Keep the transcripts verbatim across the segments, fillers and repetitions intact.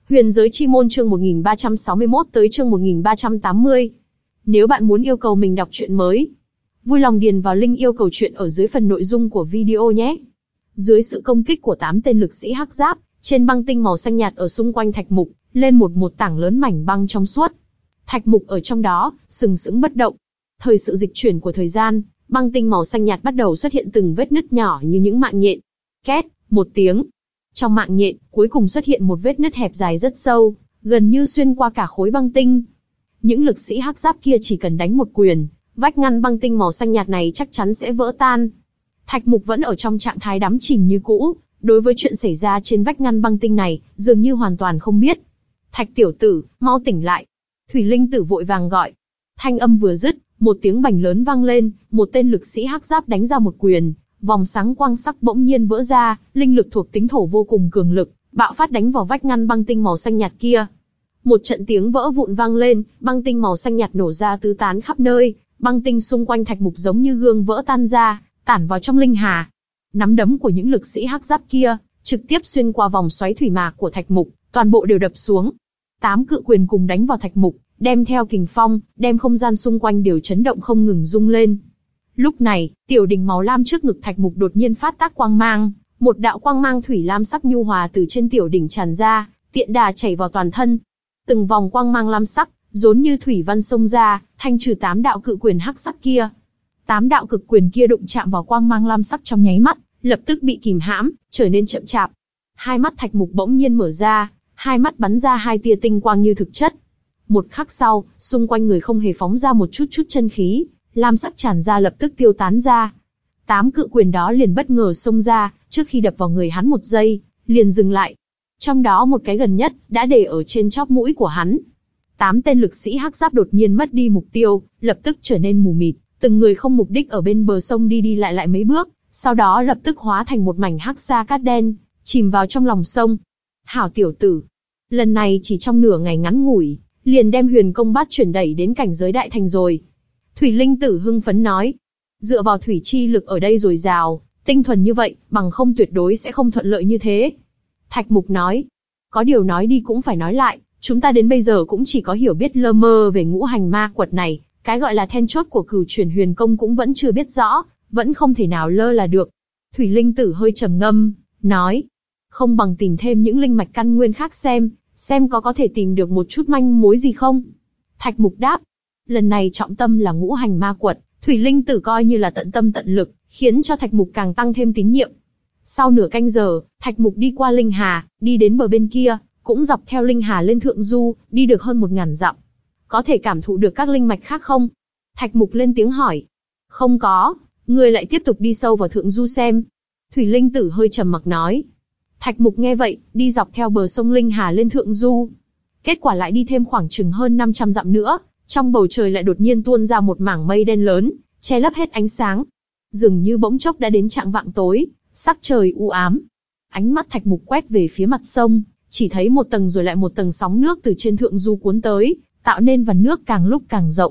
Huyền giới chi môn chương một nghìn ba trăm sáu mươi mốt tới chương một nghìn ba trăm tám mươi. Nếu bạn muốn yêu cầu mình đọc truyện mới, vui lòng điền vào link yêu cầu truyện ở dưới phần nội dung của video nhé. Dưới sự công kích của tám tên lực sĩ hắc giáp, trên băng tinh màu xanh nhạt ở xung quanh thạch mục, lên một một tảng lớn mảnh băng trong suốt. Thạch mục ở trong đó, sừng sững bất động. Thời sự dịch chuyển của thời gian, băng tinh màu xanh nhạt bắt đầu xuất hiện từng vết nứt nhỏ như những mạng nhện. Két, một tiếng. Trong mạng nhện, cuối cùng xuất hiện một vết nứt hẹp dài rất sâu, gần như xuyên qua cả khối băng tinh. Những lực sĩ hắc giáp kia chỉ cần đánh một quyền, vách ngăn băng tinh màu xanh nhạt này chắc chắn sẽ vỡ tan. Thạch mục vẫn ở trong trạng thái đắm chìm như cũ, đối với chuyện xảy ra trên vách ngăn băng tinh này, dường như hoàn toàn không biết. Thạch tiểu tử, mau tỉnh lại. Thủy Linh Tử vội vàng gọi. Thanh âm vừa dứt, một tiếng bành lớn vang lên, một tên lực sĩ hắc giáp đánh ra một quyền, vòng sáng quang sắc bỗng nhiên vỡ ra, linh lực thuộc tính thổ vô cùng cường lực, bạo phát đánh vào vách ngăn băng tinh màu xanh nhạt kia. Một trận tiếng vỡ vụn vang lên, băng tinh màu xanh nhạt nổ ra tứ tán khắp nơi, băng tinh xung quanh thạch mục giống như gương vỡ tan ra, tản vào trong linh hà. Nắm đấm của những lực sĩ hắc giáp kia trực tiếp xuyên qua vòng xoáy thủy mạc của thạch mục, toàn bộ đều đập xuống. Tám cự quyền cùng đánh vào thạch mục, đem theo kình phong, đem không gian xung quanh đều chấn động không ngừng rung lên. Lúc này, tiểu đỉnh màu lam trước ngực thạch mục đột nhiên phát tác quang mang, một đạo quang mang thủy lam sắc nhu hòa từ trên tiểu đỉnh tràn ra, tiện đà chảy vào toàn thân. Từng vòng quang mang lam sắc, giống như thủy văn xông ra, thanh trừ tám đạo cự quyền hắc sắc kia. Tám đạo cực quyền kia đụng chạm vào quang mang lam sắc trong nháy mắt, lập tức bị kìm hãm, trở nên chậm chạp. Hai mắt thạch mục bỗng nhiên mở ra, hai mắt bắn ra hai tia tinh quang như thực chất. Một khắc sau, xung quanh người không hề phóng ra một chút chút chân khí, lam sắc tràn ra lập tức tiêu tán ra. Tám cự quyền đó liền bất ngờ xông ra, trước khi đập vào người hắn một giây, liền dừng lại. Trong đó một cái gần nhất, đã để ở trên chóp mũi của hắn. Tám tên lực sĩ hắc giáp đột nhiên mất đi mục tiêu, lập tức trở nên mù mịt, từng người không mục đích ở bên bờ sông đi đi lại lại mấy bước, sau đó lập tức hóa thành một mảnh hắc sa cát đen, chìm vào trong lòng sông. Hảo tiểu tử, lần này chỉ trong nửa ngày ngắn ngủi, liền đem huyền công bát chuyển đẩy đến cảnh giới đại thành rồi. Thủy Linh Tử hưng phấn nói, dựa vào thủy chi lực ở đây dồi dào, tinh thuần như vậy, bằng không tuyệt đối sẽ không thuận lợi như thế. Thạch Mục nói, có điều nói đi cũng phải nói lại, chúng ta đến bây giờ cũng chỉ có hiểu biết lơ mơ về ngũ hành ma quật này, cái gọi là then chốt của cửu chuyển huyền công cũng vẫn chưa biết rõ, vẫn không thể nào lơ là được. Thủy Linh Tử hơi trầm ngâm, nói, không bằng tìm thêm những linh mạch căn nguyên khác xem, xem có có thể tìm được một chút manh mối gì không. Thạch Mục đáp, lần này trọng tâm là ngũ hành ma quật, Thủy Linh Tử coi như là tận tâm tận lực, khiến cho Thạch Mục càng tăng thêm tín nhiệm. Sau nửa canh giờ, Thạch Mục đi qua linh hà, đi đến bờ bên kia, cũng dọc theo linh hà lên thượng du, đi được hơn một ngàn dặm. Có thể cảm thụ được các linh mạch khác không? Thạch Mục lên tiếng hỏi. Không có, người lại tiếp tục đi sâu vào thượng du xem. Thủy Linh Tử hơi trầm mặc nói. Thạch Mục nghe vậy, đi dọc theo bờ sông linh hà lên thượng du. Kết quả lại đi thêm khoảng chừng hơn năm trăm dặm nữa, trong bầu trời lại đột nhiên tuôn ra một mảng mây đen lớn, che lấp hết ánh sáng. Dường như bỗng chốc đã đến trạng vạng tối, sắc trời u ám. Ánh mắt Thạch Mục quét về phía mặt sông, chỉ thấy một tầng rồi lại một tầng sóng nước từ trên thượng du cuốn tới, tạo nên vần nước càng lúc càng rộng.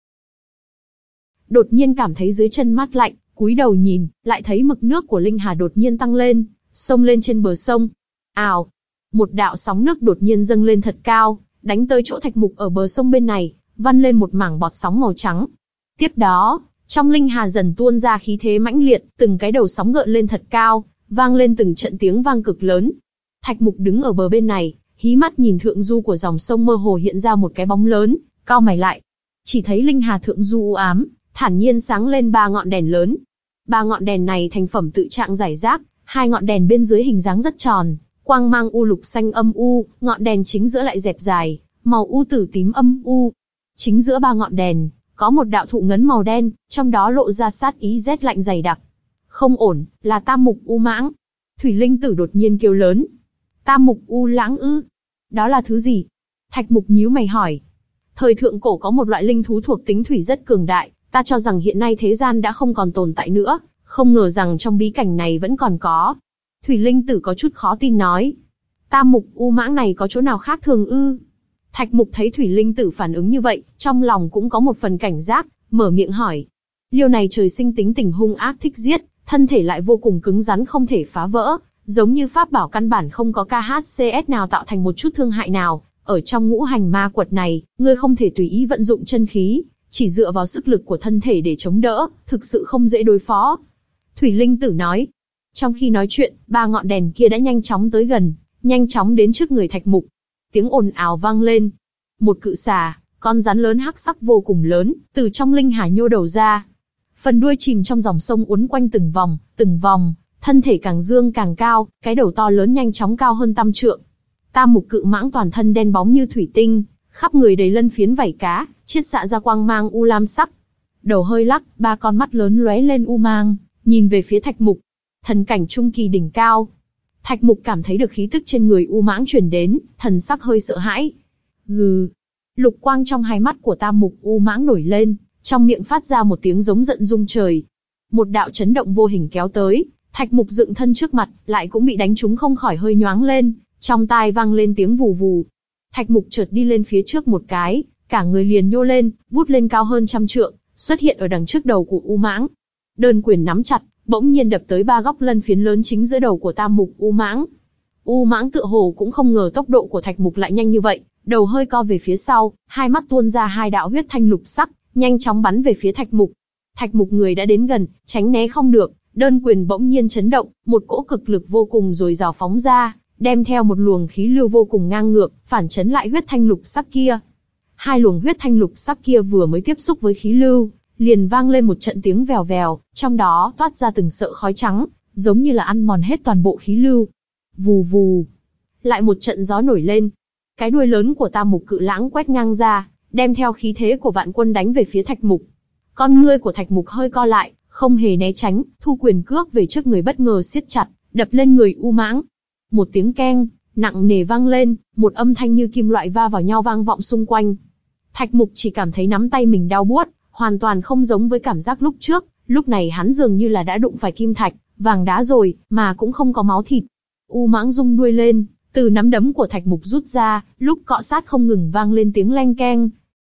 Đột nhiên cảm thấy dưới chân mát lạnh, cúi đầu nhìn, lại thấy mực nước của linh hà đột nhiên tăng lên, xông lên trên bờ sông. Ào, một đạo sóng nước đột nhiên dâng lên thật cao, đánh tới chỗ Thạch Mục ở bờ sông bên này, văn lên một mảng bọt sóng màu trắng. Tiếp đó, trong linh hà dần tuôn ra khí thế mãnh liệt, từng cái đầu sóng gợn lên thật cao, vang lên từng trận tiếng vang cực lớn. Thạch Mục đứng ở bờ bên này, hí mắt nhìn thượng du của dòng sông, mơ hồ hiện ra một cái bóng lớn, cau mày lại. Chỉ thấy linh hà thượng du u ám, thản nhiên sáng lên ba ngọn đèn lớn. Ba ngọn đèn này thành phẩm tự trạng rải rác, hai ngọn đèn bên dưới hình dáng rất tròn, quang mang u lục xanh âm u, ngọn đèn chính giữa lại dẹp dài, màu u tử tím âm u. Chính giữa ba ngọn đèn, có một đạo thụ ngấn màu đen, trong đó lộ ra sát ý rét lạnh dày đặc. Không ổn, là Tam Mục U Mãng. Thủy Linh Tử đột nhiên kêu lớn. Tam Mục U Lãng ư? Đó là thứ gì? Thạch Mục nhíu mày hỏi. Thời thượng cổ có một loại linh thú thuộc tính thủy rất cường đại, ta cho rằng hiện nay thế gian đã không còn tồn tại nữa, không ngờ rằng trong bí cảnh này vẫn còn có. Thủy Linh Tử có chút khó tin nói. Tam Mục U Mãng này có chỗ nào khác thường ư? Thạch Mục thấy Thủy Linh Tử phản ứng như vậy, trong lòng cũng có một phần cảnh giác, mở miệng hỏi. Liêu này trời sinh tính tình hung ác thích giết, thân thể lại vô cùng cứng rắn không thể phá vỡ, giống như pháp bảo căn bản không có ca hát xê ét nào tạo thành một chút thương hại nào. Ở trong ngũ hành ma quật này, ngươi không thể tùy ý vận dụng chân khí, chỉ dựa vào sức lực của thân thể để chống đỡ, thực sự không dễ đối phó. Thủy Linh Tử nói. Trong khi nói chuyện, ba ngọn đèn kia đã nhanh chóng tới gần, nhanh chóng đến trước người Thạch Mục. Tiếng ồn ào vang lên. Một cự xà, con rắn lớn hắc sắc vô cùng lớn, từ trong linh hải nhô đầu ra. Phần đuôi chìm trong dòng sông uốn quanh từng vòng, từng vòng, thân thể càng dương càng cao, cái đầu to lớn nhanh chóng cao hơn tam trượng. Tam mục cự mãng toàn thân đen bóng như thủy tinh, khắp người đầy lân phiến vảy cá, chiết xạ ra quang mang u lam sắc. Đầu hơi lắc, ba con mắt lớn lóe lên u mang, nhìn về phía Thạch Mục. Thần cảnh trung kỳ đỉnh cao. Thạch Mục cảm thấy được khí tức trên người u mãng truyền đến, thần sắc hơi sợ hãi. Gừ. Lục quang trong hai mắt của tam mục u mãng nổi lên, trong miệng phát ra một tiếng giống giận rung trời. Một đạo chấn động vô hình kéo tới, Thạch Mục dựng thân trước mặt, lại cũng bị đánh trúng không khỏi hơi nhoáng lên, trong tai vang lên tiếng vù vù. Thạch Mục chợt đi lên phía trước một cái, cả người liền nhô lên, vút lên cao hơn trăm trượng, xuất hiện ở đằng trước đầu của u mãng. Đơn quyền nắm chặt, bỗng nhiên đập tới ba góc lân phiến lớn chính giữa đầu của tam mục u mãng. U mãng tựa hồ cũng không ngờ tốc độ của Thạch Mục lại nhanh như vậy, đầu hơi co về phía sau, hai mắt tuôn ra hai đạo huyết thanh lục sắc, nhanh chóng bắn về phía Thạch Mục. Thạch Mục người đã đến gần, tránh né không được, đơn quyền bỗng nhiên chấn động, một cỗ cực lực vô cùng rồi rào phóng ra, đem theo một luồng khí lưu vô cùng ngang ngược, phản chấn lại huyết thanh lục sắc kia. Hai luồng huyết thanh lục sắc kia vừa mới tiếp xúc với khí lưu, liền vang lên một trận tiếng vèo vèo, trong đó toát ra từng sợi khói trắng, giống như là ăn mòn hết toàn bộ khí lưu. Vù vù. Lại một trận gió nổi lên. Cái đuôi lớn của tam mục cự lãng quét ngang ra, đem theo khí thế của vạn quân đánh về phía Thạch Mục. Con ngươi của Thạch Mục hơi co lại, không hề né tránh, thu quyền cước về trước người bất ngờ siết chặt, đập lên người u mãng. Một tiếng keng, nặng nề vang lên, một âm thanh như kim loại va vào nhau vang vọng xung quanh. Thạch Mục chỉ cảm thấy nắm tay mình đau buốt, hoàn toàn không giống với cảm giác lúc trước, lúc này hắn dường như là đã đụng phải kim thạch, vàng đá rồi, mà cũng không có máu thịt. U mãng rung đuôi lên, từ nắm đấm của Thạch Mục rút ra, lúc cọ sát không ngừng vang lên tiếng leng keng.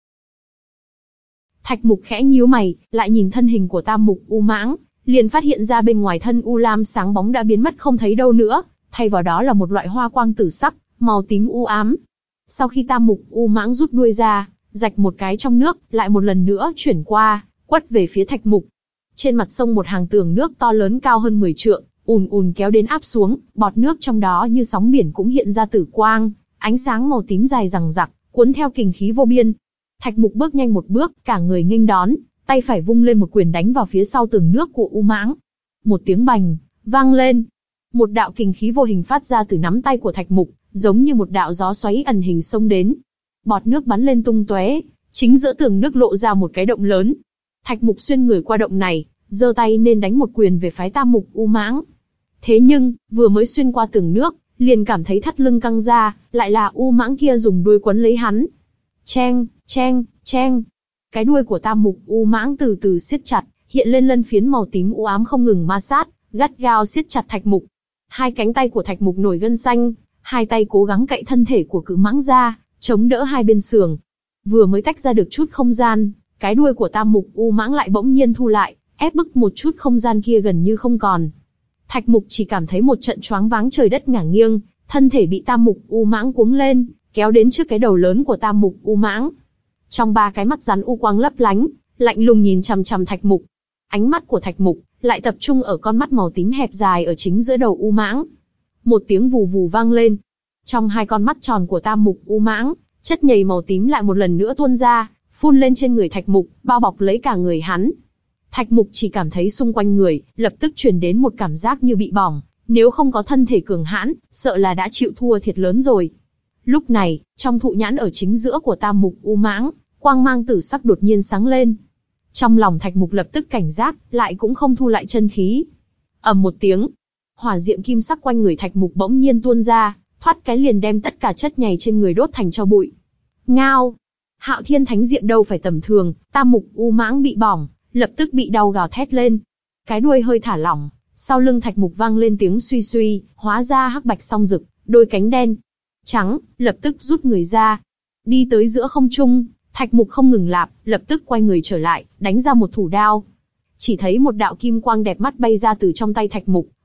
Thạch Mục khẽ nhíu mày, lại nhìn thân hình của tam mục u mãng, liền phát hiện ra bên ngoài thân u lam sáng bóng đã biến mất không thấy đâu nữa, thay vào đó là một loại hoa quang tử sắc, màu tím u ám. Sau khi tam mục u mãng rút đuôi ra, rạch một cái trong nước, lại một lần nữa chuyển qua, quất về phía Thạch Mục. Trên mặt sông một hàng tường nước to lớn cao hơn mười trượng, ùn ùn kéo đến áp xuống, bọt nước trong đó như sóng biển cũng hiện ra tử quang, ánh sáng màu tím dài rằng rặc, cuốn theo kình khí vô biên. Thạch Mục bước nhanh một bước, cả người nghênh đón, tay phải vung lên một quyền đánh vào phía sau tường nước của u mãng. Một tiếng bành vang lên, một đạo kình khí vô hình phát ra từ nắm tay của Thạch Mục, giống như một đạo gió xoáy ẩn hình xông đến. Bọt nước bắn lên tung tóe, chính giữa tường nước lộ ra một cái động lớn. Thạch Mục xuyên người qua động này, giơ tay nên đánh một quyền về phái tam mục u mãng. Thế nhưng, vừa mới xuyên qua tường nước, liền cảm thấy thắt lưng căng ra, lại là u mãng kia dùng đuôi quấn lấy hắn. Cheng, cheng, cheng. Cái đuôi của tam mục u mãng từ từ siết chặt, hiện lên lân phiến màu tím u ám không ngừng ma sát, gắt gao siết chặt Thạch Mục. Hai cánh tay của Thạch Mục nổi gân xanh, hai tay cố gắng cậy thân thể của cự mãng ra, chống đỡ hai bên sườn. Vừa mới tách ra được chút không gian, cái đuôi của tam mục u mãng lại bỗng nhiên thu lại, ép bức một chút không gian kia gần như không còn. Thạch Mục chỉ cảm thấy một trận choáng váng trời đất ngả nghiêng, thân thể bị tam mục u mãng cuống lên, kéo đến trước cái đầu lớn của tam mục u mãng. Trong ba cái mắt rắn u quang lấp lánh, lạnh lùng nhìn chằm chằm Thạch Mục. Ánh mắt của Thạch Mục lại tập trung ở con mắt màu tím hẹp dài ở chính giữa đầu u mãng. Một tiếng vù vù vang lên. Trong hai con mắt tròn của tam mục u mãng, chất nhầy màu tím lại một lần nữa tuôn ra, phun lên trên người Thạch Mục, bao bọc lấy cả người hắn. Thạch Mục chỉ cảm thấy xung quanh người, lập tức truyền đến một cảm giác như bị bỏng, nếu không có thân thể cường hãn, sợ là đã chịu thua thiệt lớn rồi. Lúc này, trong thụ nhãn ở chính giữa của tam mục u mãng, quang mang tử sắc đột nhiên sáng lên. Trong lòng Thạch Mục lập tức cảnh giác, lại cũng không thu lại chân khí. Ầm một tiếng, hỏa diệm kim sắc quanh người Thạch Mục bỗng nhiên tuôn ra, thoát cái liền đem tất cả chất nhầy trên người đốt thành tro bụi. Ngao! Hạo Thiên Thánh Diệm đâu phải tầm thường, tam mục u mãng bị bỏng, lập tức bị đau gào thét lên. Cái đuôi hơi thả lỏng, sau lưng Thạch Mục vang lên tiếng suy suy, hóa ra hắc bạch song rực, đôi cánh đen trắng, lập tức rút người ra. Đi tới giữa không trung, Thạch Mục không ngừng lạp, lập tức quay người trở lại, đánh ra một thủ đao. Chỉ thấy một đạo kim quang đẹp mắt bay ra từ trong tay Thạch Mục,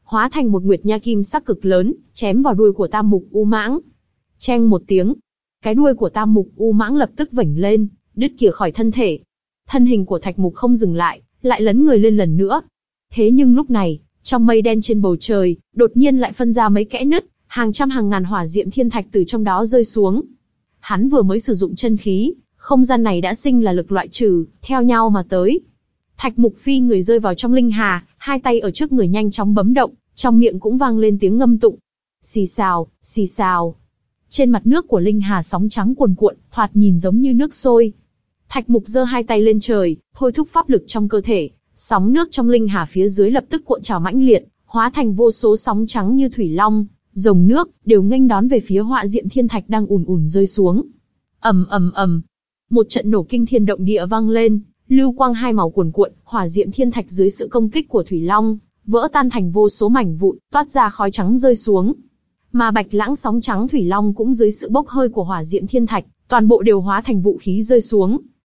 hóa thành một nguyệt nha kim sắc cực lớn, chém vào đuôi của Tam Mục U Mãng. Cheng một tiếng, cái đuôi của Tam Mục U Mãng lập tức vểnh lên, đứt kìa khỏi thân thể. Thân hình của Thạch Mục không dừng lại, lại lấn người lên lần nữa. Thế nhưng lúc này, trong mây đen trên bầu trời, đột nhiên lại phân ra mấy kẽ nứt, hàng trăm hàng ngàn hỏa diệm thiên thạch từ trong đó rơi xuống. Hắn vừa mới sử dụng chân khí, không gian này đã sinh là lực loại trừ, theo nhau mà tới. Thạch Mục phi người rơi vào trong linh hà, hai tay ở trước người nhanh chóng bấm động, trong miệng cũng vang lên tiếng ngâm tụng. Xì xào, xì xào. Trên mặt nước của linh hà sóng trắng cuồn cuộn, thoạt nhìn giống như nước sôi. Thạch Mục giơ hai tay lên trời, thôi thúc pháp lực trong cơ thể, sóng nước trong linh hà phía dưới lập tức cuộn trào mãnh liệt, hóa thành vô số sóng trắng như thủy long, rồng nước, đều nghênh đón về phía họa diệm thiên thạch đang ùn ùn rơi xuống. Ầm ầm ầm, một trận nổ kinh thiên động địa vang lên, lưu quang hai màu cuồn cuộn, hỏa diệm thiên thạch dưới sự công kích của thủy long, vỡ tan thành vô số mảnh vụn, toát ra khói trắng rơi xuống. Mà bạch lãng sóng trắng thủy long cũng dưới sự bốc hơi của hỏa diệm thiên thạch, toàn bộ đều hóa thành vũ khí rơi xuống.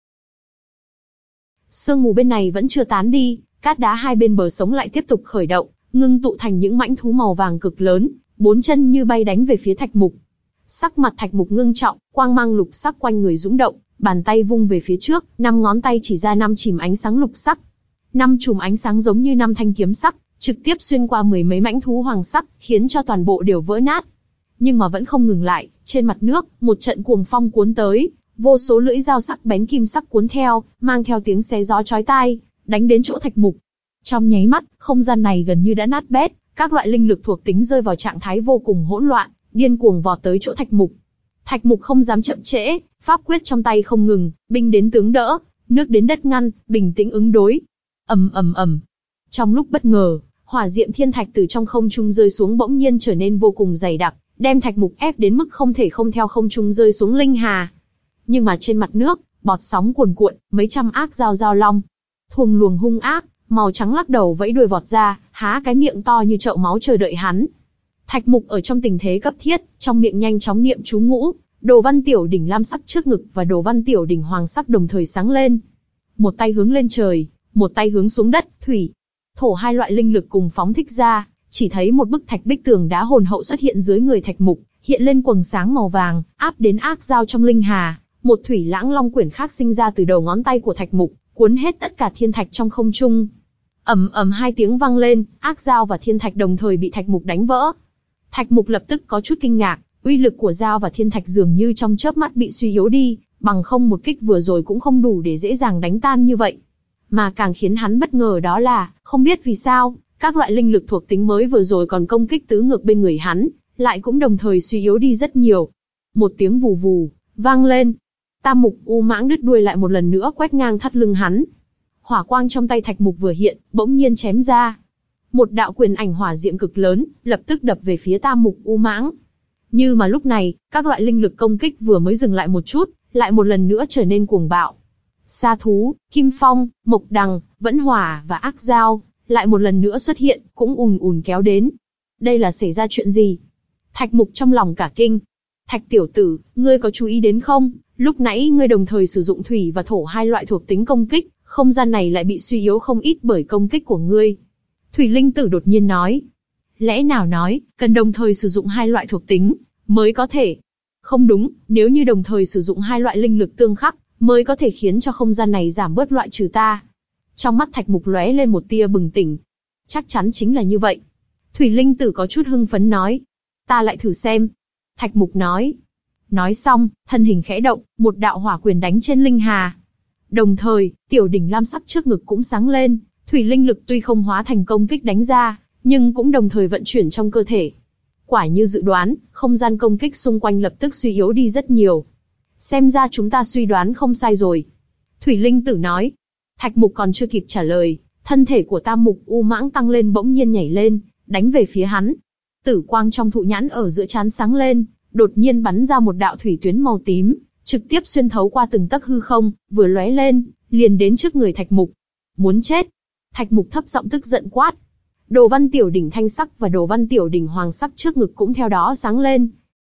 Sương mù bên này vẫn chưa tán đi, cát đá hai bên bờ sống lại tiếp tục khởi động, ngưng tụ thành những mãnh thú màu vàng cực lớn, bốn chân như bay đánh về phía Thạch Mục. Sắc mặt Thạch Mục ngưng trọng, quang mang lục sắc quanh người dũng động, bàn tay vung về phía trước, năm ngón tay chỉ ra năm chùm ánh sáng lục sắc. Năm chùm ánh sáng giống như năm thanh kiếm sắc, trực tiếp xuyên qua mười mấy mãnh thú hoàng sắc, khiến cho toàn bộ đều vỡ nát. Nhưng mà vẫn không ngừng lại, trên mặt nước, một trận cuồng phong cuốn tới, vô số lưỡi dao sắc bén kim sắc cuốn theo, mang theo tiếng xé gió chói tai, đánh đến chỗ Thạch Mục. Trong nháy mắt, không gian này gần như đã nát bét, các loại linh lực thuộc tính rơi vào trạng thái vô cùng hỗn loạn, điên cuồng vọt tới chỗ Thạch Mục. Thạch Mục không dám chậm trễ, pháp quyết trong tay không ngừng, binh đến tướng đỡ, nước đến đất ngăn, bình tĩnh ứng đối. Ầm ầm ầm. Trong lúc bất ngờ, hỏa diệm thiên thạch từ trong không trung rơi xuống bỗng nhiên trở nên vô cùng dày đặc, đem Thạch Mục ép đến mức không thể không theo không trung rơi xuống linh hà. Nhưng mà trên mặt nước, bọt sóng cuồn cuộn, mấy trăm ác dao dao long, thuồng luồng hung ác, màu trắng lắc đầu vẫy đuôi vọt ra, há cái miệng to như chậu máu chờ đợi hắn. Thạch Mục ở trong tình thế cấp thiết, trong miệng nhanh chóng niệm chú ngũ, đồ văn tiểu đỉnh lam sắc trước ngực và đồ văn tiểu đỉnh hoàng sắc đồng thời sáng lên. Một tay hướng lên trời, một tay hướng xuống đất, thủy, thổ hai loại linh lực cùng phóng thích ra, chỉ thấy một bức thạch bích tường đá hồn hậu xuất hiện dưới người Thạch Mục, hiện lên quầng sáng màu vàng, áp đến ác dao trong linh hà. Một thủy lãng long quyển khác sinh ra từ đầu ngón tay của Thạch Mục, cuốn hết tất cả thiên thạch trong không trung. Ầm ầm hai tiếng vang lên, ác dao và thiên thạch đồng thời bị Thạch Mục đánh vỡ. Thạch Mục lập tức có chút kinh ngạc, uy lực của dao và thiên thạch dường như trong chớp mắt bị suy yếu đi, bằng không một kích vừa rồi cũng không đủ để dễ dàng đánh tan như vậy. Mà càng khiến hắn bất ngờ đó là, không biết vì sao, các loại linh lực thuộc tính mới vừa rồi còn công kích tứ ngược bên người hắn, lại cũng đồng thời suy yếu đi rất nhiều. Một tiếng vù vù, vang lên. Tam Mục U Mãng đứt đuôi lại một lần nữa quét ngang thắt lưng hắn. Hỏa quang trong tay Thạch Mục vừa hiện, bỗng nhiên chém ra. Một đạo quyền ảnh hỏa diệm cực lớn, lập tức đập về phía Tam Mục U Mãng. Như mà lúc này, các loại linh lực công kích vừa mới dừng lại một chút, lại một lần nữa trở nên cuồng bạo. Sa thú, kim phong, mộc đằng, vẫn hỏa và ác dao, lại một lần nữa xuất hiện, cũng ùn ùn kéo đến. Đây là xảy ra chuyện gì? Thạch Mục trong lòng cả kinh. Thạch tiểu tử, ngươi có chú ý đến không? Lúc nãy ngươi đồng thời sử dụng thủy và thổ hai loại thuộc tính công kích, không gian này lại bị suy yếu không ít bởi công kích của ngươi. Thủy linh tử đột nhiên nói. Lẽ nào nói, cần đồng thời sử dụng hai loại thuộc tính, mới có thể. Không đúng, nếu như đồng thời sử dụng hai loại linh lực tương khắc, mới có thể khiến cho không gian này giảm bớt loại trừ ta. Trong mắt Thạch Mục lóe lên một tia bừng tỉnh. Chắc chắn chính là như vậy. Thủy linh tử có chút hưng phấn nói. Ta lại thử xem. Thạch Mục nói. Nói xong, thân hình khẽ động, một đạo hỏa quyền đánh trên linh hà. Đồng thời, tiểu đỉnh lam sắc trước ngực cũng sáng lên, thủy linh lực tuy không hóa thành công kích đánh ra, nhưng cũng đồng thời vận chuyển trong cơ thể. Quả như dự đoán, không gian công kích xung quanh lập tức suy yếu đi rất nhiều. Xem ra chúng ta suy đoán không sai rồi. Thủy linh tử nói. Thạch Mục còn chưa kịp trả lời, thân thể của Tam Mục U Mãng tăng lên bỗng nhiên nhảy lên, đánh về phía hắn. Tử quang trong thụ nhãn ở giữa trán sáng lên, đột nhiên bắn ra một đạo thủy tuyến màu tím, trực tiếp xuyên thấu qua từng tấc hư không, vừa lóe lên, liền đến trước người Thạch Mục. Muốn chết! Thạch Mục thấp giọng tức giận quát. Đồ văn tiểu đỉnh thanh sắc và đồ văn tiểu đỉnh hoàng sắc trước ngực cũng theo đó sáng lên.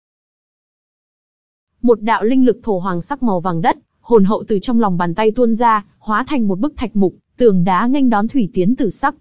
Một đạo linh lực thổ hoàng sắc màu vàng đất, hồn hậu từ trong lòng bàn tay tuôn ra, hóa thành một bức thạch mục, tường đá nghênh đón thủy tiến tử sắc.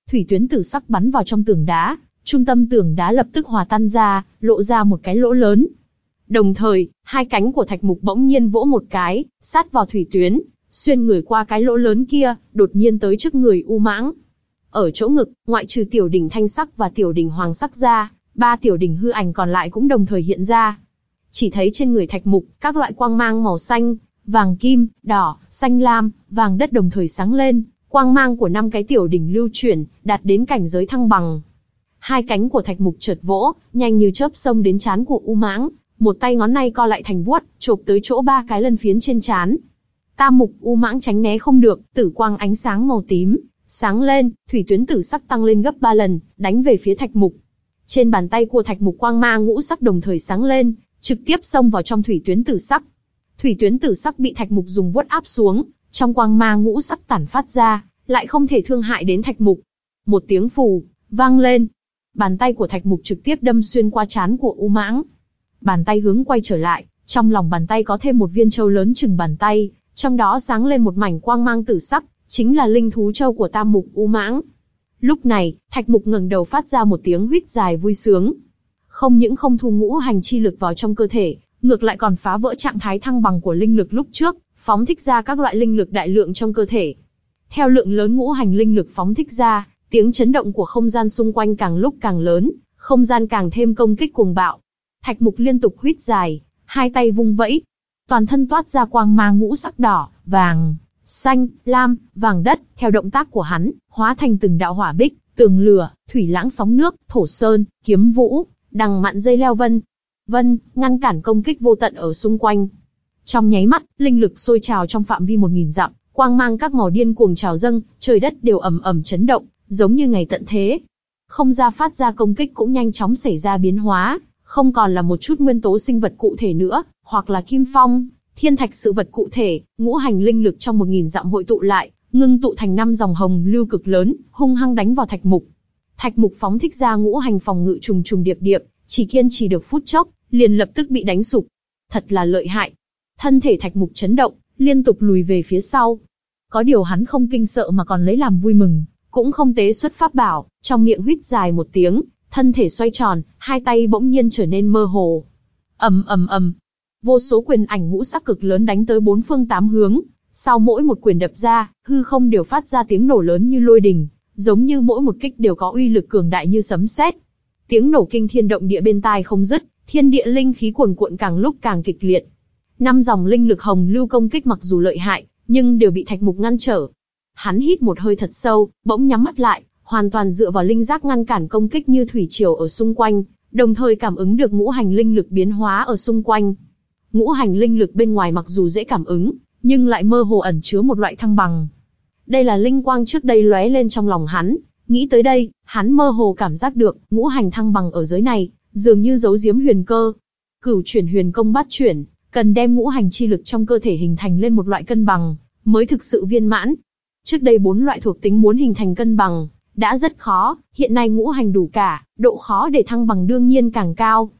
thủy tuyến tử sắc bắn vào trong tường đá, trung tâm tường đá lập tức hòa tan ra, lộ ra một cái lỗ lớn. Đồng thời, hai cánh của thạch mục bỗng nhiên vỗ một cái, sát vào thủy tuyến, xuyên người qua cái lỗ lớn kia, đột nhiên tới trước người U Mãng. Ở chỗ ngực, ngoại trừ tiểu đỉnh thanh sắc và tiểu đỉnh hoàng sắc ra, ba tiểu đỉnh hư ảnh còn lại cũng đồng thời hiện ra. Chỉ thấy trên người thạch mục, các loại quang mang màu xanh, vàng kim, đỏ, xanh lam, vàng đất đồng thời sáng lên, quang mang của năm cái tiểu đỉnh lưu chuyển, đạt đến cảnh giới thăng bằng. Hai cánh của thạch mục chợt vỗ, nhanh như chớp xông đến trán của U Mãng, một tay ngón tay co lại thành vuốt, chộp tới chỗ ba cái lân phiến trên trán. Tam mục U Mãng tránh né không được, tử quang ánh sáng màu tím sáng lên, thủy tuyến tử sắc tăng lên gấp ba lần, đánh về phía thạch mục. Trên bàn tay của thạch mục quang mang ngũ sắc đồng thời sáng lên, trực tiếp xông vào trong thủy tuyến tử sắc. Thủy tuyến tử sắc bị thạch mục dùng vuốt áp xuống, trong quang mang ngũ sắc tản phát ra, lại không thể thương hại đến thạch mục. Một tiếng phù vang lên, bàn tay của thạch mục trực tiếp đâm xuyên qua trán của U Mãng. Bàn tay hướng quay trở lại, trong lòng bàn tay có thêm một viên châu lớn chừng bàn tay, trong đó sáng lên một mảnh quang mang tử sắc, chính là linh thú châu của tam mục U Mãng. Lúc này, thạch mục ngẩng đầu phát ra một tiếng huýt dài vui sướng. Không những không thu ngũ hành chi lực vào trong cơ thể, ngược lại còn phá vỡ trạng thái thăng bằng của linh lực lúc trước, phóng thích ra các loại linh lực đại lượng trong cơ thể. Theo lượng lớn ngũ hành linh lực phóng thích ra, tiếng chấn động của không gian xung quanh càng lúc càng lớn, không gian càng thêm công kích cuồng bạo. Thạch mục liên tục huýt dài, hai tay vung vẫy, toàn thân toát ra quang mang ngũ sắc đỏ, vàng, xanh, lam, vàng đất, theo động tác của hắn, hóa thành từng đạo hỏa bích, tường lửa, thủy lãng sóng nước, thổ sơn, kiếm vũ, đằng mạn dây leo vân. Vân, ngăn cản công kích vô tận ở xung quanh. Trong nháy mắt, linh lực sôi trào trong phạm vi một nghìn dặm, quang mang các màu điên cuồng trào dâng, trời đất đều ầm ầm chấn động, giống như ngày tận thế. Không ra phát ra công kích cũng nhanh chóng xảy ra biến hóa, không còn là một chút nguyên tố sinh vật cụ thể nữa, hoặc là kim phong, thiên thạch sự vật cụ thể, ngũ hành linh lực trong một nghìn dặm hội tụ lại, ngưng tụ thành năm dòng hồng lưu cực lớn, hung hăng đánh vào thạch mục. Thạch mục phóng thích ra ngũ hành phòng ngự trùng trùng điệp điệp, chỉ kiên trì được phút chốc, liền lập tức bị đánh sụp. Thật là lợi hại. Thân thể thạch mục chấn động, liên tục lùi về phía sau. Có điều hắn không kinh sợ mà còn lấy làm vui mừng, cũng không tế xuất pháp bảo, trong miệng huýt dài một tiếng, thân thể xoay tròn, hai tay bỗng nhiên trở nên mơ hồ. Ầm ầm ầm, vô số quyền ảnh ngũ sắc cực lớn đánh tới bốn phương tám hướng, sau mỗi một quyền đập ra, hư không đều phát ra tiếng nổ lớn như lôi đình, giống như mỗi một kích đều có uy lực cường đại như sấm sét. Tiếng nổ kinh thiên động địa bên tai không dứt, thiên địa linh khí cuồn cuộn càng lúc càng kịch liệt. Năm dòng linh lực hồng lưu công kích mặc dù lợi hại, nhưng đều bị thạch mục ngăn trở. Hắn hít một hơi thật sâu, bỗng nhắm mắt lại, hoàn toàn dựa vào linh giác ngăn cản công kích như thủy triều ở xung quanh, đồng thời cảm ứng được ngũ hành linh lực biến hóa ở xung quanh. Ngũ hành linh lực bên ngoài mặc dù dễ cảm ứng, nhưng lại mơ hồ ẩn chứa một loại thăng bằng. Đây là linh quang trước đây lóe lên trong lòng hắn, nghĩ tới đây, hắn mơ hồ cảm giác được, ngũ hành thăng bằng ở giới này, dường như giấu giếm huyền cơ. Cửu chuyển huyền công bát chuyển, cần đem ngũ hành chi lực trong cơ thể hình thành lên một loại cân bằng, mới thực sự viên mãn. Trước đây bốn loại thuộc tính muốn hình thành cân bằng, đã rất khó, hiện nay ngũ hành đủ cả, độ khó để thăng bằng đương nhiên càng cao.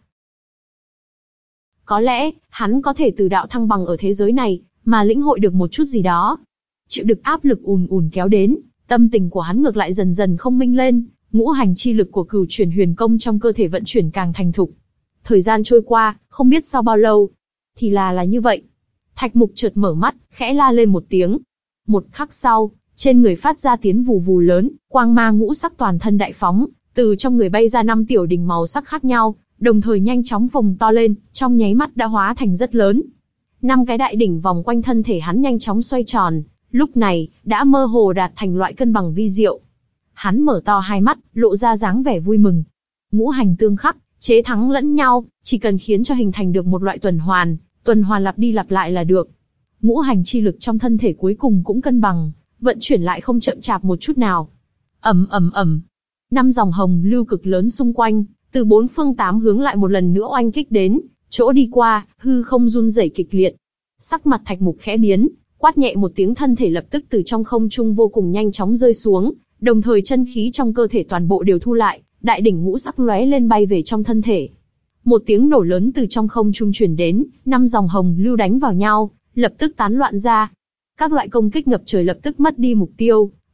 Có lẽ, hắn có thể từ đạo thăng bằng ở thế giới này, mà lĩnh hội được một chút gì đó. Chịu được áp lực ùn ùn kéo đến, tâm tình của hắn ngược lại dần dần không minh lên, ngũ hành chi lực của cửu chuyển huyền công trong cơ thể vận chuyển càng thành thục. Thời gian trôi qua, không biết sau bao lâu, thì là là như vậy. Thạch mục chợt mở mắt, khẽ la lên một tiếng. Một khắc sau, trên người phát ra tiếng vù vù lớn, quang mang ngũ sắc toàn thân đại phóng, từ trong người bay ra năm tiểu đỉnh màu sắc khác nhau, đồng thời nhanh chóng phồng to lên, trong nháy mắt đã hóa thành rất lớn. Năm cái đại đỉnh vòng quanh thân thể hắn nhanh chóng xoay tròn, lúc này, đã mơ hồ đạt thành loại cân bằng vi diệu. Hắn mở to hai mắt, lộ ra dáng vẻ vui mừng. Ngũ hành tương khắc, chế thắng lẫn nhau, chỉ cần khiến cho hình thành được một loại tuần hoàn, tuần hoàn lặp đi lặp lại là được. Ngũ hành chi lực trong thân thể cuối cùng cũng cân bằng, vận chuyển lại không chậm chạp một chút nào. Ầm ầm ầm, năm dòng hồng lưu cực lớn xung quanh, từ bốn phương tám hướng lại một lần nữa oanh kích đến, chỗ đi qua, hư không run rẩy kịch liệt. Sắc mặt thạch mục khẽ biến, quát nhẹ một tiếng, thân thể lập tức từ trong không trung vô cùng nhanh chóng rơi xuống, đồng thời chân khí trong cơ thể toàn bộ đều thu lại, đại đỉnh ngũ sắc lóe lên bay về trong thân thể. Một tiếng nổ lớn từ trong không trung truyền đến, năm dòng hồng lưu đánh vào nhau, lập tức tán loạn ra. Các loại công kích ngập trời lập tức mất đi mục tiêu,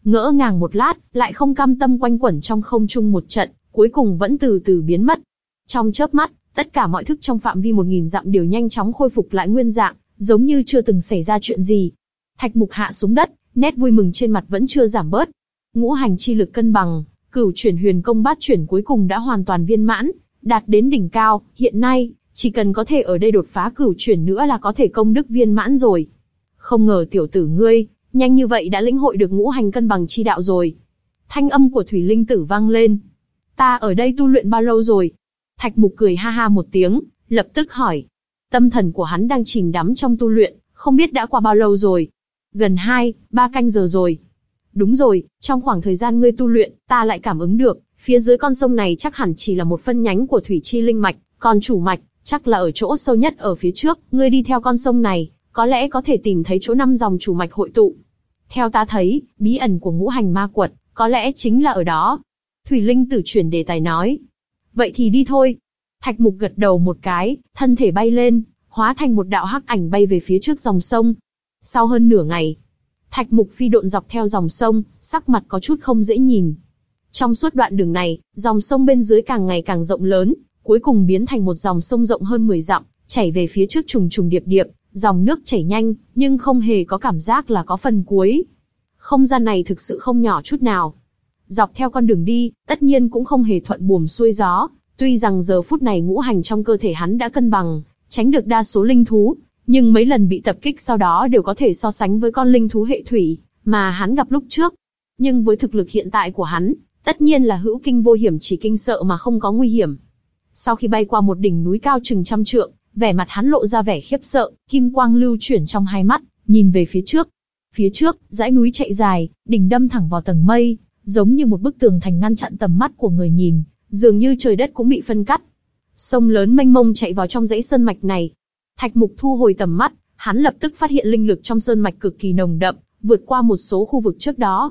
ngỡ ngàng một lát, lại không cam tâm quanh quẩn trong không trung một trận, cuối cùng vẫn từ từ biến mất. Trong chớp mắt, tất cả mọi thức trong phạm vi một nghìn dặm đều nhanh chóng khôi phục lại nguyên dạng, giống như chưa từng xảy ra chuyện gì. Thạch Mục hạ xuống đất, nét vui mừng trên mặt vẫn chưa giảm bớt. Ngũ hành chi lực cân bằng, cửu chuyển huyền công bát chuyển cuối cùng đã hoàn toàn viên mãn, đạt đến đỉnh cao. Hiện nay, chỉ cần có thể ở đây đột phá cửu chuyển nữa là có thể công đức viên mãn rồi. Không ngờ tiểu tử ngươi, nhanh như vậy đã lĩnh hội được ngũ hành cân bằng chi đạo rồi. Thanh âm của Thủy Linh Tử vang lên. Ta ở đây tu luyện bao lâu rồi? Thạch Mục cười ha ha một tiếng, lập tức hỏi. Tâm thần của hắn đang chìm đắm trong tu luyện, không biết đã qua bao lâu rồi. Gần hai, ba canh giờ rồi. Đúng rồi, trong khoảng thời gian ngươi tu luyện, ta lại cảm ứng được, phía dưới con sông này chắc hẳn chỉ là một phân nhánh của thủy chi linh mạch, còn chủ mạch, chắc là ở chỗ sâu nhất ở phía trước. Ngươi đi theo con sông này, có lẽ có thể tìm thấy chỗ năm dòng chủ mạch hội tụ. Theo ta thấy, bí ẩn của ngũ hành ma quật, có lẽ chính là ở đó. Thủy Linh Tử chuyển đề tài nói. Vậy thì đi thôi. Thạch Mục gật đầu một cái, thân thể bay lên, hóa thành một đạo hắc ảnh bay về phía trước dòng sông. Sau hơn nửa ngày, Thạch Mục phi độn dọc theo dòng sông, sắc mặt có chút không dễ nhìn. Trong suốt đoạn đường này, dòng sông bên dưới càng ngày càng rộng lớn, cuối cùng biến thành một dòng sông rộng hơn mười dặm, chảy về phía trước trùng trùng điệp điệp, dòng nước chảy nhanh, nhưng không hề có cảm giác là có phần cuối. Không gian này thực sự không nhỏ chút nào. Dọc theo con đường đi, tất nhiên cũng không hề thuận buồm xuôi gió, tuy rằng giờ phút này ngũ hành trong cơ thể hắn đã cân bằng, tránh được đa số linh thú, nhưng mấy lần bị tập kích sau đó đều có thể so sánh với con linh thú hệ thủy mà hắn gặp lúc trước. Nhưng với thực lực hiện tại của hắn, tất nhiên là hữu kinh vô hiểm, chỉ kinh sợ mà không có nguy hiểm. Sau khi bay qua một đỉnh núi cao chừng trăm trượng, vẻ mặt hắn lộ ra vẻ khiếp sợ, kim quang lưu chuyển trong hai mắt, nhìn về phía trước. Phía trước, dãy núi chạy dài, đỉnh đâm thẳng vào tầng mây, giống như một bức tường thành ngăn chặn tầm mắt của người nhìn, dường như trời đất cũng bị phân cắt. Sông lớn mênh mông chạy vào trong dãy sơn mạch này. Thạch Mục thu hồi tầm mắt, hắn lập tức phát hiện linh lực trong sơn mạch cực kỳ nồng đậm, vượt qua một số khu vực trước đó.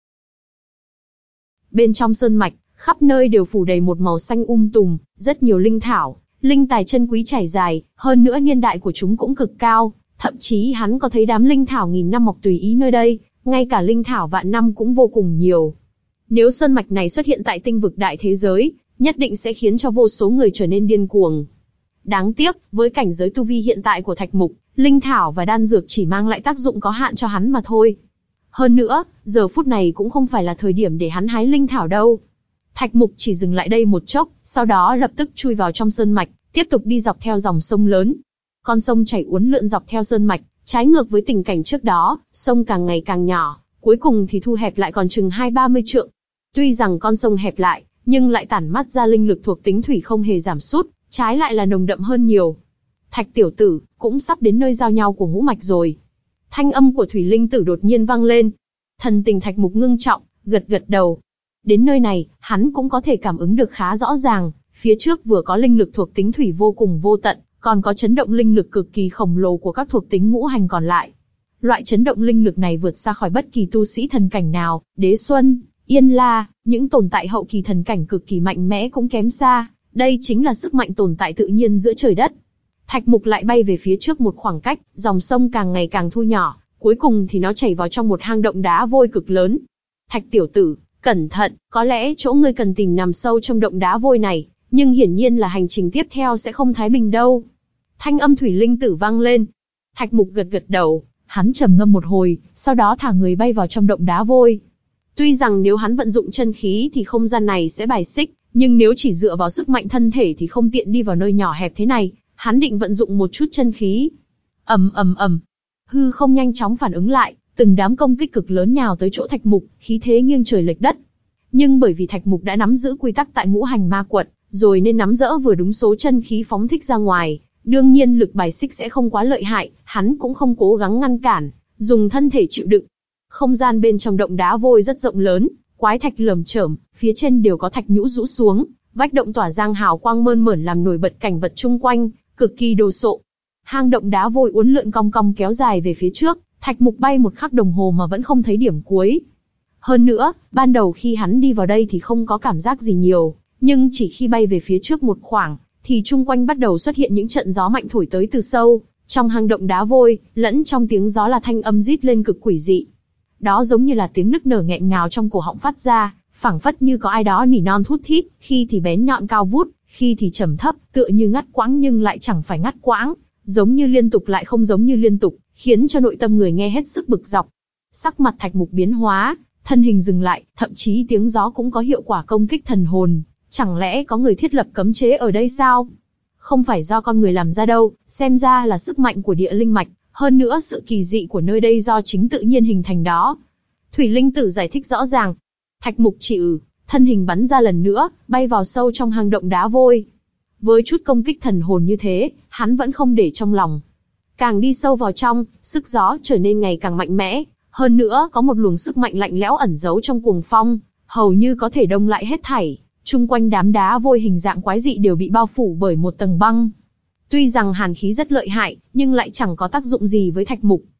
Bên trong sơn mạch, khắp nơi đều phủ đầy một màu xanh um tùm, rất nhiều linh thảo, linh tài chân quý trải dài, hơn nữa niên đại của chúng cũng cực cao, thậm chí hắn có thấy đám linh thảo nghìn năm mọc tùy ý nơi đây, ngay cả linh thảo vạn năm cũng vô cùng nhiều. Nếu sơn mạch này xuất hiện tại tinh vực đại thế giới, nhất định sẽ khiến cho vô số người trở nên điên cuồng. Đáng tiếc, với cảnh giới tu vi hiện tại của Thạch Mục, linh thảo và đan dược chỉ mang lại tác dụng có hạn cho hắn mà thôi. Hơn nữa, giờ phút này cũng không phải là thời điểm để hắn hái linh thảo đâu. Thạch Mục chỉ dừng lại đây một chốc, sau đó lập tức chui vào trong sơn mạch, tiếp tục đi dọc theo dòng sông lớn. Con sông chảy uốn lượn dọc theo sơn mạch, trái ngược với tình cảnh trước đó, sông càng ngày càng nhỏ, cuối cùng thì thu hẹp lại còn chừng hai ba mươi trượng. Tuy rằng con sông hẹp lại, nhưng lại tản mát ra linh lực thuộc tính thủy không hề giảm sút, trái lại là nồng đậm hơn nhiều. Thạch tiểu tử, cũng sắp đến nơi giao nhau của ngũ mạch rồi. Thanh âm của Thủy Linh Tử đột nhiên vang lên. Thần tình Thạch Mục ngưng trọng, gật gật đầu. Đến nơi này, hắn cũng có thể cảm ứng được khá rõ ràng, phía trước vừa có linh lực thuộc tính thủy vô cùng vô tận, còn có chấn động linh lực cực kỳ khổng lồ của các thuộc tính ngũ hành còn lại. Loại chấn động linh lực này vượt xa khỏi bất kỳ tu sĩ thần cảnh nào, Đế Xuân, Yên La, những tồn tại hậu kỳ thần cảnh cực kỳ mạnh mẽ cũng kém xa, đây chính là sức mạnh tồn tại tự nhiên giữa trời đất. Thạch Mục lại bay về phía trước một khoảng cách, dòng sông càng ngày càng thu nhỏ, cuối cùng thì nó chảy vào trong một hang động đá vôi cực lớn. Thạch tiểu tử, cẩn thận, có lẽ chỗ ngươi cần tìm nằm sâu trong động đá vôi này, nhưng hiển nhiên là hành trình tiếp theo sẽ không thái bình đâu. Thanh âm Thủy Linh Tử vang lên. Thạch Mục gật gật đầu, hắn trầm ngâm một hồi, sau đó thả người bay vào trong động đá vôi. Tuy rằng nếu hắn vận dụng chân khí thì không gian này sẽ bài xích, nhưng nếu chỉ dựa vào sức mạnh thân thể thì không tiện đi vào nơi nhỏ hẹp thế này, hắn định vận dụng một chút chân khí. Ầm ầm ầm, hư không nhanh chóng phản ứng lại, từng đám công kích cực lớn nhào tới chỗ Thạch Mục, khí thế nghiêng trời lệch đất. Nhưng bởi vì Thạch Mục đã nắm giữ quy tắc tại ngũ hành ma quật, rồi nên nắm dỡ vừa đúng số chân khí phóng thích ra ngoài, đương nhiên lực bài xích sẽ không quá lợi hại, hắn cũng không cố gắng ngăn cản, dùng thân thể chịu đựng. Không gian bên trong động đá vôi rất rộng lớn, quái thạch lởm chởm, phía trên đều có thạch nhũ rũ xuống, vách động tỏa giang hào quang mơn mởn làm nổi bật cảnh vật chung quanh, cực kỳ đồ sộ. Hang động đá vôi uốn lượn cong cong kéo dài về phía trước, Thạch Mục bay một khắc đồng hồ mà vẫn không thấy điểm cuối. Hơn nữa, ban đầu khi hắn đi vào đây thì không có cảm giác gì nhiều, nhưng chỉ khi bay về phía trước một khoảng, thì chung quanh bắt đầu xuất hiện những trận gió mạnh thổi tới từ sâu trong hang động đá vôi, lẫn trong tiếng gió là thanh âm rít lên cực quỷ dị. Đó giống như là tiếng nức nở nghẹn ngào trong cổ họng phát ra, phảng phất như có ai đó nỉ non thút thít, khi thì bén nhọn cao vút, khi thì trầm thấp, tựa như ngắt quãng nhưng lại chẳng phải ngắt quãng, giống như liên tục lại không giống như liên tục, khiến cho nội tâm người nghe hết sức bực dọc. Sắc mặt Thạch Mục biến hóa, thân hình dừng lại, thậm chí tiếng gió cũng có hiệu quả công kích thần hồn. Chẳng lẽ có người thiết lập cấm chế ở đây sao? Không phải do con người làm ra đâu, xem ra là sức mạnh của địa linh mạch, hơn nữa sự kỳ dị của nơi đây do chính tự nhiên hình thành đó. Thủy Linh Tử giải thích rõ ràng. Thạch Mục chỉ ừ, thân hình bắn ra lần nữa, bay vào sâu trong hang động đá vôi. Với chút công kích thần hồn như thế, hắn vẫn không để trong lòng. Càng đi sâu vào trong, sức gió trở nên ngày càng mạnh mẽ, hơn nữa có một luồng sức mạnh lạnh lẽo ẩn giấu trong cuồng phong, hầu như có thể đông lại hết thảy. Chung quanh đám đá vôi hình dạng quái dị đều bị bao phủ bởi một tầng băng. Tuy rằng hàn khí rất lợi hại, nhưng lại chẳng có tác dụng gì với Thạch Mục.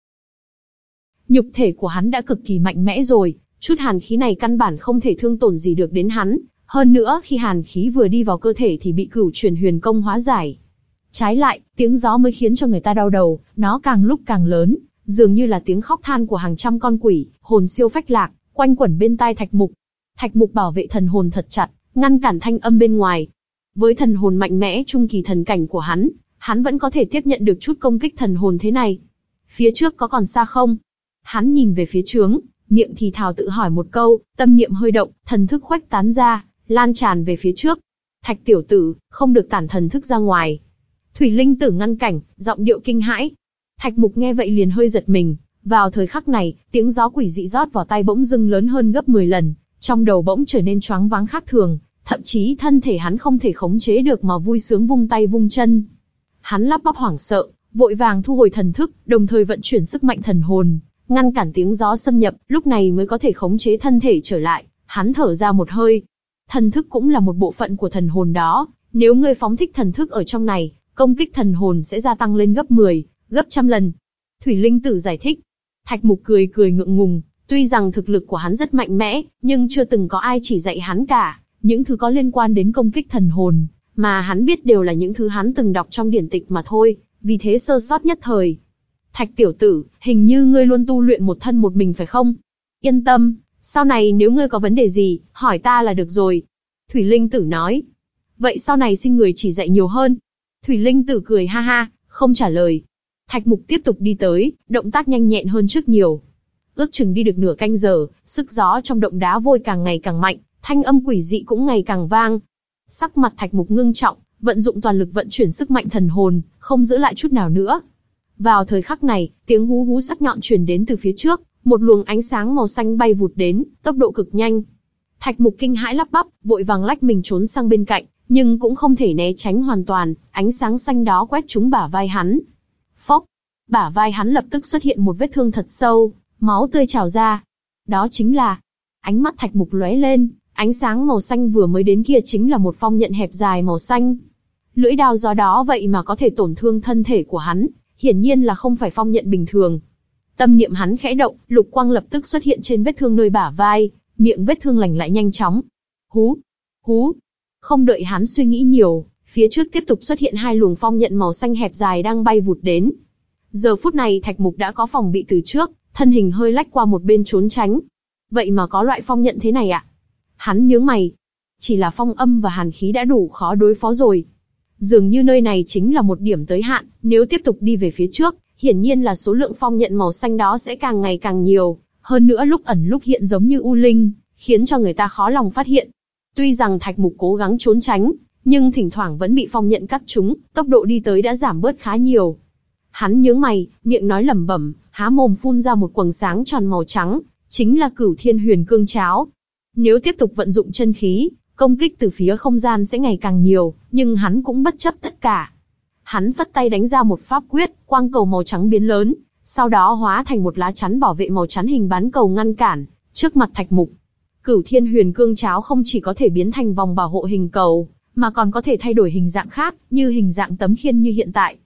Nhục thể của hắn đã cực kỳ mạnh mẽ rồi, chút hàn khí này căn bản không thể thương tổn gì được đến hắn. Hơn nữa khi hàn khí vừa đi vào cơ thể thì bị cửu truyền huyền công hóa giải. Trái lại, tiếng gió mới khiến cho người ta đau đầu, nó càng lúc càng lớn, dường như là tiếng khóc than của hàng trăm con quỷ, hồn siêu phách lạc, quanh quẩn bên tai Thạch Mục. Thạch Mục bảo vệ thần hồn thật chặt, ngăn cản thanh âm bên ngoài. Với thần hồn mạnh mẽ trung kỳ thần cảnh của hắn, hắn vẫn có thể tiếp nhận được chút công kích thần hồn thế này. Phía trước có còn xa không? Hắn nhìn về phía trướng, miệng thì thào tự hỏi một câu, tâm niệm hơi động, thần thức khuếch tán ra, lan tràn về phía trước. Thạch tiểu tử, không được tản thần thức ra ngoài. Thủy Linh Tử ngăn cảnh, giọng điệu kinh hãi. Thạch Mục nghe vậy liền hơi giật mình. Vào thời khắc này, tiếng gió quỷ dị rót vào tai bỗng dưng lớn hơn gấp mười lần, trong đầu bỗng trở nên choáng váng khác thường, thậm chí thân thể hắn không thể khống chế được mà vui sướng vung tay vung chân. Hắn lắp bắp hoảng sợ, vội vàng thu hồi thần thức, đồng thời vận chuyển sức mạnh thần hồn, ngăn cản tiếng gió xâm nhập, lúc này mới có thể khống chế thân thể trở lại. Hắn thở ra một hơi. Thần thức cũng là một bộ phận của thần hồn đó, nếu ngươi phóng thích thần thức ở trong này, công kích thần hồn sẽ gia tăng lên gấp mười, gấp trăm lần. Thủy Linh Tử giải thích. Thạch Mục cười cười ngượng ngùng, tuy rằng thực lực của hắn rất mạnh mẽ, nhưng chưa từng có ai chỉ dạy hắn cả. Những thứ có liên quan đến công kích thần hồn, mà hắn biết đều là những thứ hắn từng đọc trong điển tịch mà thôi, vì thế sơ sót nhất thời. Thạch tiểu tử, hình như ngươi luôn tu luyện một thân một mình phải không? Yên tâm, sau này nếu ngươi có vấn đề gì, hỏi ta là được rồi. Thủy Linh Tử nói. Vậy sau này xin người chỉ dạy nhiều hơn. Thủy Linh Tử cười ha ha, không trả lời. Thạch Mục tiếp tục đi tới, động tác nhanh nhẹn hơn trước nhiều. Ước chừng đi được nửa canh giờ, sức gió trong động đá vôi càng ngày càng mạnh, thanh âm quỷ dị cũng ngày càng vang. Sắc mặt Thạch Mục ngưng trọng, vận dụng toàn lực vận chuyển sức mạnh thần hồn, không giữ lại chút nào nữa. Vào thời khắc này, tiếng hú hú sắc nhọn truyền đến từ phía trước, một luồng ánh sáng màu xanh bay vụt đến, tốc độ cực nhanh. Thạch Mục kinh hãi lắp bắp, vội vàng lách mình trốn sang bên cạnh, nhưng cũng không thể né tránh hoàn toàn, ánh sáng xanh đó quét trúng bả vai hắn. Phốc, bả vai hắn lập tức xuất hiện một vết thương thật sâu, máu tươi trào ra. Đó chính là... Ánh mắt Thạch Mục lóe lên, ánh sáng màu xanh vừa mới đến kia chính là một phong nhận hẹp dài màu xanh. Lưỡi đao gió đó vậy mà có thể tổn thương thân thể của hắn, hiển nhiên là không phải phong nhận bình thường. Tâm niệm hắn khẽ động, lục quang lập tức xuất hiện trên vết thương nơi bả vai, miệng vết thương lành lại nhanh chóng. Hú, hú. Không đợi hắn suy nghĩ nhiều, phía trước tiếp tục xuất hiện hai luồng phong nhận màu xanh hẹp dài đang bay vụt đến. Giờ phút này Thạch Mục đã có phòng bị từ trước, thân hình hơi lách qua một bên trốn tránh. Vậy mà có loại phong nhận thế này ạ? À? Hắn nhướng mày. Chỉ là phong âm và hàn khí đã đủ khó đối phó rồi. Dường như nơi này chính là một điểm tới hạn, nếu tiếp tục đi về phía trước, hiển nhiên là số lượng phong nhận màu xanh đó sẽ càng ngày càng nhiều, hơn nữa lúc ẩn lúc hiện giống như u linh, khiến cho người ta khó lòng phát hiện. Tuy rằng Thạch Mục cố gắng trốn tránh, nhưng thỉnh thoảng vẫn bị phong nhận cắt trúng, tốc độ đi tới đã giảm bớt khá nhiều. Hắn nhướng mày, miệng nói lẩm bẩm, há mồm phun ra một quầng sáng tròn màu trắng, chính là Cửu Thiên Huyền Cương Cháo. Nếu tiếp tục vận dụng chân khí, công kích từ phía không gian sẽ ngày càng nhiều, nhưng hắn cũng bất chấp tất cả. Hắn phất tay đánh ra một pháp quyết, quang cầu màu trắng biến lớn, sau đó hóa thành một lá chắn bảo vệ màu chắn hình bán cầu ngăn cản trước mặt Thạch Mục. Cửu Thiên Huyền Cương Cháo không chỉ có thể biến thành vòng bảo hộ hình cầu, mà còn có thể thay đổi hình dạng khác, như hình dạng tấm khiên như hiện tại.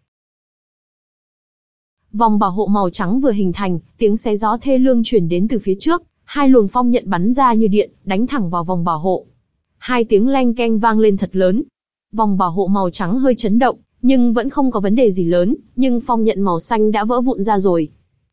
Vòng bảo hộ màu trắng vừa hình thành, tiếng xé gió thê lương truyền đến từ phía trước, hai luồng phong nhận bắn ra như điện, đánh thẳng vào vòng bảo hộ. Hai tiếng leng keng vang lên thật lớn. Vòng bảo hộ màu trắng hơi chấn động, nhưng vẫn không có vấn đề gì lớn, nhưng phong nhận màu xanh đã vỡ vụn ra rồi.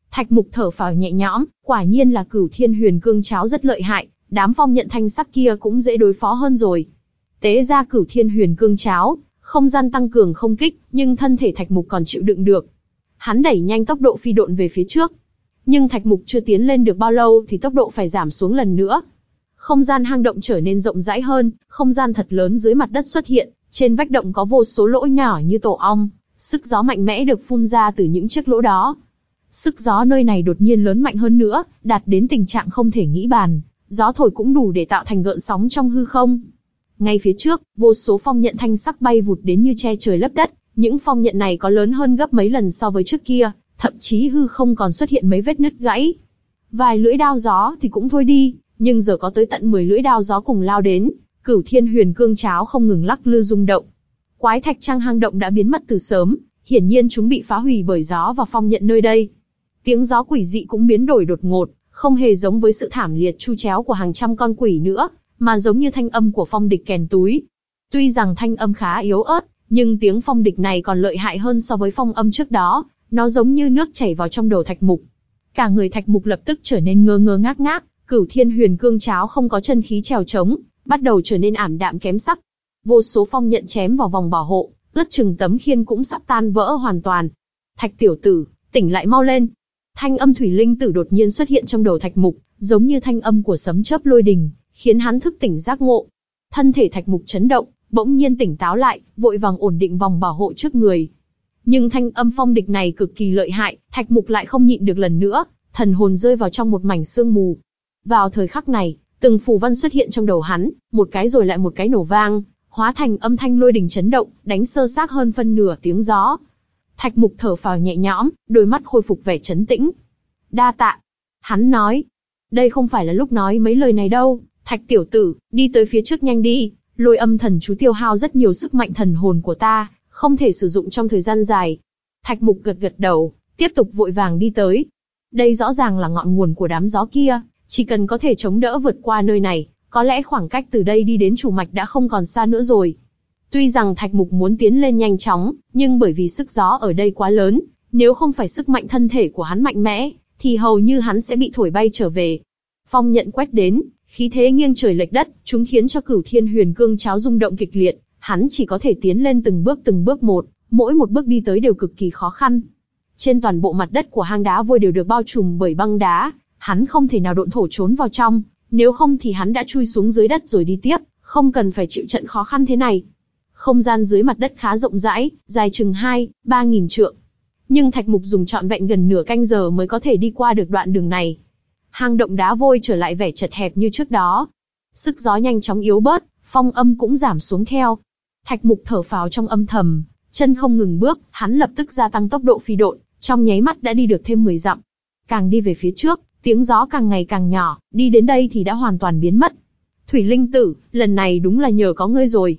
Thạch Mục thở phào nhẹ nhõm, quả nhiên là Cửu Thiên Huyền Cương cháo rất lợi hại, đám phong nhận thanh sắc kia cũng dễ đối phó hơn rồi. Tế ra Cửu Thiên Huyền Cương cháo, không gian tăng cường không kích, nhưng thân thể Thạch Mục còn chịu đựng được. Hắn đẩy nhanh tốc độ phi độn về phía trước. Nhưng Thạch Mục chưa tiến lên được bao lâu thì tốc độ phải giảm xuống lần nữa. Không gian hang động trở nên rộng rãi hơn, không gian thật lớn dưới mặt đất xuất hiện, trên vách động có vô số lỗ nhỏ như tổ ong, sức gió mạnh mẽ được phun ra từ những chiếc lỗ đó. Sức gió nơi này đột nhiên lớn mạnh hơn nữa, đạt đến tình trạng không thể nghĩ bàn, gió thổi cũng đủ để tạo thành gợn sóng trong hư không. Ngay phía trước, vô số phong nhận thanh sắc bay vụt đến như che trời lấp đất, những phong nhận này có lớn hơn gấp mấy lần so với trước kia, thậm chí hư không còn xuất hiện mấy vết nứt gãy. Vài lưỡi đao gió thì cũng thôi đi, nhưng giờ có tới tận mười lưỡi đao gió cùng lao đến, Cửu Thiên Huyền Cương cháo không ngừng lắc lư rung động. Quái thạch trang hang động đã biến mất từ sớm, hiển nhiên chúng bị phá hủy bởi gió và phong nhận nơi đây. Tiếng gió quỷ dị cũng biến đổi đột ngột, không hề giống với sự thảm liệt chu chéo của hàng trăm con quỷ nữa, mà giống như thanh âm của phong địch kèn túi. Tuy rằng thanh âm khá yếu ớt, nhưng tiếng phong địch này còn lợi hại hơn so với phong âm trước đó, nó giống như nước chảy vào trong đầu Thạch Mục. Cả người Thạch Mục lập tức trở nên ngơ ngơ ngác ngác, Cửu Thiên Huyền Cương cháo không có chân khí trèo trống, bắt đầu trở nên ảm đạm kém sắc. Vô số phong nhận chém vào vòng bảo hộ, ướt chừng tấm khiên cũng sắp tan vỡ hoàn toàn. Thạch tiểu tử, tỉnh lại mau lên. Thanh âm thủy linh tử đột nhiên xuất hiện trong đầu Thạch Mục, giống như thanh âm của sấm chớp lôi đình, khiến hắn thức tỉnh giác ngộ. Thân thể Thạch Mục chấn động, bỗng nhiên tỉnh táo lại, vội vàng ổn định vòng bảo hộ trước người. Nhưng thanh âm phong địch này cực kỳ lợi hại, Thạch Mục lại không nhịn được lần nữa, thần hồn rơi vào trong một mảnh sương mù. Vào thời khắc này, từng phù văn xuất hiện trong đầu hắn, một cái rồi lại một cái nổ vang, hóa thành âm thanh lôi đình chấn động, đánh sơ xác hơn phân nửa tiếng gió. Thạch Mục thở phào nhẹ nhõm, đôi mắt khôi phục vẻ trấn tĩnh. Đa tạ. Hắn nói. Đây không phải là lúc nói mấy lời này đâu, Thạch tiểu tử, đi tới phía trước nhanh đi, lôi âm thần chú tiêu hao rất nhiều sức mạnh thần hồn của ta, không thể sử dụng trong thời gian dài. Thạch Mục gật gật đầu, tiếp tục vội vàng đi tới. Đây rõ ràng là ngọn nguồn của đám gió kia, chỉ cần có thể chống đỡ vượt qua nơi này, có lẽ khoảng cách từ đây đi đến chủ mạch đã không còn xa nữa rồi. Tuy rằng Thạch Mục muốn tiến lên nhanh chóng, nhưng bởi vì sức gió ở đây quá lớn, nếu không phải sức mạnh thân thể của hắn mạnh mẽ, thì hầu như hắn sẽ bị thổi bay trở về. Phong nhận quét đến, khí thế nghiêng trời lệch đất, chúng khiến cho Cửu Thiên Huyền Cương cháo rung động kịch liệt, hắn chỉ có thể tiến lên từng bước từng bước một, mỗi một bước đi tới đều cực kỳ khó khăn. Trên toàn bộ mặt đất của hang đá vôi đều được bao trùm bởi băng đá, hắn không thể nào độn thổ trốn vào trong, nếu không thì hắn đã chui xuống dưới đất rồi đi tiếp, không cần phải chịu trận khó khăn thế này. Không gian dưới mặt đất khá rộng rãi, dài chừng hai, ba nghìn trượng. Nhưng Thạch Mục dùng trọn vẹn gần nửa canh giờ mới có thể đi qua được đoạn đường này. Hang động đá vôi trở lại vẻ chật hẹp như trước đó. Sức gió nhanh chóng yếu bớt, phong âm cũng giảm xuống theo. Thạch Mục thở phào trong âm thầm, chân không ngừng bước, hắn lập tức gia tăng tốc độ phi độn, trong nháy mắt đã đi được thêm mười dặm. Càng đi về phía trước, tiếng gió càng ngày càng nhỏ, đi đến đây thì đã hoàn toàn biến mất. Thủy linh tử, lần này đúng là nhờ có ngươi rồi.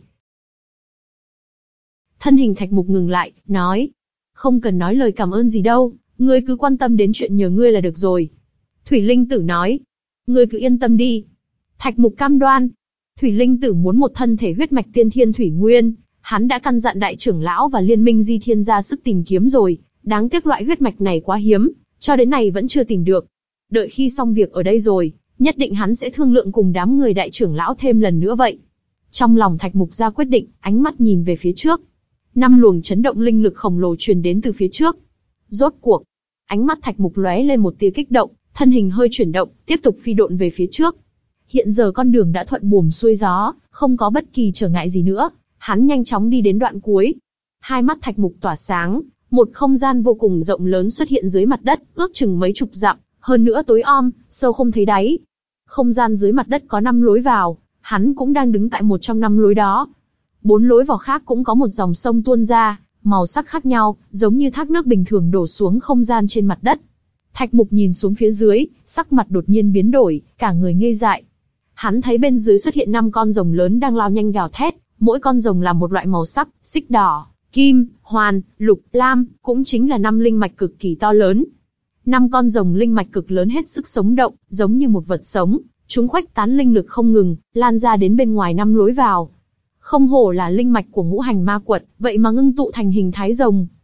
Thân hình Thạch Mục ngừng lại, nói. Không cần nói lời cảm ơn gì đâu, ngươi cứ quan tâm đến chuyện nhờ ngươi là được rồi. Thủy linh tử nói. Ngươi cứ yên tâm đi. Thạch Mục cam đoan. Thủy linh tử muốn một thân thể huyết mạch tiên thiên thủy nguyên, hắn đã căn dặn đại trưởng lão và liên minh di thiên ra sức tìm kiếm rồi, đáng tiếc loại huyết mạch này quá hiếm, cho đến nay vẫn chưa tìm được. Đợi khi xong việc ở đây rồi, nhất định hắn sẽ thương lượng cùng đám người đại trưởng lão thêm lần nữa vậy. Trong lòng Thạch Mục ra quyết định, ánh mắt nhìn về phía trước. Năm luồng chấn động linh lực khổng lồ truyền đến từ phía trước. Rốt cuộc, ánh mắt Thạch Mục lóe lên một tia kích động, thân hình hơi chuyển động, tiếp tục phi độn về phía trước. Hiện giờ con đường đã thuận buồm xuôi gió, không có bất kỳ trở ngại gì nữa, hắn nhanh chóng đi đến đoạn cuối. Hai mắt Thạch Mục tỏa sáng, một không gian vô cùng rộng lớn xuất hiện dưới mặt đất, ước chừng mấy chục dặm, hơn nữa tối om, sâu không thấy đáy. Không gian dưới mặt đất có năm lối vào, hắn cũng đang đứng tại một trong năm lối đó. Bốn lối vào khác cũng có một dòng sông tuôn ra, màu sắc khác nhau, giống như thác nước bình thường đổ xuống không gian trên mặt đất. Thạch Mục nhìn xuống phía dưới, sắc mặt đột nhiên biến đổi, cả người ngây dại. Hắn thấy bên dưới xuất hiện năm con rồng lớn đang lao nhanh gào thét, mỗi con rồng là một loại màu sắc, xích đỏ, kim, hoàn, lục, lam, cũng chính là năm linh mạch cực kỳ to lớn. Năm con rồng linh mạch cực lớn hết sức sống động, giống như một vật sống, chúng khuếch tán linh lực không ngừng, lan ra đến bên ngoài năm lối vào. Không hổ là linh mạch của ngũ hành ma quật, vậy mà ngưng tụ thành hình thái rồng.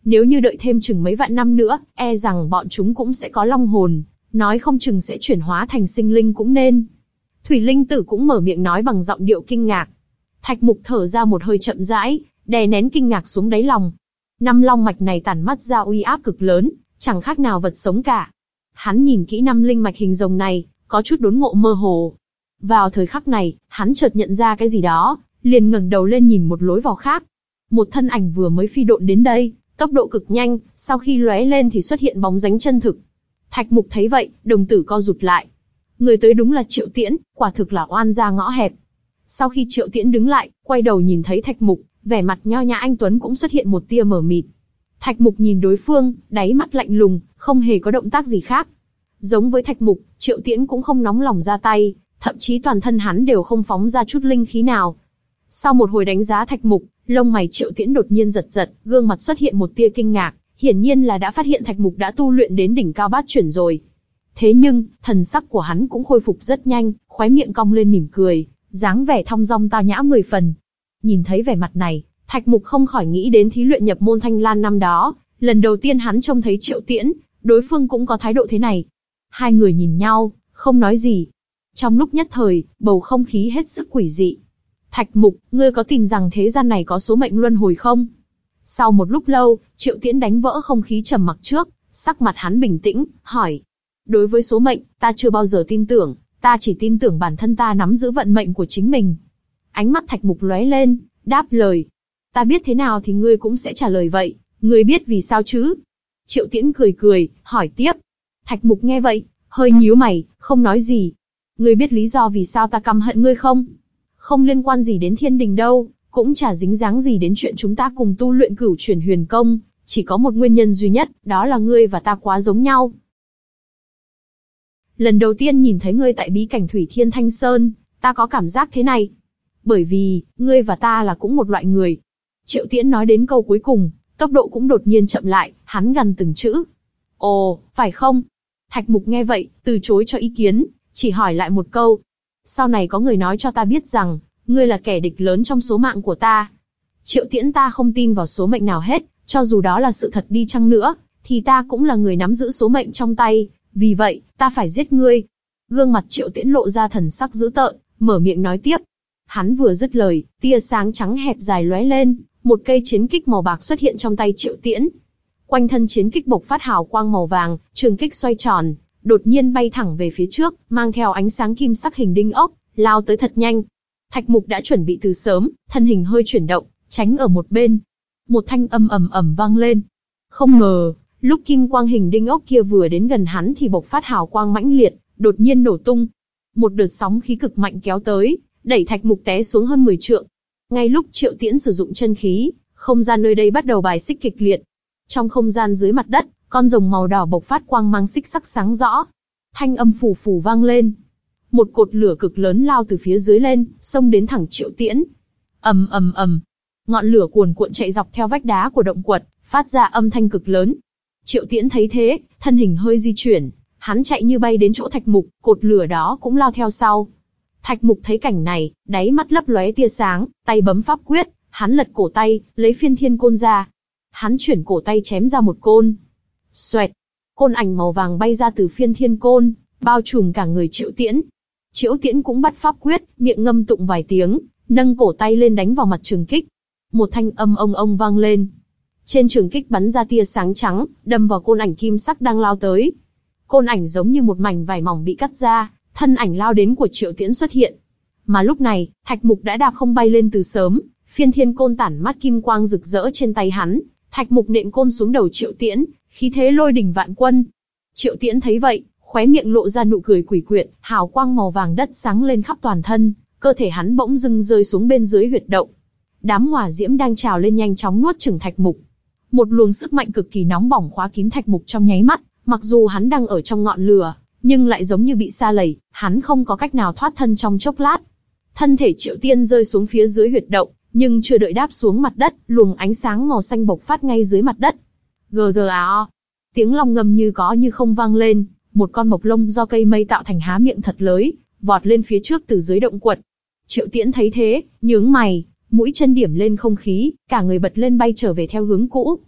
Nếu như đợi thêm chừng mấy vạn năm nữa, e rằng bọn chúng cũng sẽ có long hồn, nói không chừng sẽ chuyển hóa thành sinh linh cũng nên. Thủy Linh Tử cũng mở miệng nói bằng giọng điệu kinh ngạc. Thạch Mục thở ra một hơi chậm rãi, đè nén kinh ngạc xuống đáy lòng. Năm long mạch này tản mắt ra uy áp cực lớn, chẳng khác nào vật sống cả. Hắn nhìn kỹ năm linh mạch hình rồng này, có chút đốn ngộ mơ hồ. Vào thời khắc này, hắn chợt nhận ra cái gì đó, liền ngẩng đầu lên nhìn một lối vào khác. Một thân ảnh vừa mới phi độn đến đây, tốc độ cực nhanh, sau khi lóe lên thì xuất hiện bóng dáng chân thực. Thạch Mục thấy vậy, đồng tử co rụt lại. Người tới đúng là Triệu Tiễn, quả thực là oan gia ngõ hẹp. Sau khi Triệu Tiễn đứng lại, quay đầu nhìn thấy Thạch Mục, vẻ mặt nho nhã anh tuấn cũng xuất hiện một tia mờ mịt. Thạch Mục nhìn đối phương, đáy mắt lạnh lùng, không hề có động tác gì khác. Giống với Thạch Mục, Triệu Tiễn cũng không nóng lòng ra tay, thậm chí toàn thân hắn đều không phóng ra chút linh khí nào. Sau một hồi đánh giá Thạch Mục, lông mày Triệu Tiễn đột nhiên giật giật, gương mặt xuất hiện một tia kinh ngạc, hiển nhiên là đã phát hiện Thạch Mục đã tu luyện đến đỉnh cao bát chuyển rồi. Thế nhưng, thần sắc của hắn cũng khôi phục rất nhanh, khóe miệng cong lên mỉm cười, dáng vẻ thong dong tao nhã mười phần. Nhìn thấy vẻ mặt này, Thạch Mục không khỏi nghĩ đến thí luyện nhập môn Thanh Lan năm đó, lần đầu tiên hắn trông thấy Triệu Tiễn, đối phương cũng có thái độ thế này. Hai người nhìn nhau, không nói gì. Trong lúc nhất thời, bầu không khí hết sức quỷ dị. Thạch Mục, ngươi có tin rằng thế gian này có số mệnh luân hồi không? Sau một lúc lâu, Triệu Tiễn đánh vỡ không khí trầm mặc trước, sắc mặt hắn bình tĩnh, hỏi. Đối với số mệnh, ta chưa bao giờ tin tưởng, ta chỉ tin tưởng bản thân ta nắm giữ vận mệnh của chính mình. Ánh mắt Thạch Mục lóe lên, đáp lời. Ta biết thế nào thì ngươi cũng sẽ trả lời vậy, ngươi biết vì sao chứ? Triệu Tiễn cười cười, hỏi tiếp. Thạch Mục nghe vậy, hơi nhíu mày, không nói gì. Ngươi biết lý do vì sao ta căm hận ngươi không? Không liên quan gì đến thiên đình đâu, cũng chả dính dáng gì đến chuyện chúng ta cùng tu luyện cửu chuyển huyền công, chỉ có một nguyên nhân duy nhất, đó là ngươi và ta quá giống nhau. Lần đầu tiên nhìn thấy ngươi tại bí cảnh Thủy Thiên Thanh Sơn, ta có cảm giác thế này. Bởi vì, ngươi và ta là cũng một loại người. Triệu Tiễn nói đến câu cuối cùng, tốc độ cũng đột nhiên chậm lại, hắn gằn từng chữ. Ồ, phải không? Thạch Mục nghe vậy, từ chối cho ý kiến, chỉ hỏi lại một câu. Sau này có người nói cho ta biết rằng, ngươi là kẻ địch lớn trong số mạng của ta. Triệu Tiễn ta không tin vào số mệnh nào hết, cho dù đó là sự thật đi chăng nữa, thì ta cũng là người nắm giữ số mệnh trong tay, vì vậy, ta phải giết ngươi. Gương mặt Triệu Tiễn lộ ra thần sắc dữ tợn, mở miệng nói tiếp. Hắn vừa dứt lời, tia sáng trắng hẹp dài lóe lên, một cây chiến kích màu bạc xuất hiện trong tay Triệu Tiễn. Quanh thân chiến kích bộc phát hào quang màu vàng, trường kích xoay tròn, đột nhiên bay thẳng về phía trước, mang theo ánh sáng kim sắc hình đinh ốc, lao tới thật nhanh. Thạch Mục đã chuẩn bị từ sớm, thân hình hơi chuyển động, tránh ở một bên. Một thanh âm ầm ầm vang lên. Không ngờ, lúc kim quang hình đinh ốc kia vừa đến gần hắn thì bộc phát hào quang mãnh liệt, đột nhiên nổ tung. Một đợt sóng khí cực mạnh kéo tới, đẩy Thạch Mục té xuống hơn mười trượng. Ngay lúc Triệu Tiễn sử dụng chân khí, không gian nơi đây bắt đầu bài xích kịch liệt. Trong không gian dưới mặt đất, con rồng màu đỏ bộc phát quang mang xích sắc sáng rõ. Thanh âm phù phù vang lên. Một cột lửa cực lớn lao từ phía dưới lên, xông đến thẳng Triệu Tiễn. Ầm ầm ầm, ngọn lửa cuồn cuộn chạy dọc theo vách đá của động quật, phát ra âm thanh cực lớn. Triệu Tiễn thấy thế, thân hình hơi di chuyển, hắn chạy như bay đến chỗ Thạch Mục, cột lửa đó cũng lao theo sau. Thạch Mục thấy cảnh này, đáy mắt lấp lóe tia sáng, tay bấm pháp quyết, hắn lật cổ tay, lấy phiên thiên côn ra. Hắn chuyển cổ tay chém ra một côn. Xoẹt, côn ảnh màu vàng bay ra từ phiên thiên côn, bao trùm cả người Triệu Tiễn. Triệu Tiễn cũng bắt pháp quyết, miệng ngâm tụng vài tiếng, nâng cổ tay lên đánh vào mặt trường kích. Một thanh âm ông ông vang lên. Trên trường kích bắn ra tia sáng trắng, đâm vào côn ảnh kim sắc đang lao tới. Côn ảnh giống như một mảnh vải mỏng bị cắt ra, thân ảnh lao đến của Triệu Tiễn xuất hiện. Mà lúc này, Thạch Mục đã đạp không bay lên từ sớm, phiên thiên côn tản mắt kim quang rực rỡ trên tay hắn. Thạch Mục nện côn xuống đầu Triệu Tiễn, khí thế lôi đình vạn quân. Triệu Tiễn thấy vậy, khóe miệng lộ ra nụ cười quỷ quyệt, hào quang màu vàng đất sáng lên khắp toàn thân, cơ thể hắn bỗng dưng rơi xuống bên dưới huyệt động. Đám hỏa diễm đang trào lên nhanh chóng nuốt chửng Thạch Mục. Một luồng sức mạnh cực kỳ nóng bỏng khóa kín Thạch Mục trong nháy mắt, mặc dù hắn đang ở trong ngọn lửa, nhưng lại giống như bị sa lầy, hắn không có cách nào thoát thân trong chốc lát. Thân thể Triệu Tiễn rơi xuống phía dưới huyệt động, nhưng chưa đợi đáp xuống mặt đất, luồng ánh sáng màu xanh bộc phát ngay dưới mặt đất. Gờ giờ à o, tiếng long ngâm như có như không vang lên, một con mộc lông do cây mây tạo thành há miệng thật lớn, vọt lên phía trước từ dưới động quật. Triệu Tiễn thấy thế, nhướng mày, mũi chân điểm lên không khí, cả người bật lên bay trở về theo hướng cũ.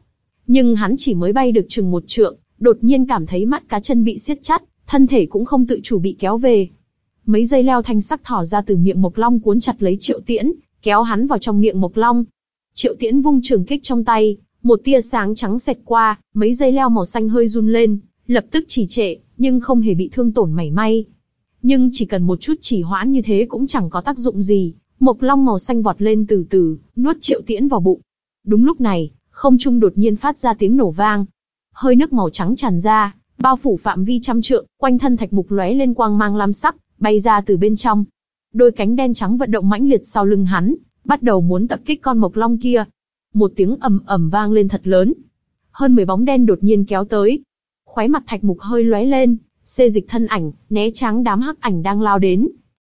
Nhưng hắn chỉ mới bay được chừng một trượng, đột nhiên cảm thấy mắt cá chân bị siết chặt, thân thể cũng không tự chủ bị kéo về. Mấy dây leo thanh sắc thỏ ra từ miệng Mộc Long cuốn chặt lấy Triệu Tiễn, kéo hắn vào trong miệng Mộc Long. Triệu Tiễn vung trường kích trong tay, một tia sáng trắng xẹt qua, mấy dây leo màu xanh hơi run lên, lập tức trì trệ, nhưng không hề bị thương tổn mảy may. Nhưng chỉ cần một chút trì hoãn như thế cũng chẳng có tác dụng gì, Mộc Long màu xanh vọt lên từ từ, nuốt Triệu Tiễn vào bụng. Đúng lúc này, không trung đột nhiên phát ra tiếng nổ vang. Hơi nước màu trắng tràn ra, bao phủ phạm vi trăm trượng, quanh thân Thạch Mục lóe lên quang mang lam sắc, bay ra từ bên trong. Đôi cánh đen trắng vận động mãnh liệt sau lưng hắn, bắt đầu muốn tập kích con Mộc Long kia. Một tiếng ầm ầm vang lên thật lớn. Hơn mười bóng đen đột nhiên kéo tới. Khóe mặt Thạch Mục hơi lóe lên, xê dịch thân ảnh, né tránh đám hắc ảnh đang lao đến.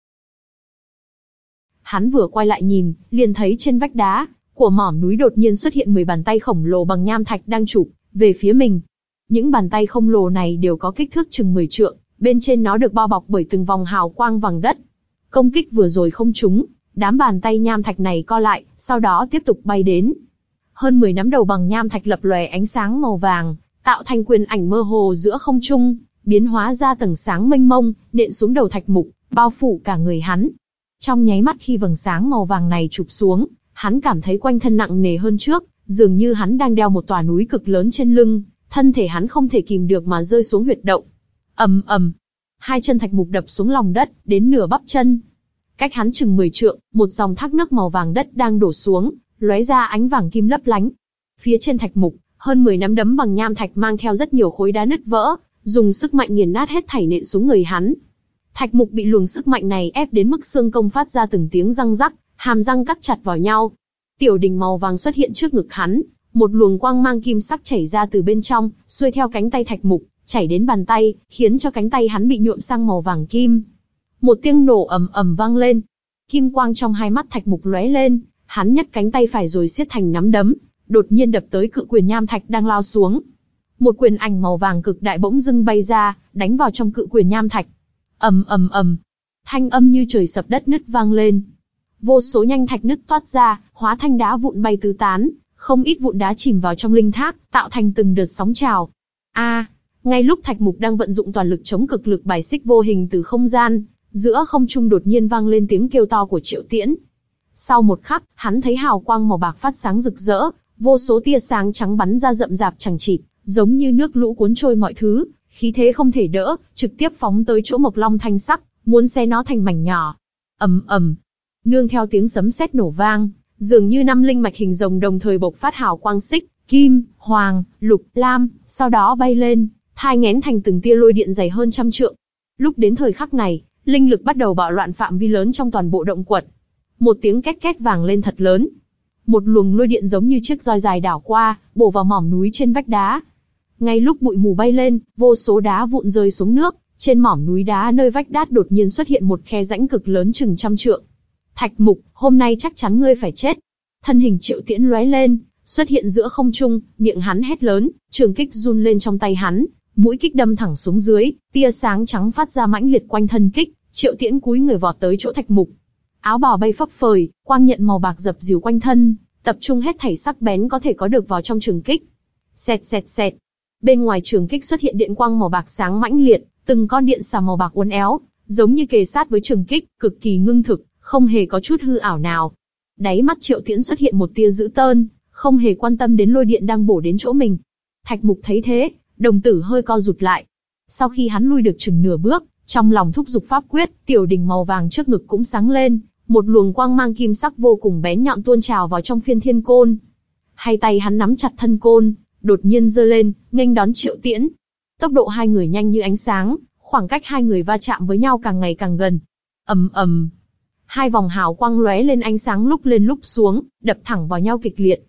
Hắn vừa quay lại nhìn, liền thấy trên vách đá của mỏm núi đột nhiên xuất hiện mười bàn tay khổng lồ bằng nham thạch đang chụp về phía mình. Những bàn tay khổng lồ này đều có kích thước chừng mười trượng, bên trên nó được bao bọc bởi từng vòng hào quang vàng đất. Công kích vừa rồi không trúng, đám bàn tay nham thạch này co lại, sau đó tiếp tục bay đến. Hơn mười nắm đầu bằng nham thạch lập lòe ánh sáng màu vàng, tạo thành quyền ảnh mơ hồ giữa không trung, biến hóa ra tầng sáng mênh mông, nện xuống đầu Thạch Mục, bao phủ cả người hắn. Trong nháy mắt khi vầng sáng màu vàng này chụp xuống, hắn cảm thấy quanh thân nặng nề hơn trước, dường như hắn đang đeo một tòa núi cực lớn trên lưng, thân thể hắn không thể kìm được mà rơi xuống huyệt động. Ầm ầm, hai chân Thạch Mục đập xuống lòng đất, đến nửa bắp chân. Cách hắn chừng mười trượng, một dòng thác nước màu vàng đất đang đổ xuống, lóe ra ánh vàng kim lấp lánh. Phía trên Thạch Mục, hơn mười nắm đấm bằng nham thạch mang theo rất nhiều khối đá nứt vỡ, dùng sức mạnh nghiền nát hết thảy nện xuống người hắn. Thạch Mục bị luồng sức mạnh này ép đến mức xương công phát ra từng tiếng răng rắc, hàm răng cắt chặt vào nhau. Tiểu đình màu vàng xuất hiện trước ngực hắn, một luồng quang mang kim sắc chảy ra từ bên trong, xuôi theo cánh tay Thạch Mục, chảy đến bàn tay, khiến cho cánh tay hắn bị nhuộm sang màu vàng kim. Một tiếng nổ ầm ầm vang lên, kim quang trong hai mắt Thạch Mục lóe lên, hắn nhấc cánh tay phải rồi siết thành nắm đấm, đột nhiên đập tới cự quyền nham thạch đang lao xuống. Một quyền ảnh màu vàng cực đại bỗng dưng bay ra, đánh vào trong cự quyền nham thạch. Ầm ầm ầm, thanh âm như trời sập đất nứt vang lên. Vô số nhanh thạch nứt toát ra, hóa thành đá vụn bay tứ tán, không ít vụn đá chìm vào trong linh thác, tạo thành từng đợt sóng trào. A, à, ngay lúc Thạch Mục đang vận dụng toàn lực chống cực lực bài xích vô hình từ không gian, giữa không trung đột nhiên vang lên tiếng kêu to của Triệu Tiễn. Sau một khắc, hắn thấy hào quang màu bạc phát sáng rực rỡ, vô số tia sáng trắng bắn ra rậm rạp chằng chịt, giống như nước lũ cuốn trôi mọi thứ, khí thế không thể đỡ, trực tiếp phóng tới chỗ Mộc Long thanh sắc, muốn xé nó thành mảnh nhỏ. Ầm ầm, nương theo tiếng sấm sét nổ vang, dường như năm linh mạch hình rồng đồng thời bộc phát hào quang xích, kim, hoàng, lục, lam, sau đó bay lên, thai nghén thành từng tia lôi điện dày hơn trăm trượng. Lúc đến thời khắc này, linh lực bắt đầu bạo loạn phạm vi lớn trong toàn bộ động quật. Một tiếng két két vàng lên thật lớn. Một luồng lôi điện giống như chiếc roi dài đảo qua, bổ vào mỏm núi trên vách đá. Ngay lúc bụi mù bay lên, vô số đá vụn rơi xuống nước, trên mỏm núi đá nơi vách đá đột nhiên xuất hiện một khe rãnh cực lớn chừng trăm trượng. Thạch Mục, hôm nay chắc chắn ngươi phải chết. Thân hình Triệu Tiễn lóe lên, xuất hiện giữa không trung, miệng hắn hét lớn, trường kích run lên trong tay hắn, mũi kích đâm thẳng xuống dưới, tia sáng trắng phát ra mãnh liệt quanh thân kích. Triệu Tiễn cúi người vọt tới chỗ Thạch Mục. Áo bào bay phấp phới, quang nhận màu bạc dập dìu quanh thân, tập trung hết thảy sắc bén có thể có được vào trong trường kích. Xẹt xẹt xẹt. Bên ngoài trường kích xuất hiện điện quang màu bạc sáng mãnh liệt, từng con điện xà màu bạc uốn éo, giống như kề sát với trường kích, cực kỳ ngưng thực, không hề có chút hư ảo nào. Đáy mắt Triệu Tiễn xuất hiện một tia dữ tợn, không hề quan tâm đến lôi điện đang bổ đến chỗ mình. Thạch Mục thấy thế, đồng tử hơi co rụt lại. Sau khi hắn lui được chừng nửa bước, trong lòng thúc giục pháp quyết, tiểu đỉnh màu vàng trước ngực cũng sáng lên, một luồng quang mang kim sắc vô cùng bén nhọn tuôn trào vào trong phiên thiên côn. Hai tay hắn nắm chặt thân côn, đột nhiên giơ lên, nghênh đón Triệu Tiễn. Tốc độ hai người nhanh như ánh sáng, khoảng cách hai người va chạm với nhau càng ngày càng gần. Ầm ầm, hai vòng hào quang lóe lên ánh sáng lúc lên lúc xuống, đập thẳng vào nhau kịch liệt.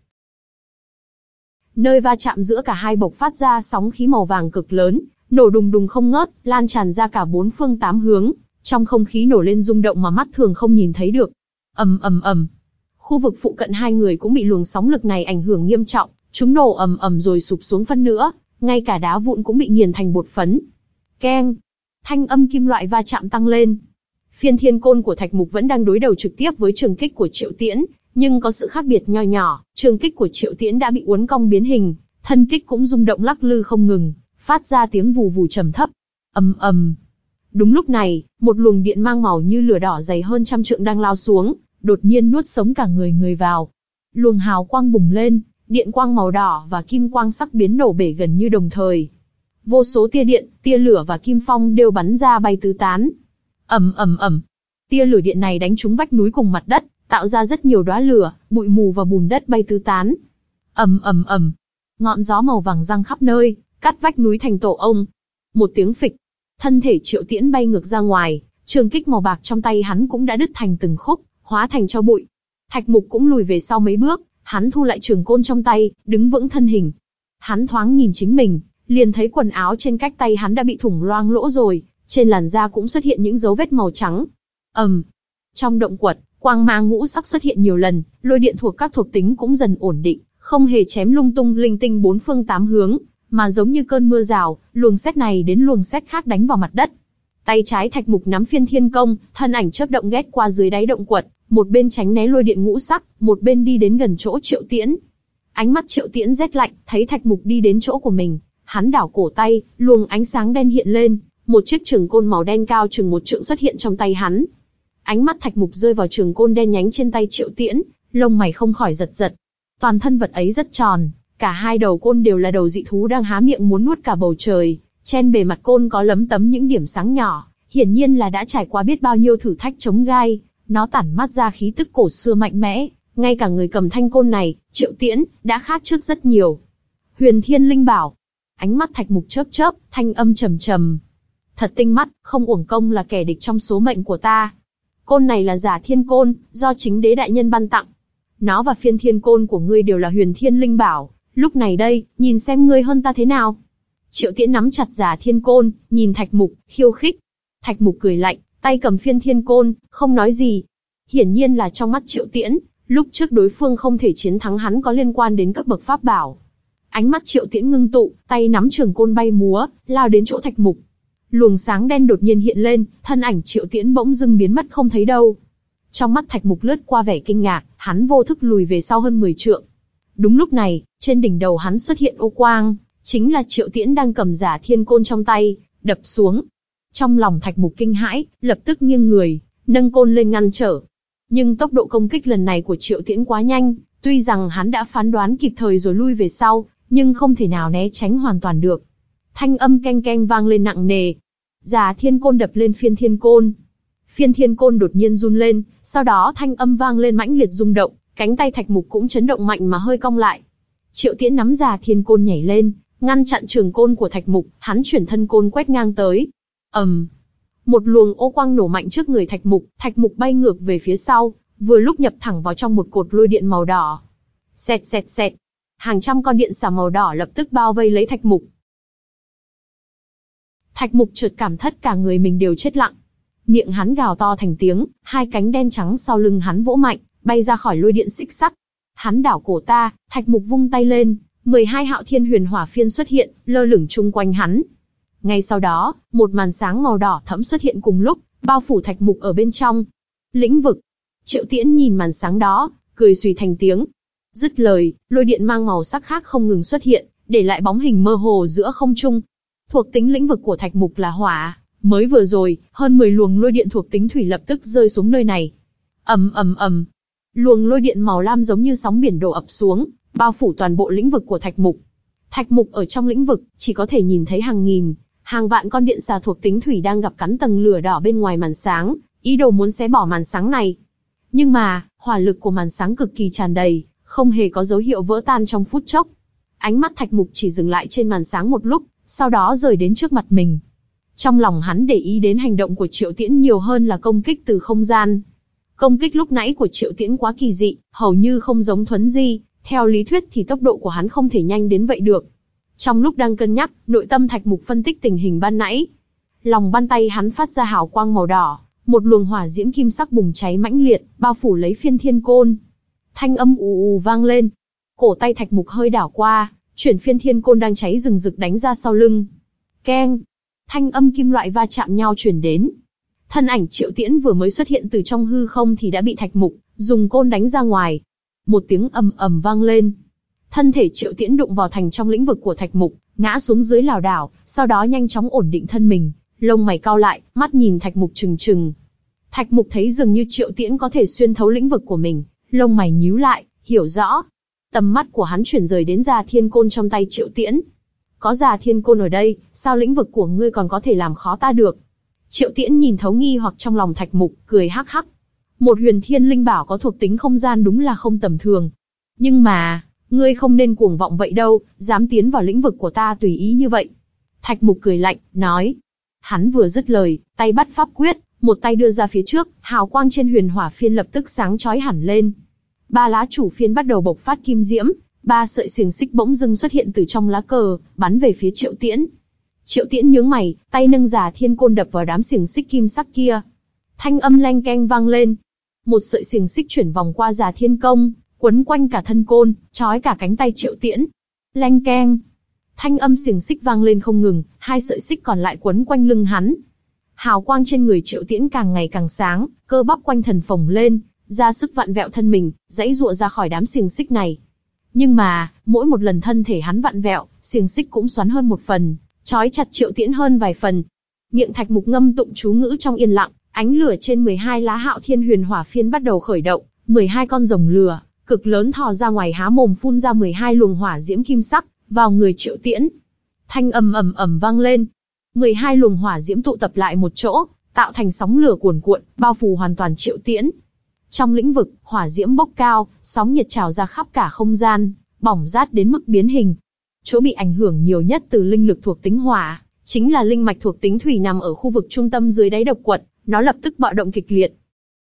Nơi va chạm giữa cả hai bộc phát ra sóng khí màu vàng cực lớn, nổ đùng đùng không ngớt, lan tràn ra cả bốn phương tám hướng, trong không khí nổ lên rung động mà mắt thường không nhìn thấy được. Ầm ầm ầm, khu vực phụ cận hai người cũng bị luồng sóng lực này ảnh hưởng nghiêm trọng, chúng nổ ầm ầm rồi sụp xuống phân nữa, ngay cả đá vụn cũng bị nghiền thành bột phấn. Keng, thanh âm kim loại va chạm tăng lên. Phiên thiên côn của Thạch Mục vẫn đang đối đầu trực tiếp với trường kích của Triệu Tiễn, nhưng có sự khác biệt nho nhỏ, trường kích của Triệu Tiễn đã bị uốn cong biến hình, thân kích cũng rung động lắc lư không ngừng, phát ra tiếng vù vù trầm thấp. Ầm ầm. Đúng lúc này, một luồng điện mang màu như lửa đỏ dày hơn trăm trượng đang lao xuống, đột nhiên nuốt sống cả người người vào. Luồng hào quang bùng lên, điện quang màu đỏ và kim quang sắc biến nổ bể gần như đồng thời. Vô số tia điện, tia lửa và kim phong đều bắn ra bay tứ tán. Ầm ầm ầm. Tia lửa điện này đánh trúng vách núi cùng mặt đất, tạo ra rất nhiều đóa lửa, bụi mù và bùn đất bay tứ tán. Ầm ầm ầm. Ngọn gió màu vàng giăng khắp nơi, cắt vách núi thành tổ ong. Một tiếng phịch, thân thể Triệu Tiễn bay ngược ra ngoài, trường kích màu bạc trong tay hắn cũng đã đứt thành từng khúc, hóa thành tro bụi. Thạch Mục cũng lùi về sau mấy bước, hắn thu lại trường côn trong tay, đứng vững thân hình. Hắn thoáng nhìn chính mình, liền thấy quần áo trên cách tay hắn đã bị thủng loang lỗ rồi, trên làn da cũng xuất hiện những dấu vết màu trắng. ầm, um. Trong động quật, quang mang ngũ sắc xuất hiện nhiều lần, lôi điện thuộc các thuộc tính cũng dần ổn định, không hề chém lung tung linh tinh bốn phương tám hướng, mà giống như cơn mưa rào, luồng sét này đến luồng sét khác đánh vào mặt đất. Tay trái Thạch Mục nắm Phiên Thiên Công, thân ảnh chớp động ghét qua dưới đáy động quật, một bên tránh né lôi điện ngũ sắc, một bên đi đến gần chỗ Triệu Tiễn. Ánh mắt Triệu Tiễn rét lạnh, thấy Thạch Mục đi đến chỗ của mình, hắn đảo cổ tay, luồng ánh sáng đen hiện lên, một chiếc trường côn màu đen cao chừng một trượng xuất hiện trong tay hắn. Ánh mắt Thạch Mục rơi vào trường côn đen nhánh trên tay Triệu Tiễn, lông mày không khỏi giật giật. Toàn thân vật ấy rất tròn, cả hai đầu côn đều là đầu dị thú đang há miệng muốn nuốt cả bầu trời, trên bề mặt côn có lấm tấm những điểm sáng nhỏ, hiển nhiên là đã trải qua biết bao nhiêu thử thách chống gai, nó tản mát ra khí tức cổ xưa mạnh mẽ, ngay cả người cầm thanh côn này, Triệu Tiễn, đã khác trước rất nhiều. Huyền Thiên Linh Bảo. Ánh mắt Thạch Mục chớp chớp, thanh âm trầm trầm. Thật tinh mắt, không uổng công là kẻ địch trong số mệnh của ta. Côn này là Giả Thiên Côn, do chính đế đại nhân ban tặng. Nó và Phiên Thiên Côn của ngươi đều là Huyền Thiên Linh Bảo, lúc này đây, nhìn xem ngươi hơn ta thế nào. Triệu Tiễn nắm chặt Giả Thiên Côn, nhìn Thạch Mục, khiêu khích. Thạch Mục cười lạnh, tay cầm Phiên Thiên Côn, không nói gì. Hiển nhiên là trong mắt Triệu Tiễn, lúc trước đối phương không thể chiến thắng hắn có liên quan đến cấp bậc pháp bảo. Ánh mắt Triệu Tiễn ngưng tụ, tay nắm trường côn bay múa, lao đến chỗ Thạch Mục. Luồng sáng đen đột nhiên hiện lên, thân ảnh Triệu Tiễn bỗng dưng biến mất không thấy đâu. Trong mắt Thạch Mục lướt qua vẻ kinh ngạc, hắn vô thức lùi về sau hơn mười trượng. Đúng lúc này, trên đỉnh đầu hắn xuất hiện ô quang, chính là Triệu Tiễn đang cầm Giả Thiên Côn trong tay, đập xuống. Trong lòng Thạch Mục kinh hãi, lập tức nghiêng người, nâng côn lên ngăn trở. Nhưng tốc độ công kích lần này của Triệu Tiễn quá nhanh, tuy rằng hắn đã phán đoán kịp thời rồi lui về sau, nhưng không thể nào né tránh hoàn toàn được. Thanh âm keng keng vang lên nặng nề. Giả Thiên Côn đập lên Phiên Thiên Côn. Phiên Thiên Côn đột nhiên run lên, sau đó thanh âm vang lên mãnh liệt rung động, cánh tay Thạch Mục cũng chấn động mạnh mà hơi cong lại. Triệu Tiễn nắm Giả Thiên Côn nhảy lên, ngăn chặn trường côn của Thạch Mục, hắn chuyển thân côn quét ngang tới. ầm, um, một luồng ô quang nổ mạnh trước người Thạch Mục, Thạch Mục bay ngược về phía sau, vừa lúc nhập thẳng vào trong một cột lôi điện màu đỏ. Xẹt xẹt xẹt, hàng trăm con điện xà màu đỏ lập tức bao vây lấy Thạch Mục. Thạch Mục chợt cảm thất cả người mình đều chết lặng. Miệng hắn gào to thành tiếng, hai cánh đen trắng sau lưng hắn vỗ mạnh, bay ra khỏi lôi điện xích sắt. Hắn đảo cổ ta, Thạch Mục vung tay lên, mười hai Hạo Thiên Huyền Hỏa Phiên xuất hiện, lơ lửng chung quanh hắn. Ngay sau đó, một màn sáng màu đỏ thẫm xuất hiện cùng lúc, bao phủ Thạch Mục ở bên trong. Lĩnh vực. Triệu Tiễn nhìn màn sáng đó, cười xùy thành tiếng. Dứt lời, lôi điện mang màu sắc khác không ngừng xuất hiện, để lại bóng hình mơ hồ giữa không trung. Thuộc tính lĩnh vực của Thạch Mục là hỏa, mới vừa rồi, hơn mười luồng lôi điện thuộc tính thủy lập tức rơi xuống nơi này. Ầm ầm ầm. Luồng lôi điện màu lam giống như sóng biển đổ ập xuống, bao phủ toàn bộ lĩnh vực của Thạch Mục. Thạch Mục ở trong lĩnh vực, chỉ có thể nhìn thấy hàng nghìn, hàng vạn con điện xà thuộc tính thủy đang gặp cắn tầng lửa đỏ bên ngoài màn sáng, ý đồ muốn xé bỏ màn sáng này. Nhưng mà, hỏa lực của màn sáng cực kỳ tràn đầy, không hề có dấu hiệu vỡ tan trong phút chốc. Ánh mắt Thạch Mục chỉ dừng lại trên màn sáng một lúc, sau đó rời đến trước mặt mình. Trong lòng hắn để ý đến hành động của Triệu Tiễn nhiều hơn là công kích từ không gian. Công kích lúc nãy của Triệu Tiễn quá kỳ dị, hầu như không giống thuấn di, theo lý thuyết thì tốc độ của hắn không thể nhanh đến vậy được. Trong lúc đang cân nhắc, nội tâm Thạch Mục phân tích tình hình ban nãy. Lòng bàn tay hắn phát ra hào quang màu đỏ, một luồng hỏa diễm kim sắc bùng cháy mãnh liệt, bao phủ lấy Phiên Thiên Côn. Thanh âm ù ù vang lên. Cổ tay Thạch Mục hơi đảo qua, chuyển Phiên Thiên Côn đang cháy rừng rực đánh ra sau lưng. Keng! Thanh âm kim loại va chạm nhau truyền đến. Thân ảnh Triệu Tiễn vừa mới xuất hiện từ trong hư không thì đã bị Thạch Mục dùng côn đánh ra ngoài. Một tiếng ầm ầm vang lên. Thân thể Triệu Tiễn đụng vào thành trong lĩnh vực của Thạch Mục, ngã xuống dưới lảo đảo, sau đó nhanh chóng ổn định thân mình, lông mày cau lại, mắt nhìn Thạch Mục trừng trừng. Thạch Mục thấy dường như Triệu Tiễn có thể xuyên thấu lĩnh vực của mình, lông mày nhíu lại, hiểu rõ. Tầm mắt của hắn chuyển rời đến Già Thiên Côn trong tay Triệu Tiễn. Có Già Thiên Côn ở đây, sao lĩnh vực của ngươi còn có thể làm khó ta được? Triệu Tiễn nhìn thấu nghi hoặc trong lòng Thạch Mục, cười hắc hắc. Một huyền thiên linh bảo có thuộc tính không gian đúng là không tầm thường. Nhưng mà, ngươi không nên cuồng vọng vậy đâu, dám tiến vào lĩnh vực của ta tùy ý như vậy. Thạch Mục cười lạnh, nói. Hắn vừa dứt lời, tay bắt pháp quyết, một tay đưa ra phía trước, hào quang trên huyền hỏa phiên lập tức sáng chói hẳn lên. Ba lá chủ phiên bắt đầu bộc phát kim diễm, ba sợi xiềng xích bỗng dưng xuất hiện từ trong lá cờ, bắn về phía Triệu Tiễn. Triệu Tiễn nhướng mày, tay nâng Già Thiên Côn đập vào đám xiềng xích kim sắc kia. Thanh âm leng keng vang lên. Một sợi xiềng xích chuyển vòng qua Già Thiên Công, quấn quanh cả thân côn, trói cả cánh tay Triệu Tiễn. Leng keng. Thanh âm xiềng xích vang lên không ngừng, hai sợi xích còn lại quấn quanh lưng hắn. Hào quang trên người Triệu Tiễn càng ngày càng sáng, cơ bắp quanh thần phồng lên, ra sức vặn vẹo thân mình, giãy giụa ra khỏi đám xiềng xích này. Nhưng mà, mỗi một lần thân thể hắn vặn vẹo, xiềng xích cũng xoắn hơn một phần, trói chặt Triệu Tiễn hơn vài phần. Miệng Thạch Mục ngâm tụng chú ngữ trong yên lặng, ánh lửa trên mười hai lá Hạo Thiên Huyền Hỏa Phiên bắt đầu khởi động, mười hai con rồng lửa cực lớn thò ra ngoài há mồm phun ra mười hai luồng hỏa diễm kim sắc vào người Triệu Tiễn. Thanh ầm ầm ầm vang lên. mười hai luồng hỏa diễm tụ tập lại một chỗ, tạo thành sóng lửa cuồn cuộn, bao phủ hoàn toàn Triệu Tiễn. Trong lĩnh vực, hỏa diễm bốc cao, sóng nhiệt trào ra khắp cả không gian, bỏng rát đến mức biến hình. Chỗ bị ảnh hưởng nhiều nhất từ linh lực thuộc tính hỏa, chính là linh mạch thuộc tính thủy nằm ở khu vực trung tâm dưới đáy độc quật, nó lập tức bạo động kịch liệt.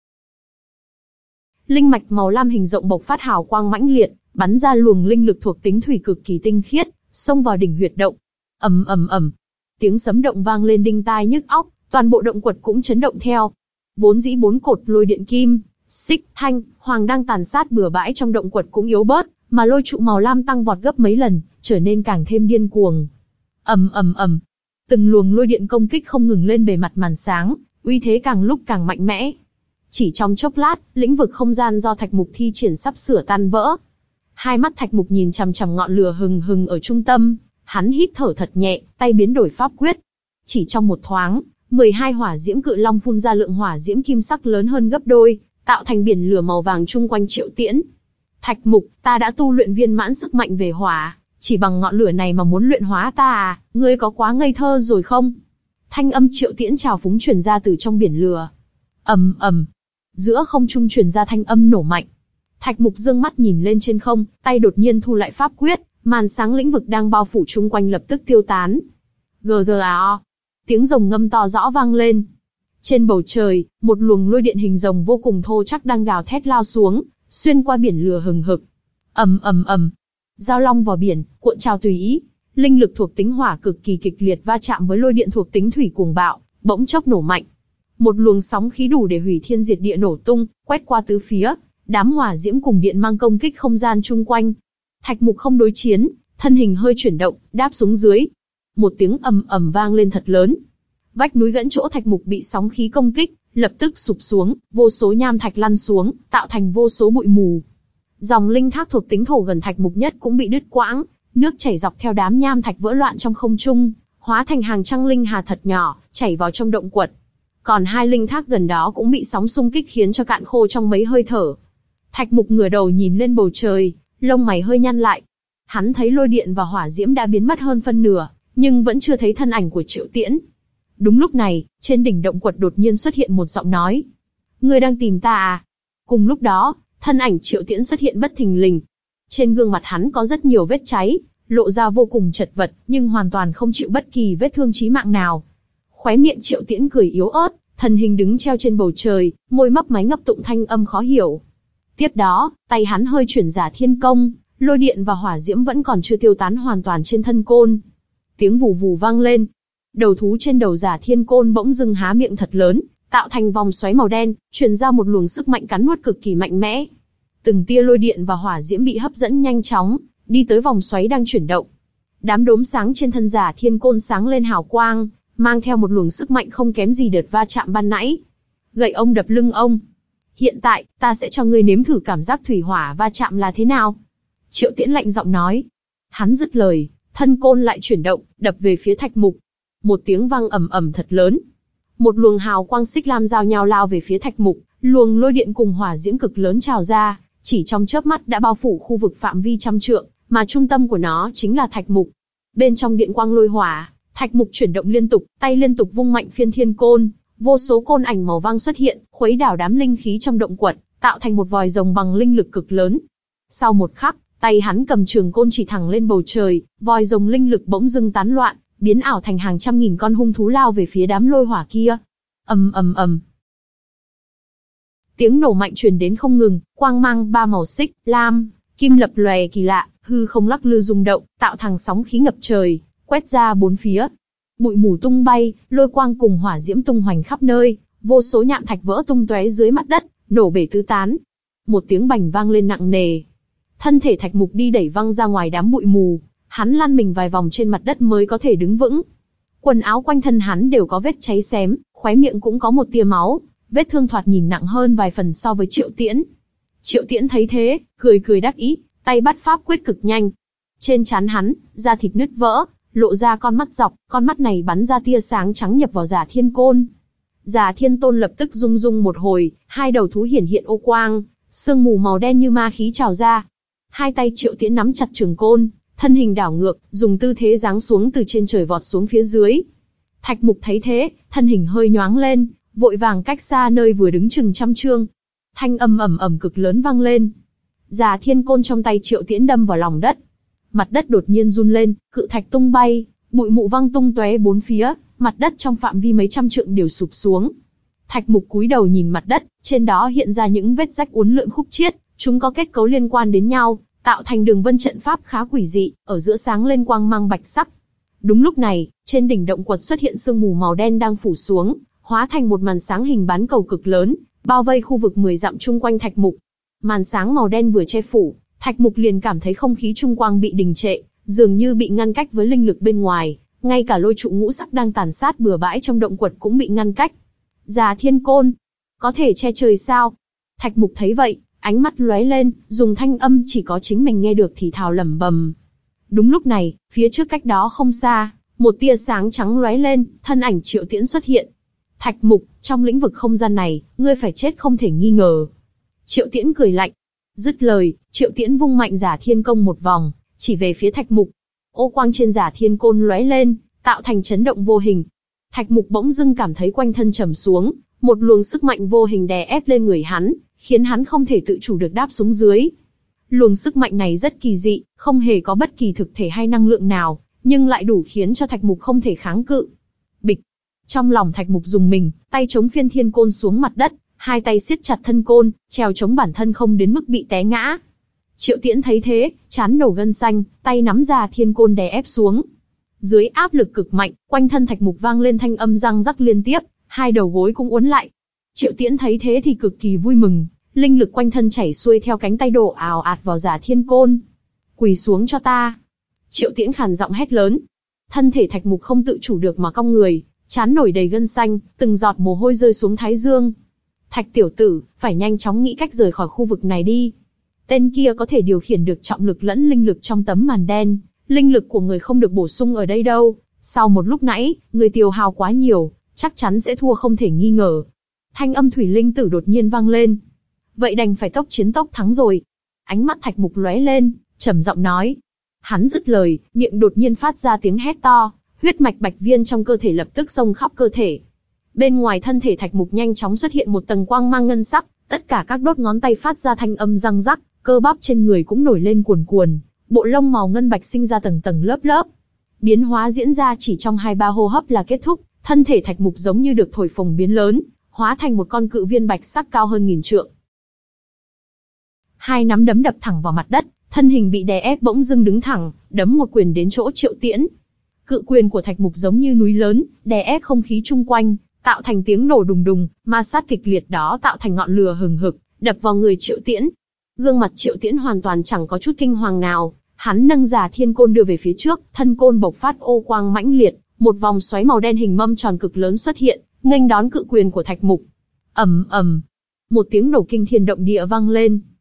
Linh mạch màu lam hình rộng bộc phát hào quang mãnh liệt, bắn ra luồng linh lực thuộc tính thủy cực kỳ tinh khiết, xông vào đỉnh huyệt động. Ầm ầm ầm, tiếng sấm động vang lên đinh tai nhức óc, toàn bộ động quật cũng chấn động theo. Vốn dĩ bốn cột lôi điện kim, xích, thanh, hoàng đang tàn sát bừa bãi trong động quật cũng yếu bớt, mà lôi trụ màu lam tăng vọt gấp mấy lần, trở nên càng thêm điên cuồng. Ầm ầm ầm, từng luồng lôi điện công kích không ngừng lên bề mặt màn sáng, uy thế càng lúc càng mạnh mẽ. Chỉ trong chốc lát, lĩnh vực không gian do Thạch Mục thi triển sắp sửa tan vỡ. Hai mắt Thạch Mục nhìn chằm chằm ngọn lửa hừng hừng ở trung tâm, hắn hít thở thật nhẹ, tay biến đổi pháp quyết. Chỉ trong một thoáng, mười hai hỏa diễm cự long phun ra lượng hỏa diễm kim sắc lớn hơn gấp đôi, tạo thành biển lửa màu vàng chung quanh Triệu Tiễn. Thạch Mục, ta đã tu luyện viên mãn sức mạnh về hỏa, chỉ bằng ngọn lửa này mà muốn luyện hóa ta à, ngươi có quá ngây thơ rồi không? Thanh âm Triệu Tiễn trào phúng truyền ra từ trong biển lửa. Ầm ầm, giữa không trung truyền ra thanh âm nổ mạnh. Thạch Mục dương mắt nhìn lên trên không, tay đột nhiên thu lại pháp quyết, màn sáng lĩnh vực đang bao phủ chung quanh lập tức tiêu tán. Gờ giờ à o, tiếng rồng ngâm to rõ vang lên. Trên bầu trời, một luồng lôi điện hình rồng vô cùng thô chắc đang gào thét lao xuống, xuyên qua biển lửa hừng hực. Ầm ầm ầm, giao long vào biển, cuộn trào tùy ý. Linh lực thuộc tính hỏa cực kỳ kịch liệt va chạm với lôi điện thuộc tính thủy cuồng bạo, bỗng chốc nổ mạnh. Một luồng sóng khí đủ để hủy thiên diệt địa nổ tung, quét qua tứ phía, đám hỏa diễm cùng điện mang công kích không gian chung quanh. Thạch Mục không đối chiến, thân hình hơi chuyển động, đáp xuống dưới. Một tiếng ầm ầm vang lên thật lớn. Vách núi gẫn chỗ Thạch Mục bị sóng khí công kích, lập tức sụp xuống, vô số nham thạch lăn xuống, tạo thành vô số bụi mù. Dòng linh thác thuộc tính thổ gần Thạch Mục nhất cũng bị đứt quãng, nước chảy dọc theo đám nham thạch vỡ loạn trong không trung, hóa thành hàng trăng linh hà thật nhỏ, chảy vào trong động quật. Còn hai linh thác gần đó cũng bị sóng xung kích khiến cho cạn khô trong mấy hơi thở. Thạch Mục ngửa đầu nhìn lên bầu trời, lông mày hơi nhăn lại. Hắn thấy lôi điện và hỏa diễm đã biến mất hơn phân nửa, nhưng vẫn chưa thấy thân ảnh của Triệu Tiễn. Đúng lúc này, trên đỉnh động quật đột nhiên xuất hiện một giọng nói. Ngươi đang tìm ta à? Cùng lúc đó, thân ảnh Triệu Tiễn xuất hiện bất thình lình. Trên gương mặt hắn có rất nhiều vết cháy, lộ ra vô cùng chật vật, nhưng hoàn toàn không chịu bất kỳ vết thương chí mạng nào. Khóe miệng Triệu Tiễn cười yếu ớt, thân hình đứng treo trên bầu trời, môi mấp máy ngập tụng thanh âm khó hiểu. Tiếp đó, tay hắn hơi chuyển Giả Thiên Công, lôi điện và hỏa diễm vẫn còn chưa tiêu tán hoàn toàn trên thân côn. Tiếng vù vù vang lên. Đầu thú trên đầu Giả Thiên Côn bỗng dưng há miệng thật lớn, tạo thành vòng xoáy màu đen, truyền ra một luồng sức mạnh cắn nuốt cực kỳ mạnh mẽ. Từng tia lôi điện và hỏa diễm bị hấp dẫn nhanh chóng, đi tới vòng xoáy đang chuyển động. Đám đốm sáng trên thân Giả Thiên Côn sáng lên hào quang, mang theo một luồng sức mạnh không kém gì đợt va chạm ban nãy. Gậy ông đập lưng ông. Hiện tại, ta sẽ cho ngươi nếm thử cảm giác thủy hỏa va chạm là thế nào. Triệu Tiễn lạnh giọng nói. Hắn dứt lời, thân côn lại chuyển động, đập về phía Thạch Mục. Một tiếng vang ầm ầm thật lớn. Một luồng hào quang xích lam giao nhau lao về phía Thạch Mục, luồng lôi điện cùng hỏa diễm cực lớn trào ra, chỉ trong chớp mắt đã bao phủ khu vực phạm vi trăm trượng, mà trung tâm của nó chính là Thạch Mục. Bên trong điện quang lôi hỏa, Thạch Mục chuyển động liên tục, tay liên tục vung mạnh phiên thiên côn, vô số côn ảnh màu vàng xuất hiện, khuấy đảo đám linh khí trong động quật, tạo thành một vòi rồng bằng linh lực cực lớn. Sau một khắc, tay hắn cầm trường côn chỉ thẳng lên bầu trời, vòi rồng linh lực bỗng dưng tán loạn, biến ảo thành hàng trăm nghìn con hung thú lao về phía đám lôi hỏa kia. Ầm ầm ầm. Tiếng nổ mạnh truyền đến không ngừng, quang mang ba màu xích, lam, kim lập lòe kỳ lạ, hư không lắc lư rung động, tạo thành sóng khí ngập trời, quét ra bốn phía. Bụi mù tung bay, lôi quang cùng hỏa diễm tung hoành khắp nơi, vô số nhạn thạch vỡ tung tóe dưới mặt đất, nổ bể tứ tán. Một tiếng bành vang lên nặng nề. Thân thể Thạch Mục đi đẩy văng ra ngoài đám bụi mù, hắn lăn mình vài vòng trên mặt đất mới có thể đứng vững. Quần áo quanh thân hắn đều có vết cháy xém, khóe miệng cũng có một tia máu, vết thương thoạt nhìn nặng hơn vài phần so với Triệu Tiễn. Triệu Tiễn thấy thế, cười cười đắc ý, tay bắt pháp quyết cực nhanh. Trên trán hắn, da thịt nứt vỡ, lộ ra con mắt dọc, con mắt này bắn ra tia sáng trắng nhập vào Giả Thiên Côn. Giả Thiên Tôn lập tức rung rung một hồi, hai đầu thú hiển hiện ô quang, sương mù màu đen như ma khí trào ra. Hai tay Triệu Tiễn nắm chặt trường côn, thân hình đảo ngược, dùng tư thế giáng xuống từ trên trời vọt xuống phía dưới. Thạch Mục thấy thế, thân hình hơi nhoáng lên, vội vàng cách xa nơi vừa đứng chừng trăm trượng. Thanh âm ầm ầm cực lớn vang lên. Giả Thiên Côn trong tay Triệu Tiễn đâm vào lòng đất. Mặt đất đột nhiên run lên, cự thạch tung bay, bụi mù văng tung tóe bốn phía, mặt đất trong phạm vi mấy trăm trượng đều sụp xuống. Thạch Mục cúi đầu nhìn mặt đất, trên đó hiện ra những vết rách uốn lượn khúc chiết, chúng có kết cấu liên quan đến nhau, tạo thành đường vân trận pháp khá quỷ dị, ở giữa sáng lên quang mang bạch sắc. Đúng lúc này, trên đỉnh động quật xuất hiện sương mù màu đen đang phủ xuống, hóa thành một màn sáng hình bán cầu cực lớn, bao vây khu vực mười dặm chung quanh Thạch Mục. Màn sáng màu đen vừa che phủ, Thạch Mục liền cảm thấy không khí chung quanh bị đình trệ, dường như bị ngăn cách với linh lực bên ngoài, ngay cả lôi trụ ngũ sắc đang tàn sát bừa bãi trong động quật cũng bị ngăn cách. Giả Thiên Côn, có thể che trời sao? Thạch Mục thấy vậy, ánh mắt lóe lên, dùng thanh âm chỉ có chính mình nghe được thì thào lẩm bẩm. Đúng lúc này, phía trước cách đó không xa, một tia sáng trắng lóe lên, thân ảnh Triệu Tiễn xuất hiện. Thạch Mục, trong lĩnh vực không gian này, ngươi phải chết không thể nghi ngờ. Triệu Tiễn cười lạnh. Dứt lời, Triệu Tiễn vung mạnh Giả Thiên Công một vòng, chỉ về phía Thạch Mục. Ô quang trên Giả Thiên Côn lóe lên, tạo thành chấn động vô hình. Thạch Mục bỗng dưng cảm thấy quanh thân trầm xuống, một luồng sức mạnh vô hình đè ép lên người hắn, khiến hắn không thể tự chủ được đáp xuống dưới. Luồng sức mạnh này rất kỳ dị, không hề có bất kỳ thực thể hay năng lượng nào, nhưng lại đủ khiến cho Thạch Mục không thể kháng cự. Bịch! Trong lòng Thạch Mục rùng mình, tay chống phiên thiên côn xuống mặt đất, hai tay siết chặt thân côn, trèo chống bản thân không đến mức bị té ngã. Triệu Tiễn thấy thế, chán nổ gân xanh, tay nắm Giả Thiên Côn đè ép xuống. Dưới áp lực cực mạnh, quanh thân Thạch Mục vang lên thanh âm răng rắc liên tiếp, hai đầu gối cũng uốn lại. Triệu Tiễn thấy thế thì cực kỳ vui mừng, linh lực quanh thân chảy xuôi theo cánh tay đổ ào ạt vào Giả Thiên Côn. Quỳ xuống cho ta! Triệu Tiễn khàn giọng hét lớn. Thân thể Thạch Mục không tự chủ được mà cong người, trán nổi đầy gân xanh, từng giọt mồ hôi rơi xuống thái dương. Thạch tiểu tử, phải nhanh chóng nghĩ cách rời khỏi khu vực này đi. Tên kia có thể điều khiển được trọng lực lẫn linh lực trong tấm màn đen, linh lực của người không được bổ sung ở đây đâu. Sau một lúc nãy, người tiêu hao quá nhiều, chắc chắn sẽ thua không thể nghi ngờ. Thanh âm Thủy Linh Tử đột nhiên vang lên. Vậy đành phải tốc chiến tốc thắng rồi. Ánh mắt Thạch Mục lóe lên, trầm giọng nói. Hắn dứt lời, miệng đột nhiên phát ra tiếng hét to, huyết mạch bạch viên trong cơ thể lập tức xông khắp cơ thể. Bên ngoài thân thể Thạch Mục nhanh chóng xuất hiện một tầng quang mang ngân sắc, tất cả các đốt ngón tay phát ra thanh âm răng rắc, cơ bắp trên người cũng nổi lên cuồn cuồn, bộ lông màu ngân bạch sinh ra tầng tầng lớp lớp. Biến hóa diễn ra chỉ trong hai ba hô hấp là kết thúc, thân thể Thạch Mục giống như được thổi phồng biến lớn, hóa thành một con cự viên bạch sắc cao hơn nghìn trượng. Hai nắm đấm đập thẳng vào mặt đất, thân hình bị đè ép bỗng dưng đứng thẳng, đấm một quyền đến chỗ Triệu Tiễn. Cự quyền của Thạch Mục giống như núi lớn, đè ép không khí chung quanh, tạo thành tiếng nổ đùng đùng, ma sát kịch liệt đó tạo thành ngọn lửa hừng hực, đập vào người Triệu Tiễn. Gương mặt Triệu Tiễn hoàn toàn chẳng có chút kinh hoàng nào, hắn nâng Giả Thiên Côn đưa về phía trước, thân côn bộc phát ô quang mãnh liệt, một vòng xoáy màu đen hình mâm tròn cực lớn xuất hiện, nghênh đón cự quyền của Thạch Mục. Ầm ầm, một tiếng nổ kinh thiên động địa vang lên.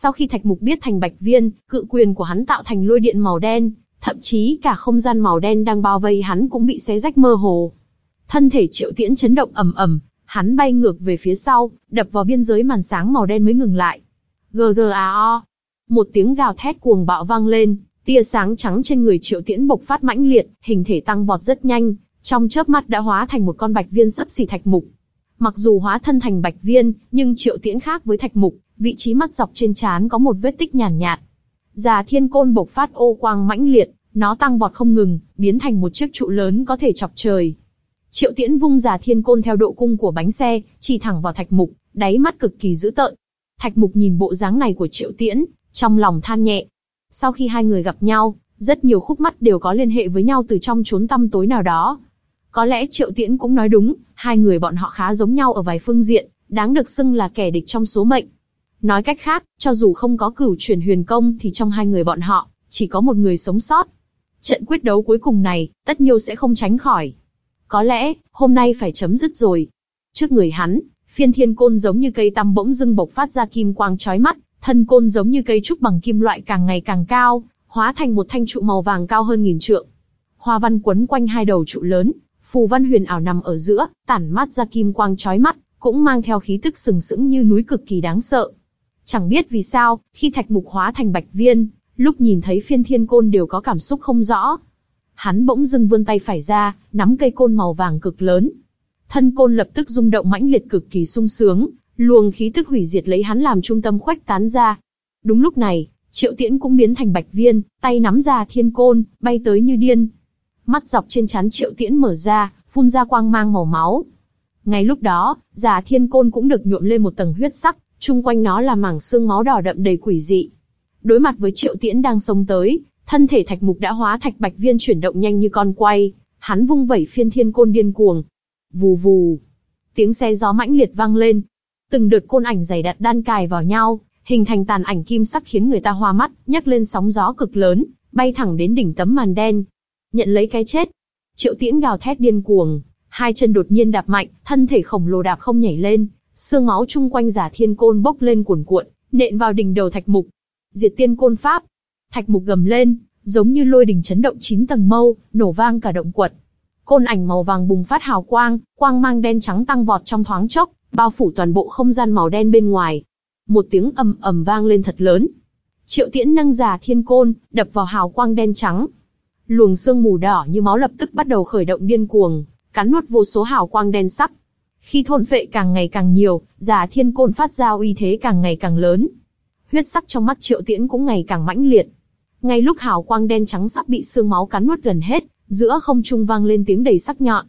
Sau khi Thạch Mục biết thành Bạch Viên, cự quyền của hắn tạo thành lôi điện màu đen, thậm chí cả không gian màu đen đang bao vây hắn cũng bị xé rách mơ hồ. Thân thể Triệu Tiễn chấn động ầm ầm, hắn bay ngược về phía sau, đập vào biên giới màn sáng màu đen mới ngừng lại. Gờ giờ à o, một tiếng gào thét cuồng bạo vang lên, tia sáng trắng trên người Triệu Tiễn bộc phát mãnh liệt, hình thể tăng vọt rất nhanh, trong chớp mắt đã hóa thành một con Bạch Viên xấp xỉ Thạch Mục. Mặc dù hóa thân thành Bạch Viên, nhưng Triệu Tiễn khác với Thạch Mục, vị trí mắt dọc trên trán có một vết tích nhàn nhạt, nhạt. Già Thiên Côn bộc phát ô quang mãnh liệt, nó tăng vọt không ngừng, biến thành một chiếc trụ lớn có thể chọc trời. Triệu Tiễn vung Già Thiên Côn theo độ cung của bánh xe, chỉ thẳng vào Thạch Mục, đáy mắt cực kỳ dữ tợn. Thạch Mục nhìn bộ dáng này của Triệu Tiễn, trong lòng than nhẹ. Sau khi hai người gặp nhau, rất nhiều khúc mắc đều có liên hệ với nhau từ trong chốn tăm tối nào đó. Có lẽ Triệu Tiễn cũng nói đúng, hai người bọn họ khá giống nhau ở vài phương diện, đáng được xưng là kẻ địch trong số mệnh. Nói cách khác, cho dù không có cửu chuyển huyền công thì trong hai người bọn họ, chỉ có một người sống sót. Trận quyết đấu cuối cùng này, tất nhiêu sẽ không tránh khỏi. Có lẽ, hôm nay phải chấm dứt rồi. Trước người hắn, Phiên Thiên Côn giống như cây tăm bỗng dưng bộc phát ra kim quang chói mắt, thân côn giống như cây trúc bằng kim loại càng ngày càng cao, hóa thành một thanh trụ màu vàng cao hơn nghìn trượng. Hoa văn quấn quanh hai đầu trụ lớn, phù văn huyền ảo nằm ở giữa, tản mát ra kim quang chói mắt, cũng mang theo khí tức sừng sững như núi cực kỳ đáng sợ. Chẳng biết vì sao, khi Thạch Mục hóa thành Bạch Viên, lúc nhìn thấy Phiên Thiên Côn đều có cảm xúc không rõ. Hắn bỗng dưng vươn tay phải ra, nắm cây côn màu vàng cực lớn. Thân côn lập tức rung động mãnh liệt cực kỳ sung sướng, luồng khí tức hủy diệt lấy hắn làm trung tâm khuếch tán ra. Đúng lúc này, Triệu Tiễn cũng biến thành Bạch Viên, tay nắm Già Thiên Côn, bay tới như điên. Mắt dọc trên trán Triệu Tiễn mở ra, phun ra quang mang màu máu. Ngay lúc đó, Già Thiên Côn cũng được nhuộm lên một tầng huyết sắc, chung quanh nó là mảng xương máu đỏ đậm đầy quỷ dị. Đối mặt với Triệu Tiễn đang xông tới, thân thể Thạch Mục đã hóa Thạch Bạch Viên chuyển động nhanh như con quay, hắn vung vẩy Phiên Thiên Côn điên cuồng. Vù vù, tiếng xé gió mãnh liệt vang lên. Từng đợt côn ảnh dày đặc đan cài vào nhau, hình thành tàn ảnh kim sắc khiến người ta hoa mắt, nhấc lên sóng gió cực lớn, bay thẳng đến đỉnh tấm màn đen. Nhận lấy cái chết. Triệu Tiễn gào thét điên cuồng, hai chân đột nhiên đạp mạnh, thân thể khổng lồ đạp không nhảy lên, xương máu chung quanh Già Thiên Côn bốc lên cuồn cuộn, nện vào đỉnh đầu Thạch Mục. Diệt Tiên Côn Pháp. Thạch Mục gầm lên, giống như lôi đình chấn động chín tầng mâu, nổ vang cả động quật. Côn ảnh màu vàng bùng phát hào quang, quang mang đen trắng tăng vọt trong thoáng chốc, bao phủ toàn bộ không gian màu đen bên ngoài. Một tiếng ầm ầm vang lên thật lớn. Triệu Tiễn nâng Già Thiên Côn, đập vào hào quang đen trắng. Luồng sương mù đỏ như máu lập tức bắt đầu khởi động điên cuồng, cắn nuốt vô số hào quang đen sắc. Khi thôn phệ càng ngày càng nhiều, Già Thiên Côn phát ra uy thế càng ngày càng lớn. Huyết sắc trong mắt Triệu Tiễn cũng ngày càng mãnh liệt. Ngay lúc hào quang đen trắng sắp bị sương máu cắn nuốt gần hết, giữa không trung vang lên tiếng đầy sắc nhọn.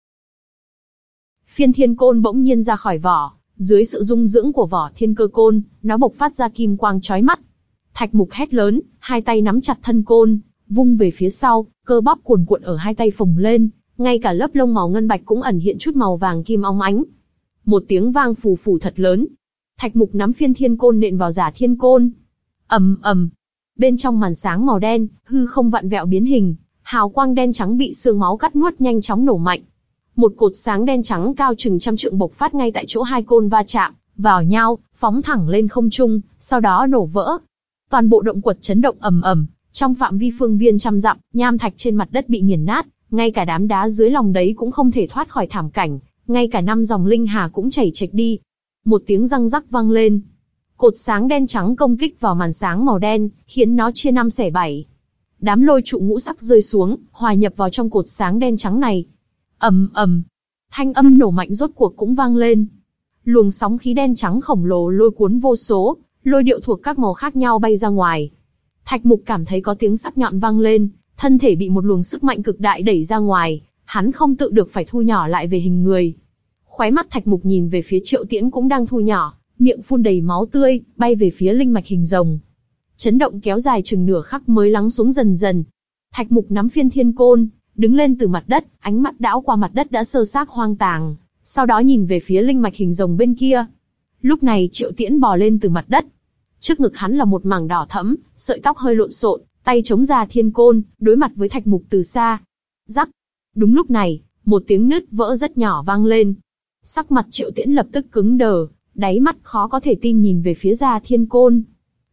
Phiên Thiên Côn bỗng nhiên ra khỏi vỏ, dưới sự dung dưỡng của vỏ thiên cơ côn, nó bộc phát ra kim quang chói mắt. Thạch Mục hét lớn, hai tay nắm chặt thân côn, vung về phía sau, cơ bắp cuồn cuộn ở hai tay phồng lên, ngay cả lớp lông màu ngân bạch cũng ẩn hiện chút màu vàng kim óng ánh. Một tiếng vang phù phù thật lớn. Thạch Mục nắm Phiên Thiên Côn nện vào Già Thiên Côn. Ầm ầm. Bên trong màn sáng màu đen, hư không vặn vẹo biến hình, hào quang đen trắng bị xương máu cắt nuốt nhanh chóng nổ mạnh. Một cột sáng đen trắng cao chừng trăm trượng bộc phát ngay tại chỗ hai côn va chạm vào nhau, phóng thẳng lên không trung, sau đó nổ vỡ. Toàn bộ động quật chấn động ầm ầm, trong phạm vi phương viên trăm dặm, nham thạch trên mặt đất bị nghiền nát, ngay cả đám đá dưới lòng đấy cũng không thể thoát khỏi thảm cảnh, ngay cả năm dòng linh hà cũng chảy trệch đi. Một tiếng răng rắc vang lên. Cột sáng đen trắng công kích vào màn sáng màu đen, khiến nó chia năm xẻ bảy. Đám lôi trụ ngũ sắc rơi xuống, hòa nhập vào trong cột sáng đen trắng này. Ầm ầm, thanh âm nổ mạnh rốt cuộc cũng vang lên. Luồng sóng khí đen trắng khổng lồ lôi cuốn vô số, lôi điệu thuộc các màu khác nhau bay ra ngoài. Thạch Mục cảm thấy có tiếng sắc nhọn vang lên, thân thể bị một luồng sức mạnh cực đại đẩy ra ngoài, hắn không tự được phải thu nhỏ lại về hình người. Khóe mắt Thạch Mục nhìn về phía Triệu Tiễn cũng đang thu nhỏ, miệng phun đầy máu tươi, bay về phía linh mạch hình rồng. Chấn động kéo dài chừng nửa khắc mới lắng xuống dần dần. Thạch Mục nắm Phiên Thiên Côn, đứng lên từ mặt đất, ánh mắt đảo qua mặt đất đã sơ xác hoang tàn, sau đó nhìn về phía linh mạch hình rồng bên kia. Lúc này Triệu Tiễn bò lên từ mặt đất. Trước ngực hắn là một mảng đỏ thẫm, sợi tóc hơi lộn xộn, tay chống Già Thiên Côn, đối mặt với Thạch Mục từ xa. Rắc. Đúng lúc này, một tiếng nứt vỡ rất nhỏ vang lên. Sắc mặt Triệu Tiễn lập tức cứng đờ, đáy mắt khó có thể tin nhìn về phía Già Thiên Côn.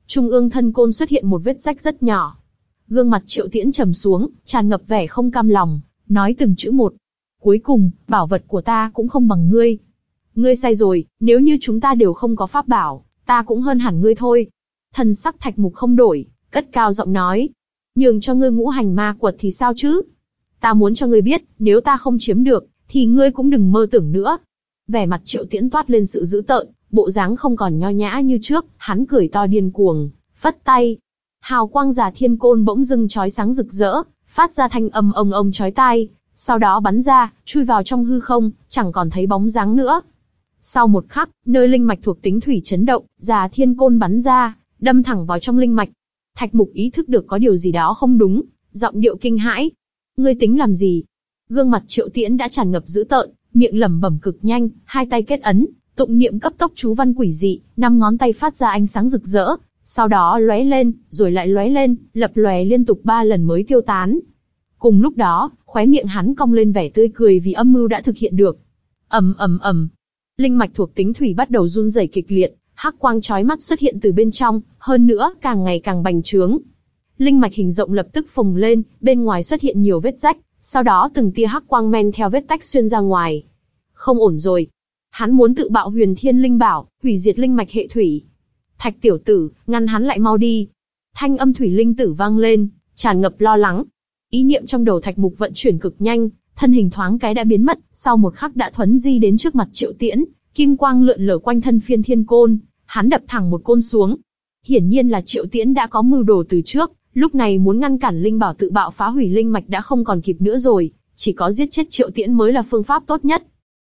trung ương thân côn xuất hiện một vết rách rất nhỏ. Gương mặt Triệu Tiễn trầm xuống, tràn ngập vẻ không cam lòng, nói từng chữ một. Cuối cùng, bảo vật của ta cũng không bằng ngươi. Ngươi sai rồi, nếu như chúng ta đều không có pháp bảo, ta cũng hơn hẳn ngươi thôi. Thần sắc Thạch Mục không đổi, cất cao giọng nói. Nhường cho ngươi ngũ hành ma quật thì sao chứ? Ta muốn cho ngươi biết, nếu ta không chiếm được, thì ngươi cũng đừng mơ tưởng nữa. Vẻ mặt Triệu Tiễn toát lên sự dữ tợn, bộ dáng không còn nho nhã như trước, hắn cười to điên cuồng, phất tay. Hào quang giả thiên côn bỗng dưng chói sáng rực rỡ, phát ra thanh âm ông ông chói tai, sau đó bắn ra, chui vào trong hư không, chẳng còn thấy bóng dáng nữa. Sau một khắc, nơi linh mạch thuộc tính thủy chấn động, giả thiên côn bắn ra, đâm thẳng vào trong linh mạch. Thạch Mục ý thức được có điều gì đó không đúng, giọng điệu kinh hãi. Ngươi tính làm gì? Gương mặt Triệu Tiễn đã tràn ngập dữ tợn, miệng lẩm bẩm cực nhanh, hai tay kết ấn, tụng niệm cấp tốc chú văn quỷ dị, năm ngón tay phát ra ánh sáng rực rỡ, sau đó lóe lên, rồi lại lóe lên, lập lòe liên tục ba lần mới tiêu tán. Cùng lúc đó, khóe miệng hắn cong lên vẻ tươi cười vì âm mưu đã thực hiện được. ầm ầm ầm, linh mạch thuộc tính thủy bắt đầu run rẩy kịch liệt, hắc quang chói mắt xuất hiện từ bên trong, hơn nữa càng ngày càng bành trướng. Linh mạch hình rộng lập tức phồng lên, bên ngoài xuất hiện nhiều vết rách, sau đó từng tia hắc quang men theo vết tách xuyên ra ngoài. Không ổn rồi. Hắn muốn tự bạo Huyền Thiên Linh Bảo, hủy diệt linh mạch hệ thủy. Thạch tiểu tử, ngăn hắn lại mau đi. Thanh âm thủy linh tử vang lên, tràn ngập lo lắng. Ý niệm trong đầu Thạch Mục vận chuyển cực nhanh, thân hình thoáng cái đã biến mất, sau một khắc đã thuấn di đến trước mặt Triệu Tiễn, kim quang lượn lờ quanh thân phiên thiên côn, hắn đập thẳng một côn xuống. Hiển nhiên là Triệu Tiễn đã có mưu đồ từ trước, lúc này muốn ngăn cản linh bảo tự bạo phá hủy linh mạch đã không còn kịp nữa rồi, chỉ có giết chết Triệu Tiễn mới là phương pháp tốt nhất.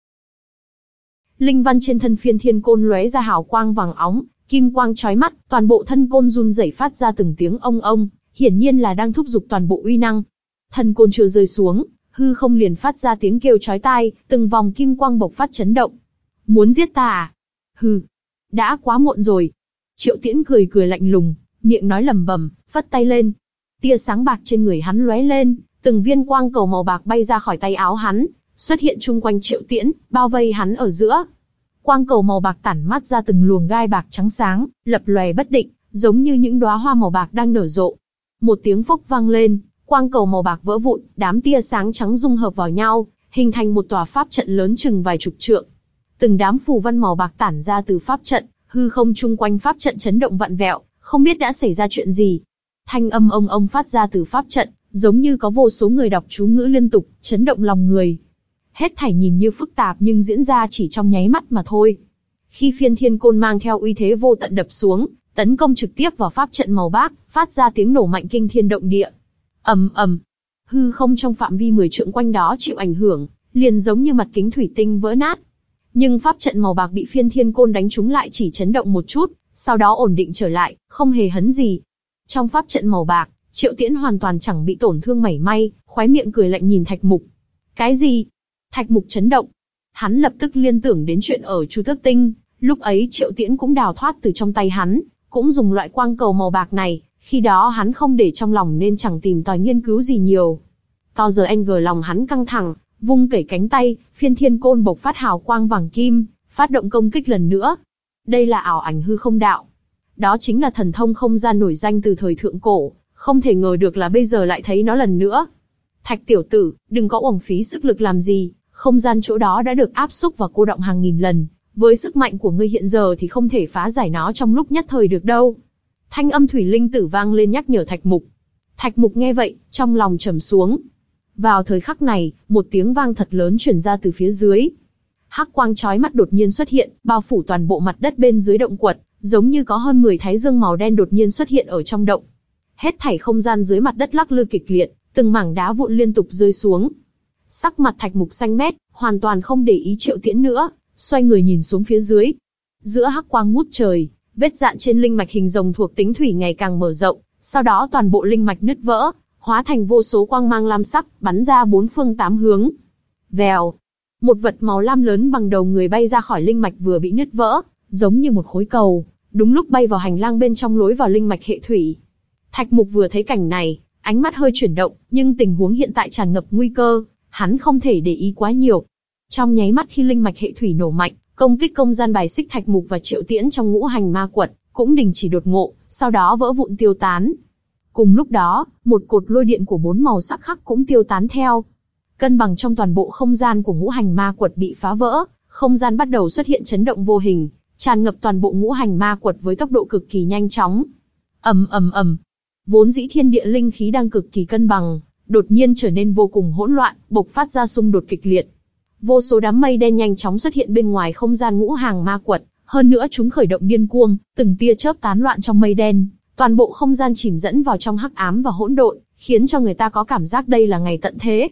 Linh văn trên thân phiên thiên côn lóe ra hào quang vàng óng, kim quang chói mắt, toàn bộ thân côn run rẩy phát ra từng tiếng ông ông, hiển nhiên là đang thúc giục toàn bộ uy năng. Thân côn chưa rơi xuống, hư không liền phát ra tiếng kêu chói tai, từng vòng kim quang bộc phát chấn động. Muốn giết ta à? Hừ, đã quá muộn rồi. Triệu Tiễn cười cười lạnh lùng, miệng nói lẩm bẩm, phất tay lên. Tia sáng bạc trên người hắn lóe lên, từng viên quang cầu màu bạc bay ra khỏi tay áo hắn, xuất hiện chung quanh Triệu Tiễn, bao vây hắn ở giữa. Quang cầu màu bạc tản mát ra từng luồng gai bạc trắng sáng, lập lòe bất định, giống như những đóa hoa màu bạc đang nở rộ. Một tiếng phốc vang lên, quang cầu màu bạc vỡ vụn, đám tia sáng trắng dung hợp vào nhau, hình thành một tòa pháp trận lớn chừng vài chục trượng. Từng đám phù văn màu bạc tản ra từ pháp trận, hư không chung quanh pháp trận chấn động vặn vẹo, không biết đã xảy ra chuyện gì. Thanh âm ông ông phát ra từ pháp trận, giống như có vô số người đọc chú ngữ liên tục, chấn động lòng người. Hết thảy nhìn như phức tạp nhưng diễn ra chỉ trong nháy mắt mà thôi. Khi phiên thiên côn mang theo uy thế vô tận đập xuống, tấn công trực tiếp vào pháp trận màu bạc, phát ra tiếng nổ mạnh kinh thiên động địa. ầm ầm, hư không trong phạm vi mười trượng quanh đó chịu ảnh hưởng, liền giống như mặt kính thủy tinh vỡ nát. Nhưng pháp trận màu bạc bị phiên thiên côn đánh trúng lại chỉ chấn động một chút, sau đó ổn định trở lại, không hề hấn gì. Trong pháp trận màu bạc, Triệu Tiễn hoàn toàn chẳng bị tổn thương mảy may, khóe miệng cười lạnh nhìn Thạch Mục. Cái gì? Thạch Mục chấn động. Hắn lập tức liên tưởng đến chuyện ở Chu Tước Tinh, lúc ấy Triệu Tiễn cũng đào thoát từ trong tay hắn, cũng dùng loại quang cầu màu bạc này, khi đó hắn không để trong lòng nên chẳng tìm tòi nghiên cứu gì nhiều. To giờ anh gờ lòng hắn căng thẳng, vung kẩy cánh tay, phiên thiên côn bộc phát hào quang vàng kim, phát động công kích lần nữa. Đây là ảo ảnh hư không đạo. Đó chính là thần thông không gian nổi danh từ thời thượng cổ, không thể ngờ được là bây giờ lại thấy nó lần nữa. Thạch tiểu tử, đừng có uổng phí sức lực làm gì, không gian chỗ đó đã được áp xúc và cô đọng hàng nghìn lần, với sức mạnh của ngươi hiện giờ thì không thể phá giải nó trong lúc nhất thời được đâu. Thanh âm thủy linh tử vang lên nhắc nhở Thạch Mục. Thạch Mục nghe vậy, trong lòng trầm xuống. Vào thời khắc này, một tiếng vang thật lớn truyền ra từ phía dưới. Hắc quang chói mắt đột nhiên xuất hiện, bao phủ toàn bộ mặt đất bên dưới động quật, giống như có hơn mười thái dương màu đen đột nhiên xuất hiện ở trong động. Hết thảy không gian dưới mặt đất lắc lư kịch liệt, từng mảng đá vụn liên tục rơi xuống. Sắc mặt Thạch Mục xanh mét, hoàn toàn không để ý Triệu Tiễn nữa, xoay người nhìn xuống phía dưới. Giữa hắc quang ngút trời, vết dạn trên linh mạch hình rồng thuộc tính thủy ngày càng mở rộng, sau đó toàn bộ linh mạch nứt vỡ, hóa thành vô số quang mang lam sắc, bắn ra bốn phương tám hướng. Vèo, một vật màu lam lớn bằng đầu người bay ra khỏi linh mạch vừa bị nứt vỡ, giống như một khối cầu, đúng lúc bay vào hành lang bên trong lối vào linh mạch hệ thủy. Thạch Mục vừa thấy cảnh này, ánh mắt hơi chuyển động, nhưng tình huống hiện tại tràn ngập nguy cơ, hắn không thể để ý quá nhiều. Trong nháy mắt khi linh mạch hệ thủy nổ mạnh, công kích không gian bài xích Thạch Mục và Triệu Tiễn trong ngũ hành ma quật, cũng đình chỉ đột ngộ, sau đó vỡ vụn tiêu tán. Cùng lúc đó, một cột lôi điện của bốn màu sắc khác cũng tiêu tán theo. Cân bằng trong toàn bộ không gian của ngũ hành ma quật bị phá vỡ, không gian bắt đầu xuất hiện chấn động vô hình, tràn ngập toàn bộ ngũ hành ma quật với tốc độ cực kỳ nhanh chóng. Ầm ầm ầm, vốn dĩ thiên địa linh khí đang cực kỳ cân bằng, đột nhiên trở nên vô cùng hỗn loạn, bộc phát ra xung đột kịch liệt. Vô số đám mây đen nhanh chóng xuất hiện bên ngoài không gian ngũ hành ma quật, hơn nữa chúng khởi động điên cuồng, từng tia chớp tán loạn trong mây đen, toàn bộ không gian chìm dẫn vào trong hắc ám và hỗn độn, khiến cho người ta có cảm giác đây là ngày tận thế.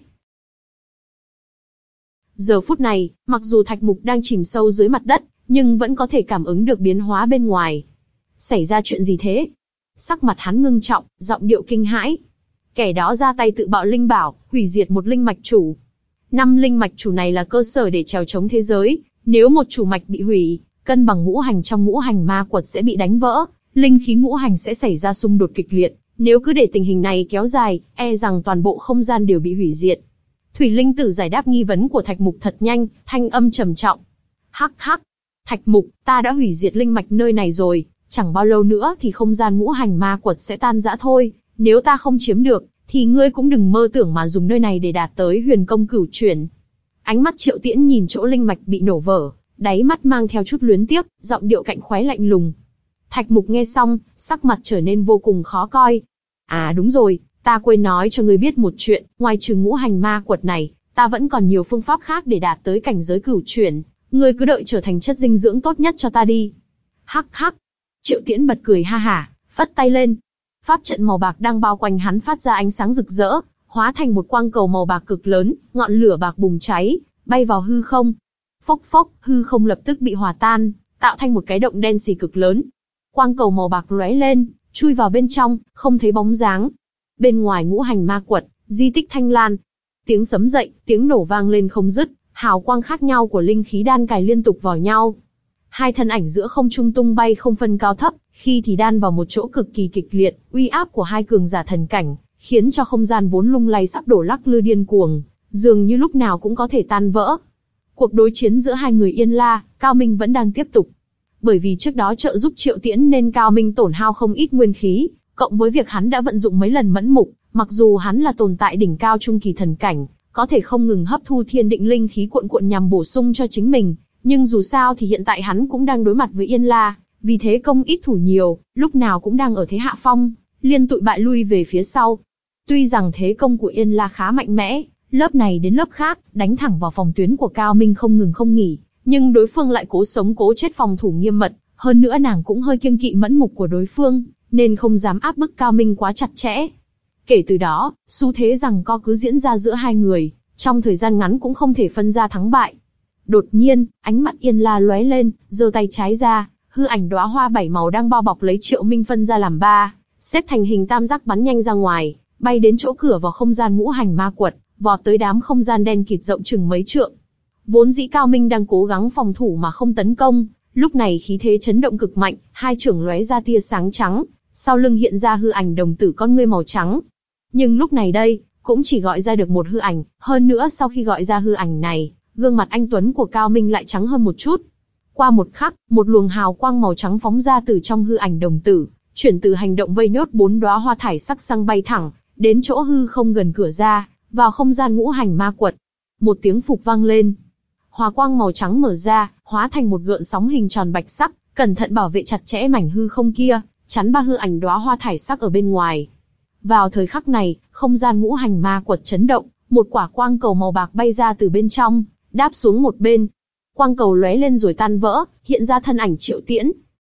Giờ phút này, mặc dù Thạch Mục đang chìm sâu dưới mặt đất, nhưng vẫn có thể cảm ứng được biến hóa bên ngoài. Xảy ra chuyện gì thế? Sắc mặt hắn ngưng trọng, giọng điệu kinh hãi. Kẻ đó ra tay tự bạo linh bảo, hủy diệt một linh mạch chủ. Năm linh mạch chủ này là cơ sở để trèo chống thế giới, nếu một chủ mạch bị hủy, cân bằng ngũ hành trong ngũ hành ma quật sẽ bị đánh vỡ, linh khí ngũ hành sẽ xảy ra xung đột kịch liệt, nếu cứ để tình hình này kéo dài, e rằng toàn bộ không gian đều bị hủy diệt. Thủy Linh Tử giải đáp nghi vấn của Thạch Mục thật nhanh, thanh âm trầm trọng. Hắc hắc, Thạch Mục, ta đã hủy diệt linh mạch nơi này rồi, chẳng bao lâu nữa thì không gian ngũ hành ma quật sẽ tan rã thôi, nếu ta không chiếm được, thì ngươi cũng đừng mơ tưởng mà dùng nơi này để đạt tới huyền công cửu chuyển. Ánh mắt Triệu Tiễn nhìn chỗ linh mạch bị nổ vỡ, đáy mắt mang theo chút luyến tiếc, giọng điệu cạnh khóe lạnh lùng. Thạch Mục nghe xong, sắc mặt trở nên vô cùng khó coi. À đúng rồi, ta quên nói cho ngươi biết một chuyện, ngoài trừ ngũ hành ma quật này, ta vẫn còn nhiều phương pháp khác để đạt tới cảnh giới cửu chuyển, ngươi cứ đợi trở thành chất dinh dưỡng tốt nhất cho ta đi. Hắc hắc. Triệu Tiễn bật cười ha hả, phất tay lên. Pháp trận màu bạc đang bao quanh hắn phát ra ánh sáng rực rỡ, hóa thành một quang cầu màu bạc cực lớn, ngọn lửa bạc bùng cháy, bay vào hư không. Phốc phốc, hư không lập tức bị hòa tan, tạo thành một cái động đen xì cực lớn. Quang cầu màu bạc lóe lên, chui vào bên trong, không thấy bóng dáng. Bên ngoài ngũ hành ma quật, di tích Thanh Lan. Tiếng sấm dậy, tiếng nổ vang lên không dứt, hào quang khác nhau của linh khí đan cài liên tục vào nhau. Hai thân ảnh giữa không trung tung bay không phân cao thấp, khi thì đan vào một chỗ cực kỳ kịch liệt, uy áp của hai cường giả thần cảnh, khiến cho không gian vốn lung lay sắp đổ lắc lư điên cuồng, dường như lúc nào cũng có thể tan vỡ. Cuộc đối chiến giữa hai người Yên La, Cao Minh vẫn đang tiếp tục. Bởi vì trước đó trợ giúp Triệu Tiễn nên Cao Minh tổn hao không ít nguyên khí, cộng với việc hắn đã vận dụng mấy lần mẫn mục, mặc dù hắn là tồn tại đỉnh cao trung kỳ thần cảnh, có thể không ngừng hấp thu thiên định linh khí cuộn cuộn nhằm bổ sung cho chính mình, nhưng dù sao thì hiện tại hắn cũng đang đối mặt với Yên La, vì thế công ít thủ nhiều, lúc nào cũng đang ở thế hạ phong, liên tụi bại lui về phía sau. Tuy rằng thế công của Yên La khá mạnh mẽ, lớp này đến lớp khác, đánh thẳng vào phòng tuyến của Cao Minh không ngừng không nghỉ, nhưng đối phương lại cố sống cố chết phòng thủ nghiêm mật, hơn nữa nàng cũng hơi kiêng kỵ mẫn mục của đối phương, nên không dám áp bức Cao Minh quá chặt chẽ. Kể từ đó, xu thế rằng co cứ diễn ra giữa hai người, trong thời gian ngắn cũng không thể phân ra thắng bại. Đột nhiên, ánh mắt Yên La lóe lên, giơ tay trái ra, hư ảnh đóa hoa bảy màu đang bao bọc lấy Triệu Minh phân ra làm ba, xếp thành hình tam giác bắn nhanh ra ngoài, bay đến chỗ cửa vào không gian ngũ hành ma quật, vọt tới đám không gian đen kịt rộng chừng mấy trượng. Vốn dĩ Cao Minh đang cố gắng phòng thủ mà không tấn công, lúc này khí thế chấn động cực mạnh, hai chưởng lóe ra tia sáng trắng, sau lưng hiện ra hư ảnh đồng tử con ngươi màu trắng. Nhưng lúc này đây, cũng chỉ gọi ra được một hư ảnh, hơn nữa sau khi gọi ra hư ảnh này, gương mặt anh tuấn của Cao Minh lại trắng hơn một chút. Qua một khắc, một luồng hào quang màu trắng phóng ra từ trong hư ảnh đồng tử, chuyển từ hành động vây nhốt bốn đóa hoa thải sắc sang bay thẳng đến chỗ hư không gần cửa ra, vào không gian ngũ hành ma quật. Một tiếng phục vang lên, hòa quang màu trắng mở ra, hóa thành một gợn sóng hình tròn bạch sắc, cẩn thận bảo vệ chặt chẽ mảnh hư không kia, chắn ba hư ảnh đóa hoa thải sắc ở bên ngoài. Vào thời khắc này, không gian ngũ hành ma quật chấn động, một quả quang cầu màu bạc bay ra từ bên trong, đáp xuống một bên. Quang cầu lóe lên rồi tan vỡ, hiện ra thân ảnh Triệu Tiễn.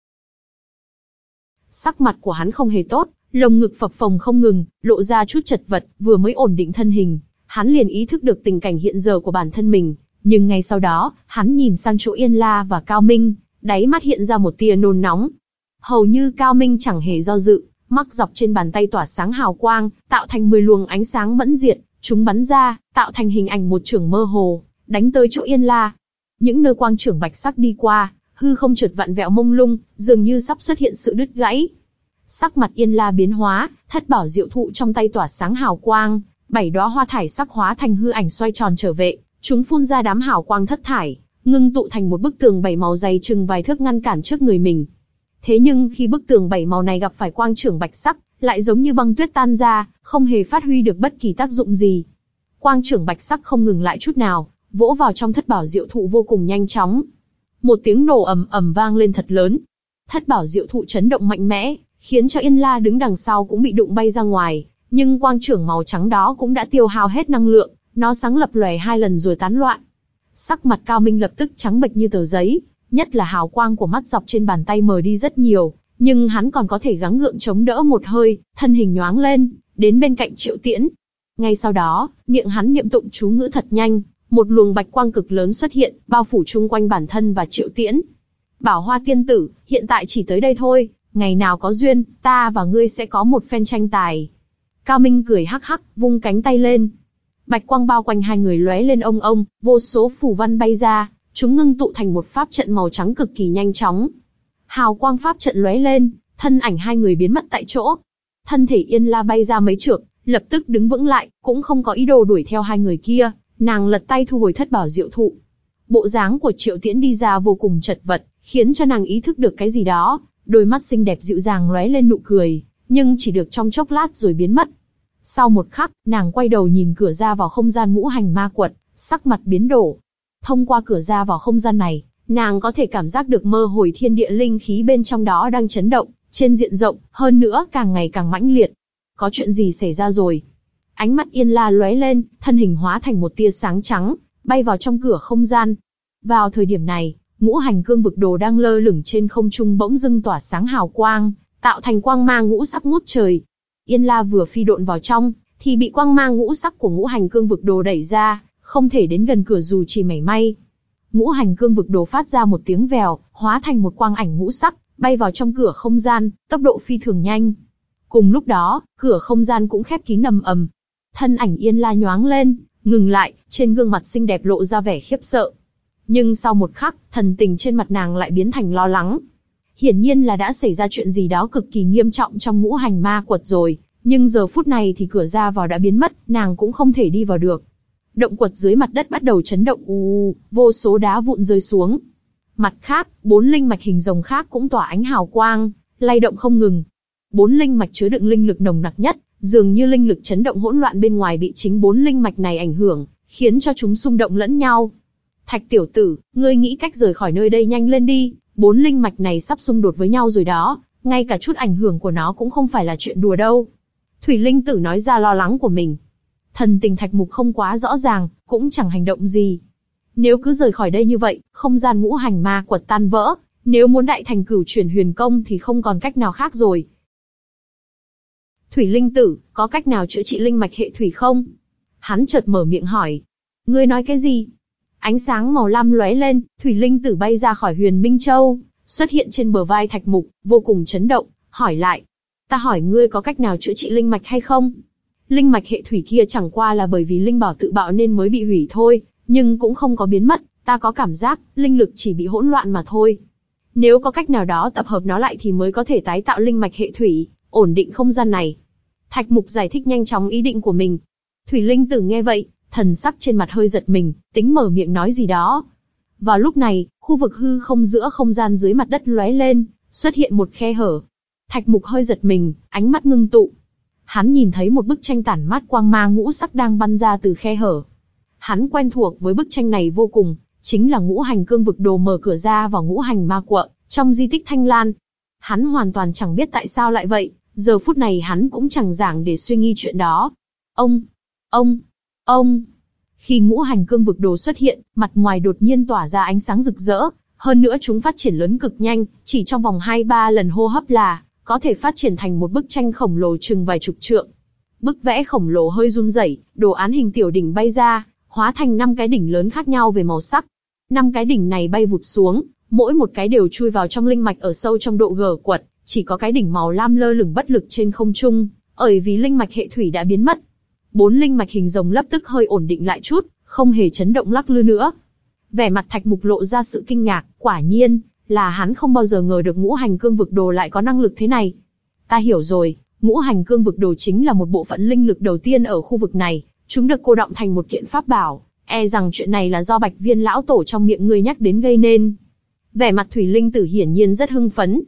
Sắc mặt của hắn không hề tốt, lồng ngực phập phồng không ngừng, lộ ra chút chật vật, vừa mới ổn định thân hình, hắn liền ý thức được tình cảnh hiện giờ của bản thân mình, nhưng ngay sau đó, hắn nhìn sang chỗ Yên La và Cao Minh, đáy mắt hiện ra một tia nôn nóng. Hầu như Cao Minh chẳng hề do dự, mắc dọc trên bàn tay tỏa sáng hào quang, tạo thành mười luồng ánh sáng mẫn diệt, chúng bắn ra, tạo thành hình ảnh một chưởng mơ hồ, đánh tới chỗ Yên La. Những nơi quang chưởng bạch sắc đi qua, hư không chợt vặn vẹo mông lung, dường như sắp xuất hiện sự đứt gãy. Sắc mặt Yên La biến hóa, thất bảo diệu thụ trong tay tỏa sáng hào quang, bảy đóa hoa thải sắc hóa thành hư ảnh xoay tròn trở về, chúng phun ra đám hào quang thất thải, ngưng tụ thành một bức tường bảy màu dày chừng vài thước ngăn cản trước người mình. Thế nhưng khi bức tường bảy màu này gặp phải quang chưởng bạch sắc, lại giống như băng tuyết tan ra, không hề phát huy được bất kỳ tác dụng gì. Quang chưởng bạch sắc không ngừng lại chút nào, vỗ vào trong thất bảo diệu thụ vô cùng nhanh chóng. Một tiếng nổ ầm ầm vang lên thật lớn. Thất bảo diệu thụ chấn động mạnh mẽ, khiến cho Yên La đứng đằng sau cũng bị đụng bay ra ngoài, nhưng quang chưởng màu trắng đó cũng đã tiêu hao hết năng lượng, nó sáng lập lòe hai lần rồi tán loạn. Sắc mặt Cao Minh lập tức trắng bệch như tờ giấy, nhất là hào quang của mắt dọc trên bàn tay mờ đi rất nhiều, nhưng hắn còn có thể gắng gượng chống đỡ một hơi, thân hình nhoáng lên, đến bên cạnh Triệu Tiễn. Ngay sau đó, miệng hắn niệm tụng chú ngữ thật nhanh, một luồng bạch quang cực lớn xuất hiện, bao phủ chung quanh bản thân và Triệu Tiễn. Bảo Hoa tiên tử, hiện tại chỉ tới đây thôi, ngày nào có duyên, ta và ngươi sẽ có một phen tranh tài. Cao Minh cười hắc hắc, vung cánh tay lên. Bạch quang bao quanh hai người lóe lên ông ông, vô số phù văn bay ra, chúng ngưng tụ thành một pháp trận màu trắng cực kỳ nhanh chóng. Hào quang pháp trận lóe lên, thân ảnh hai người biến mất tại chỗ. Thân thể Yên La bay ra mấy trượng, lập tức đứng vững lại, cũng không có ý đồ đuổi theo hai người kia, nàng lật tay thu hồi thất bảo diệu thụ. Bộ dáng của Triệu Tiễn đi ra vô cùng chật vật, khiến cho nàng ý thức được cái gì đó, đôi mắt xinh đẹp dịu dàng lóe lên nụ cười, nhưng chỉ được trong chốc lát rồi biến mất. Sau một khắc, nàng quay đầu nhìn cửa ra vào không gian ngũ hành ma quật, sắc mặt biến đổi. Thông qua cửa ra vào không gian này, nàng có thể cảm giác được mơ hồi thiên địa linh khí bên trong đó đang chấn động, trên diện rộng, hơn nữa càng ngày càng mãnh liệt. Có chuyện gì xảy ra rồi? Ánh mắt Yên La lóe lên, thân hình hóa thành một tia sáng trắng, bay vào trong cửa không gian. Vào thời điểm này, ngũ hành cương vực đồ đang lơ lửng trên không trung bỗng dưng tỏa sáng hào quang, tạo thành quang mang ngũ sắc ngút trời. Yên La vừa phi độn vào trong, thì bị quang mang ngũ sắc của ngũ hành cương vực đồ đẩy ra, không thể đến gần cửa dù chỉ mảy may. Ngũ hành cương vực đồ phát ra một tiếng vèo, hóa thành một quang ảnh ngũ sắc, bay vào trong cửa không gian, tốc độ phi thường nhanh. Cùng lúc đó, cửa không gian cũng khép kín ầm ầm. Thân ảnh Yên La nhoáng lên, ngừng lại, trên gương mặt xinh đẹp lộ ra vẻ khiếp sợ. Nhưng sau một khắc, thần tình trên mặt nàng lại biến thành lo lắng. Hiển nhiên là đã xảy ra chuyện gì đó cực kỳ nghiêm trọng trong ngũ hành ma quật rồi, nhưng giờ phút này thì cửa ra vào đã biến mất, nàng cũng không thể đi vào được. Động quật dưới mặt đất bắt đầu chấn động ù, vô số đá vụn rơi xuống. Mặt khác, bốn linh mạch hình rồng khác cũng tỏa ánh hào quang, lay động không ngừng. Bốn linh mạch chứa đựng linh lực nồng nặc nhất, dường như linh lực chấn động hỗn loạn bên ngoài bị chính bốn linh mạch này ảnh hưởng, khiến cho chúng xung động lẫn nhau. Thạch tiểu tử, ngươi nghĩ cách rời khỏi nơi đây nhanh lên đi, bốn linh mạch này sắp xung đột với nhau rồi đó, ngay cả chút ảnh hưởng của nó cũng không phải là chuyện đùa đâu. Thủy linh tử nói ra lo lắng của mình. Thần tình Thạch Mục không quá rõ ràng, cũng chẳng hành động gì. Nếu cứ rời khỏi đây như vậy, không gian ngũ hành ma quật tan vỡ, nếu muốn đại thành cửu chuyển huyền công thì không còn cách nào khác rồi. Thủy linh tử, có cách nào chữa trị linh mạch hệ thủy không? Hắn chợt mở miệng hỏi. Ngươi nói cái gì? Ánh sáng màu lam lóe lên, Thủy linh tử bay ra khỏi Huyền Minh Châu, xuất hiện trên bờ vai Thạch Mục, vô cùng chấn động, hỏi lại. Ta hỏi ngươi có cách nào chữa trị linh mạch hay không? Linh mạch hệ thủy kia chẳng qua là bởi vì linh bảo tự bạo nên mới bị hủy thôi, nhưng cũng không có biến mất, ta có cảm giác, linh lực chỉ bị hỗn loạn mà thôi. Nếu có cách nào đó tập hợp nó lại thì mới có thể tái tạo linh mạch hệ thủy, ổn định không gian này. Thạch Mục giải thích nhanh chóng ý định của mình. Thủy linh tử nghe vậy, thần sắc trên mặt hơi giật mình, tính mở miệng nói gì đó. Vào lúc này, khu vực hư không giữa không gian dưới mặt đất lóe lên, xuất hiện một khe hở. Thạch Mục hơi giật mình, ánh mắt ngưng tụ. Hắn nhìn thấy một bức tranh tản mát quang mang ngũ sắc đang bắn ra từ khe hở. Hắn quen thuộc với bức tranh này vô cùng, chính là ngũ hành cương vực đồ mở cửa ra vào ngũ hành ma quật, trong di tích Thanh Lan. Hắn hoàn toàn chẳng biết tại sao lại vậy, giờ phút này hắn cũng chẳng rảnh để suy nghĩ chuyện đó. Ông, ông, ông. Khi ngũ hành cương vực đồ xuất hiện, mặt ngoài đột nhiên tỏa ra ánh sáng rực rỡ, hơn nữa chúng phát triển lớn cực nhanh, chỉ trong vòng hai ba lần hô hấp là có thể phát triển thành một bức tranh khổng lồ chừng vài chục trượng. Bức vẽ khổng lồ hơi run rẩy, đồ án hình tiểu đỉnh bay ra, hóa thành năm cái đỉnh lớn khác nhau về màu sắc. Năm cái đỉnh này bay vụt xuống, mỗi một cái đều chui vào trong linh mạch ở sâu trong độ gờ quật, chỉ có cái đỉnh màu lam lơ lửng bất lực trên không trung, bởi vì linh mạch hệ thủy đã biến mất. Bốn linh mạch hình rồng lập tức hơi ổn định lại chút, không hề chấn động lắc lư nữa. Vẻ mặt Thạch Mục lộ ra sự kinh ngạc, quả nhiên là hắn không bao giờ ngờ được ngũ hành cương vực đồ lại có năng lực thế này. Ta hiểu rồi, ngũ hành cương vực đồ chính là một bộ phận linh lực đầu tiên ở khu vực này, chúng được cô đọng thành một kiện pháp bảo, e rằng chuyện này là do Bạch Viên lão tổ trong miệng ngươi nhắc đến gây nên. Vẻ mặt Thủy linh tử hiển nhiên rất hưng phấn.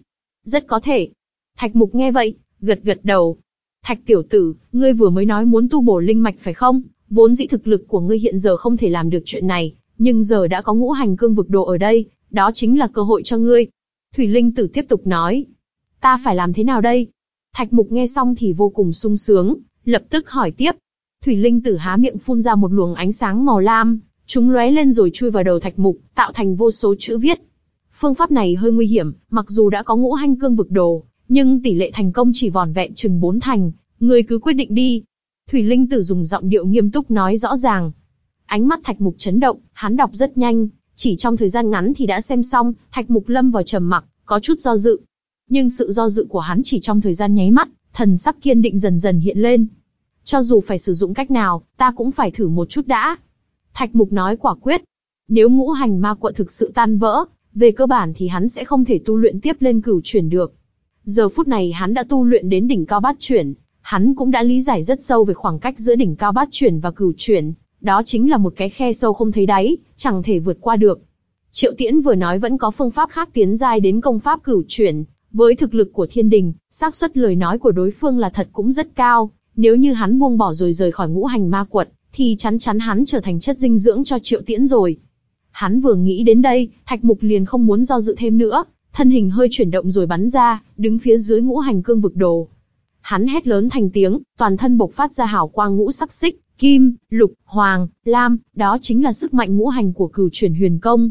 Rất có thể. Thạch Mục nghe vậy, gật gật đầu. Thạch tiểu tử, ngươi vừa mới nói muốn tu bổ linh mạch phải không? Vốn dĩ thực lực của ngươi hiện giờ không thể làm được chuyện này, nhưng giờ đã có ngũ hành cương vực đồ ở đây, đó chính là cơ hội cho ngươi. Thủy Linh Tử tiếp tục nói. Ta phải làm thế nào đây? Thạch Mục nghe xong thì vô cùng sung sướng, lập tức hỏi tiếp. Thủy Linh Tử há miệng phun ra một luồng ánh sáng màu lam, chúng lóe lên rồi chui vào đầu Thạch Mục, tạo thành vô số chữ viết. Phương pháp này hơi nguy hiểm, mặc dù đã có ngũ hành cương vực đồ, nhưng tỷ lệ thành công chỉ vỏn vẹn chừng bốn thành, ngươi cứ quyết định đi. Thủy Linh Tử dùng giọng điệu nghiêm túc nói rõ ràng. Ánh mắt Thạch Mục chấn động, hắn đọc rất nhanh, chỉ trong thời gian ngắn thì đã xem xong. Thạch Mục lâm vào trầm mặc, có chút do dự. Nhưng sự do dự của hắn chỉ trong thời gian nháy mắt, thần sắc kiên định dần dần hiện lên. Cho dù phải sử dụng cách nào, ta cũng phải thử một chút đã. Thạch Mục nói quả quyết. Nếu ngũ hành ma quật thực sự tan vỡ, về cơ bản thì hắn sẽ không thể tu luyện tiếp lên cửu chuyển được. Giờ phút này hắn đã tu luyện đến đỉnh cao bát chuyển, hắn cũng đã lý giải rất sâu về khoảng cách giữa đỉnh cao bát chuyển và cửu chuyển, đó chính là một cái khe sâu không thấy đáy, chẳng thể vượt qua được. Triệu Tiễn vừa nói vẫn có phương pháp khác tiến giai đến công pháp cửu chuyển, với thực lực của Thiên Đình, xác suất lời nói của đối phương là thật cũng rất cao, nếu như hắn buông bỏ rồi rời khỏi ngũ hành ma quật, thì chắn chắn hắn trở thành chất dinh dưỡng cho Triệu Tiễn rồi. Hắn vừa nghĩ đến đây, Thạch Mục liền không muốn do dự thêm nữa, thân hình hơi chuyển động rồi bắn ra, đứng phía dưới ngũ hành cương vực đồ. Hắn hét lớn thành tiếng, toàn thân bộc phát ra hào quang ngũ sắc xích, kim, lục, hoàng, lam, đó chính là sức mạnh ngũ hành của cửu chuyển huyền công.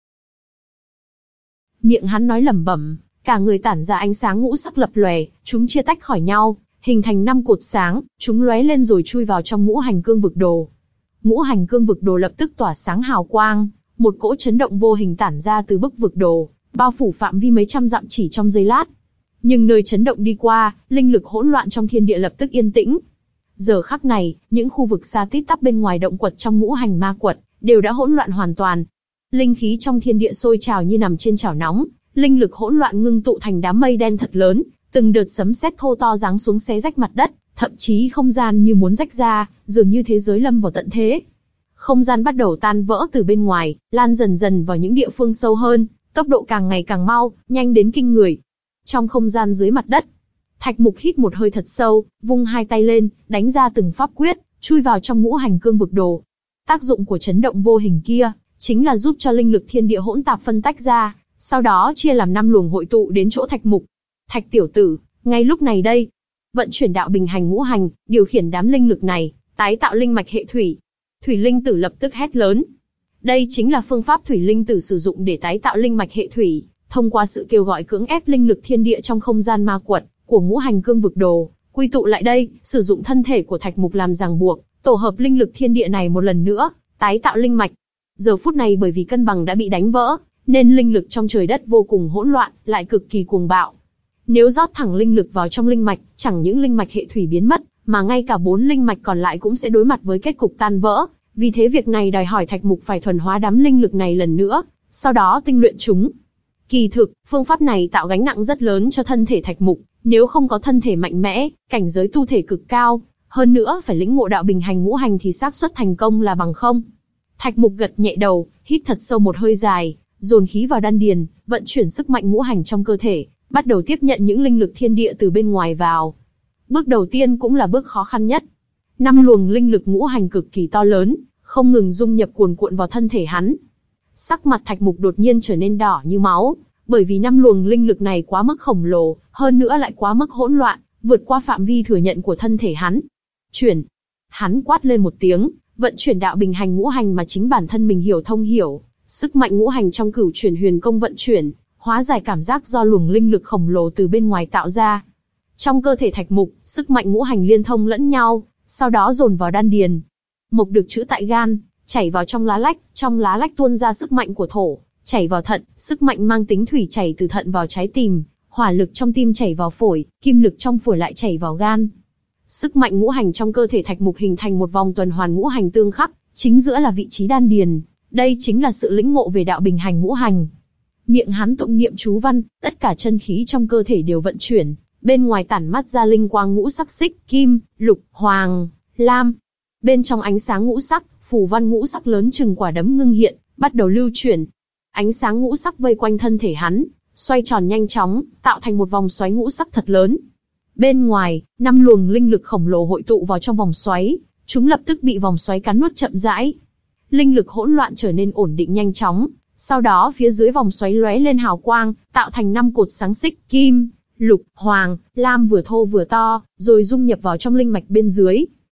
Miệng hắn nói lẩm bẩm, cả người tản ra ánh sáng ngũ sắc lập lòe, chúng chia tách khỏi nhau, hình thành năm cột sáng, chúng lóe lên rồi chui vào trong ngũ hành cương vực đồ. Ngũ hành cương vực đồ lập tức tỏa sáng hào quang, một cỗ chấn động vô hình tản ra từ bức vực đồ, bao phủ phạm vi mấy trăm dặm chỉ trong giây lát. Nhưng nơi chấn động đi qua, linh lực hỗn loạn trong thiên địa lập tức yên tĩnh. Giờ khắc này, những khu vực xa tít tắp bên ngoài động quật trong ngũ hành ma quật đều đã hỗn loạn hoàn toàn. Linh khí trong thiên địa sôi trào như nằm trên chảo nóng, linh lực hỗn loạn ngưng tụ thành đám mây đen thật lớn, từng đợt sấm sét thô to giáng xuống xé rách mặt đất, thậm chí không gian như muốn rách ra, dường như thế giới lâm vào tận thế. Không gian bắt đầu tan vỡ từ bên ngoài, lan dần dần vào những địa phương sâu hơn, tốc độ càng ngày càng mau, nhanh đến kinh người. Trong không gian dưới mặt đất, Thạch Mục hít một hơi thật sâu, vung hai tay lên, đánh ra từng pháp quyết, chui vào trong ngũ hành cương vực đồ. Tác dụng của chấn động vô hình kia, chính là giúp cho linh lực thiên địa hỗn tạp phân tách ra, sau đó chia làm năm luồng hội tụ đến chỗ Thạch Mục. Thạch tiểu tử, ngay lúc này đây, vận chuyển đạo bình hành ngũ hành, điều khiển đám linh lực này, tái tạo linh mạch hệ thủy. Thủy Linh Tử lập tức hét lớn. Đây chính là phương pháp Thủy Linh Tử sử dụng để tái tạo linh mạch hệ thủy, thông qua sự kêu gọi cưỡng ép linh lực thiên địa trong không gian ma quật của ngũ hành cương vực đồ, quy tụ lại đây, sử dụng thân thể của Thạch Mục làm ràng buộc, tổ hợp linh lực thiên địa này một lần nữa, tái tạo linh mạch. Giờ phút này bởi vì cân bằng đã bị đánh vỡ, nên linh lực trong trời đất vô cùng hỗn loạn, lại cực kỳ cuồng bạo. Nếu rót thẳng linh lực vào trong linh mạch, chẳng những linh mạch hệ thủy biến mất, mà ngay cả bốn linh mạch còn lại cũng sẽ đối mặt với kết cục tan vỡ. Vì thế việc này đòi hỏi Thạch Mục phải thuần hóa đám linh lực này lần nữa, sau đó tinh luyện chúng. Kỳ thực, phương pháp này tạo gánh nặng rất lớn cho thân thể Thạch Mục, nếu không có thân thể mạnh mẽ, cảnh giới tu thể cực cao, hơn nữa phải lĩnh ngộ đạo bình hành ngũ hành thì xác suất thành công là bằng không. Thạch Mục gật nhẹ đầu, hít thật sâu một hơi dài, dồn khí vào đan điền, vận chuyển sức mạnh ngũ hành trong cơ thể, bắt đầu tiếp nhận những linh lực thiên địa từ bên ngoài vào. Bước đầu tiên cũng là bước khó khăn nhất. Năm luồng linh lực ngũ hành cực kỳ to lớn, không ngừng dung nhập cuồn cuộn vào thân thể hắn. Sắc mặt Thạch Mục đột nhiên trở nên đỏ như máu, bởi vì năm luồng linh lực này quá mức khổng lồ, hơn nữa lại quá mức hỗn loạn, vượt qua phạm vi thừa nhận của thân thể hắn. Chuyển. Hắn quát lên một tiếng, vận chuyển đạo bình hành ngũ hành mà chính bản thân mình hiểu thông hiểu, sức mạnh ngũ hành trong cửu chuyển huyền công vận chuyển, hóa giải cảm giác do luồng linh lực khổng lồ từ bên ngoài tạo ra. Trong cơ thể Thạch Mục, sức mạnh ngũ hành liên thông lẫn nhau, sau đó dồn vào đan điền. Mộc được trữ tại gan, chảy vào trong lá lách, trong lá lách tuôn ra sức mạnh của thổ, chảy vào thận, sức mạnh mang tính thủy chảy từ thận vào trái tim, hỏa lực trong tim chảy vào phổi, kim lực trong phổi lại chảy vào gan. Sức mạnh ngũ hành trong cơ thể Thạch Mục hình thành một vòng tuần hoàn ngũ hành tương khắc, chính giữa là vị trí đan điền, đây chính là sự lĩnh ngộ về đạo bình hành ngũ hành. Miệng hắn tụng niệm chú văn, tất cả chân khí trong cơ thể đều vận chuyển, bên ngoài tản mắt ra linh quang ngũ sắc xích, kim, lục, hoàng, lam. Bên trong ánh sáng ngũ sắc, phù văn ngũ sắc lớn chừng quả đấm ngưng hiện, bắt đầu lưu chuyển. Ánh sáng ngũ sắc vây quanh thân thể hắn, xoay tròn nhanh chóng, tạo thành một vòng xoáy ngũ sắc thật lớn. Bên ngoài, năm luồng linh lực khổng lồ hội tụ vào trong vòng xoáy, chúng lập tức bị vòng xoáy cắn nuốt chậm rãi. Linh lực hỗn loạn trở nên ổn định nhanh chóng, sau đó phía dưới vòng xoáy lóe lên hào quang, tạo thành năm cột sáng xích, kim, lục, hoàng, lam vừa thô vừa to, rồi dung nhập vào trong linh mạch bên dưới.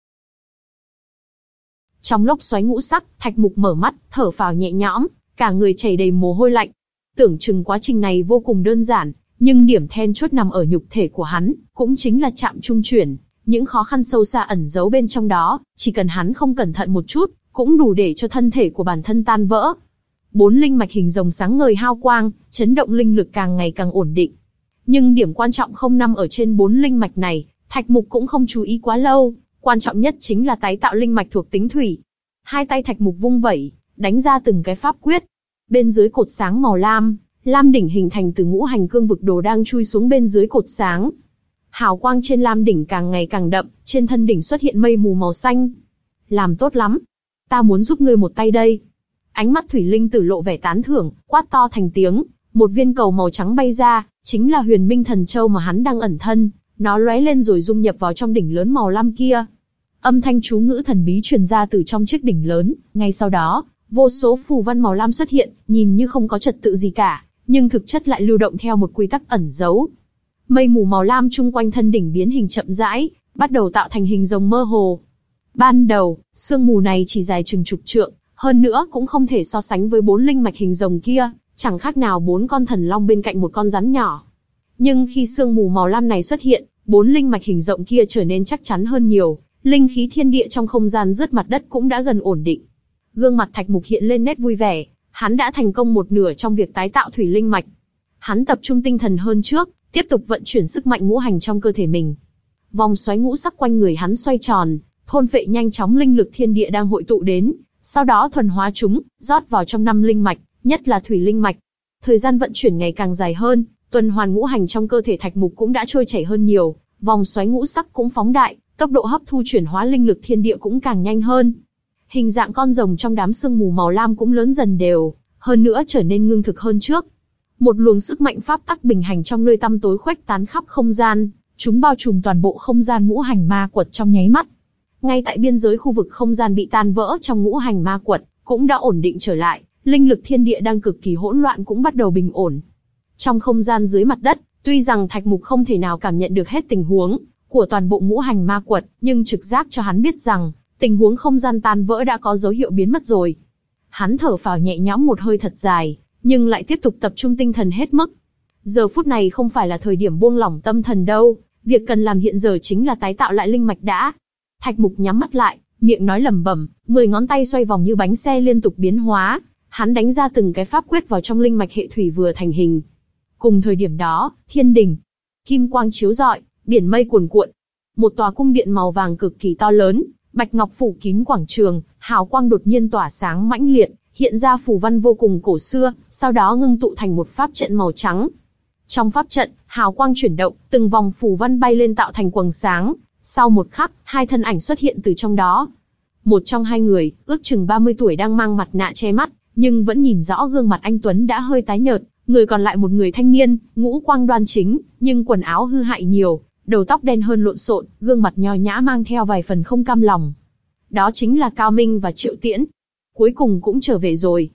Trong lốc xoáy ngũ sắc, Thạch Mục mở mắt, thở phào nhẹ nhõm, cả người chảy đầy mồ hôi lạnh. Tưởng chừng quá trình này vô cùng đơn giản, nhưng điểm then chốt nằm ở nhục thể của hắn, cũng chính là chạm trung chuyển. Những khó khăn sâu xa ẩn giấu bên trong đó, chỉ cần hắn không cẩn thận một chút, cũng đủ để cho thân thể của bản thân tan vỡ. Bốn linh mạch hình rồng sáng ngời hao quang, chấn động linh lực càng ngày càng ổn định. Nhưng điểm quan trọng không nằm ở trên bốn linh mạch này, Thạch Mục cũng không chú ý quá lâu. Quan trọng nhất chính là tái tạo linh mạch thuộc tính thủy. Hai tay Thạch Mục vung vẩy, đánh ra từng cái pháp quyết. Bên dưới cột sáng màu lam, lam đỉnh hình thành từ ngũ hành cương vực đồ đang chui xuống bên dưới cột sáng. Hào quang trên lam đỉnh càng ngày càng đậm, trên thân đỉnh xuất hiện mây mù màu xanh. Làm tốt lắm. Ta muốn giúp ngươi một tay đây. Ánh mắt Thủy Linh Tử lộ vẻ tán thưởng, quát to thành tiếng. Một viên cầu màu trắng bay ra, chính là Huyền Minh Thần Châu mà hắn đang ẩn thân. Nó lóe lên rồi dung nhập vào trong đỉnh lớn màu lam kia. Âm thanh chú ngữ thần bí truyền ra từ trong chiếc đỉnh lớn. Ngay sau đó, vô số phù văn màu lam xuất hiện, nhìn như không có trật tự gì cả, nhưng thực chất lại lưu động theo một quy tắc ẩn giấu. Mây mù màu lam chung quanh thân đỉnh biến hình chậm rãi, bắt đầu tạo thành hình rồng mơ hồ. Ban đầu, sương mù này chỉ dài chừng chục trượng, hơn nữa cũng không thể so sánh với bốn linh mạch hình rồng kia, chẳng khác nào bốn con thần long bên cạnh một con rắn nhỏ. Nhưng khi sương mù màu lam này xuất hiện, bốn linh mạch hình rộng kia trở nên chắc chắn hơn nhiều, linh khí thiên địa trong không gian rớt mặt đất cũng đã gần ổn định. Gương mặt Thạch Mục hiện lên nét vui vẻ, hắn đã thành công một nửa trong việc tái tạo thủy linh mạch. Hắn tập trung tinh thần hơn trước, tiếp tục vận chuyển sức mạnh ngũ hành trong cơ thể mình. Vòng xoáy ngũ sắc quanh người hắn xoay tròn, thôn phệ nhanh chóng linh lực thiên địa đang hội tụ đến, sau đó thuần hóa chúng, rót vào trong năm linh mạch, nhất là thủy linh mạch. Thời gian vận chuyển ngày càng dài hơn, tuần hoàn ngũ hành trong cơ thể Thạch Mục cũng đã trôi chảy hơn nhiều, vòng xoáy ngũ sắc cũng phóng đại, tốc độ hấp thu chuyển hóa linh lực thiên địa cũng càng nhanh hơn. Hình dạng con rồng trong đám sương mù màu lam cũng lớn dần đều, hơn nữa trở nên ngưng thực hơn trước. Một luồng sức mạnh pháp tắc bình hành trong nơi tăm tối khuếch tán khắp không gian, chúng bao trùm toàn bộ không gian ngũ hành ma quật trong nháy mắt. Ngay tại biên giới khu vực không gian bị tan vỡ trong ngũ hành ma quật, cũng đã ổn định trở lại, linh lực thiên địa đang cực kỳ hỗn loạn cũng bắt đầu bình ổn. Trong không gian dưới mặt đất, tuy rằng Thạch Mục không thể nào cảm nhận được hết tình huống của toàn bộ ngũ hành ma quật, nhưng trực giác cho hắn biết rằng, tình huống không gian tan vỡ đã có dấu hiệu biến mất rồi. Hắn thở phào nhẹ nhõm một hơi thật dài, nhưng lại tiếp tục tập trung tinh thần hết mức. Giờ phút này không phải là thời điểm buông lỏng tâm thần đâu, việc cần làm hiện giờ chính là tái tạo lại linh mạch đã. Thạch Mục nhắm mắt lại, miệng nói lẩm bẩm, mười ngón tay xoay vòng như bánh xe liên tục biến hóa, hắn đánh ra từng cái pháp quyết vào trong linh mạch hệ thủy vừa thành hình. Cùng thời điểm đó, thiên đình, kim quang chiếu rọi, biển mây cuồn cuộn. Một tòa cung điện màu vàng cực kỳ to lớn, bạch ngọc phủ kín quảng trường, hào quang đột nhiên tỏa sáng mãnh liệt, hiện ra phù văn vô cùng cổ xưa, sau đó ngưng tụ thành một pháp trận màu trắng. Trong pháp trận, hào quang chuyển động, từng vòng phù văn bay lên tạo thành quầng sáng. Sau một khắc, hai thân ảnh xuất hiện từ trong đó. Một trong hai người, ước chừng ba mươi tuổi đang mang mặt nạ che mắt, nhưng vẫn nhìn rõ gương mặt anh tuấn đã hơi tái nhợt. Người còn lại một người thanh niên, ngũ quang đoan chính, nhưng quần áo hư hại nhiều, đầu tóc đen hơn lộn xộn, gương mặt nho nhã mang theo vài phần không cam lòng. Đó chính là Cao Minh và Triệu Tiễn. Cuối cùng cũng trở về rồi.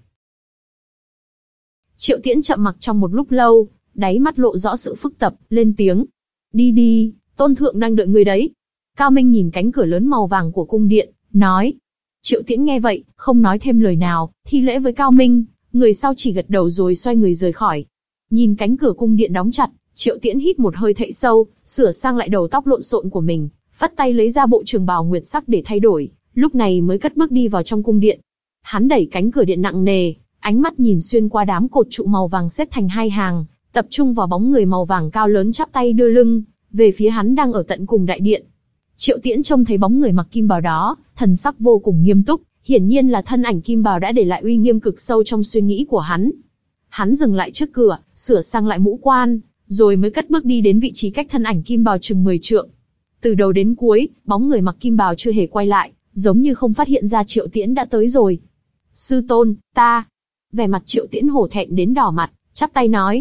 Triệu Tiễn chậm mặc trong một lúc lâu, đáy mắt lộ rõ sự phức tạp, lên tiếng. Đi đi, Tôn Thượng đang đợi người đấy. Cao Minh nhìn cánh cửa lớn màu vàng của cung điện, nói. Triệu Tiễn nghe vậy, không nói thêm lời nào, thi lễ với Cao Minh, người sau chỉ gật đầu rồi xoay người rời khỏi. Nhìn cánh cửa cung điện đóng chặt, Triệu Tiễn hít một hơi thậy sâu, sửa sang lại đầu tóc lộn xộn của mình, vắt tay lấy ra bộ trường bào nguyệt sắc để thay đổi, lúc này mới cất bước đi vào trong cung điện. Hắn đẩy cánh cửa điện nặng nề, ánh mắt nhìn xuyên qua đám cột trụ màu vàng xếp thành hai hàng, tập trung vào bóng người màu vàng cao lớn chắp tay đưa lưng về phía hắn đang ở tận cùng đại điện. Triệu Tiễn trông thấy bóng người mặc kim bào đó, thần sắc vô cùng nghiêm túc, hiển nhiên là thân ảnh kim bào đã để lại uy nghiêm cực sâu trong suy nghĩ của hắn. Hắn dừng lại trước cửa, sửa sang lại mũ quan, rồi mới cất bước đi đến vị trí cách thân ảnh kim bào chừng mười trượng. Từ đầu đến cuối, bóng người mặc kim bào chưa hề quay lại, giống như không phát hiện ra Triệu Tiễn đã tới rồi. Sư tôn, ta. Vẻ mặt Triệu Tiễn hổ thẹn đến đỏ mặt, chắp tay nói.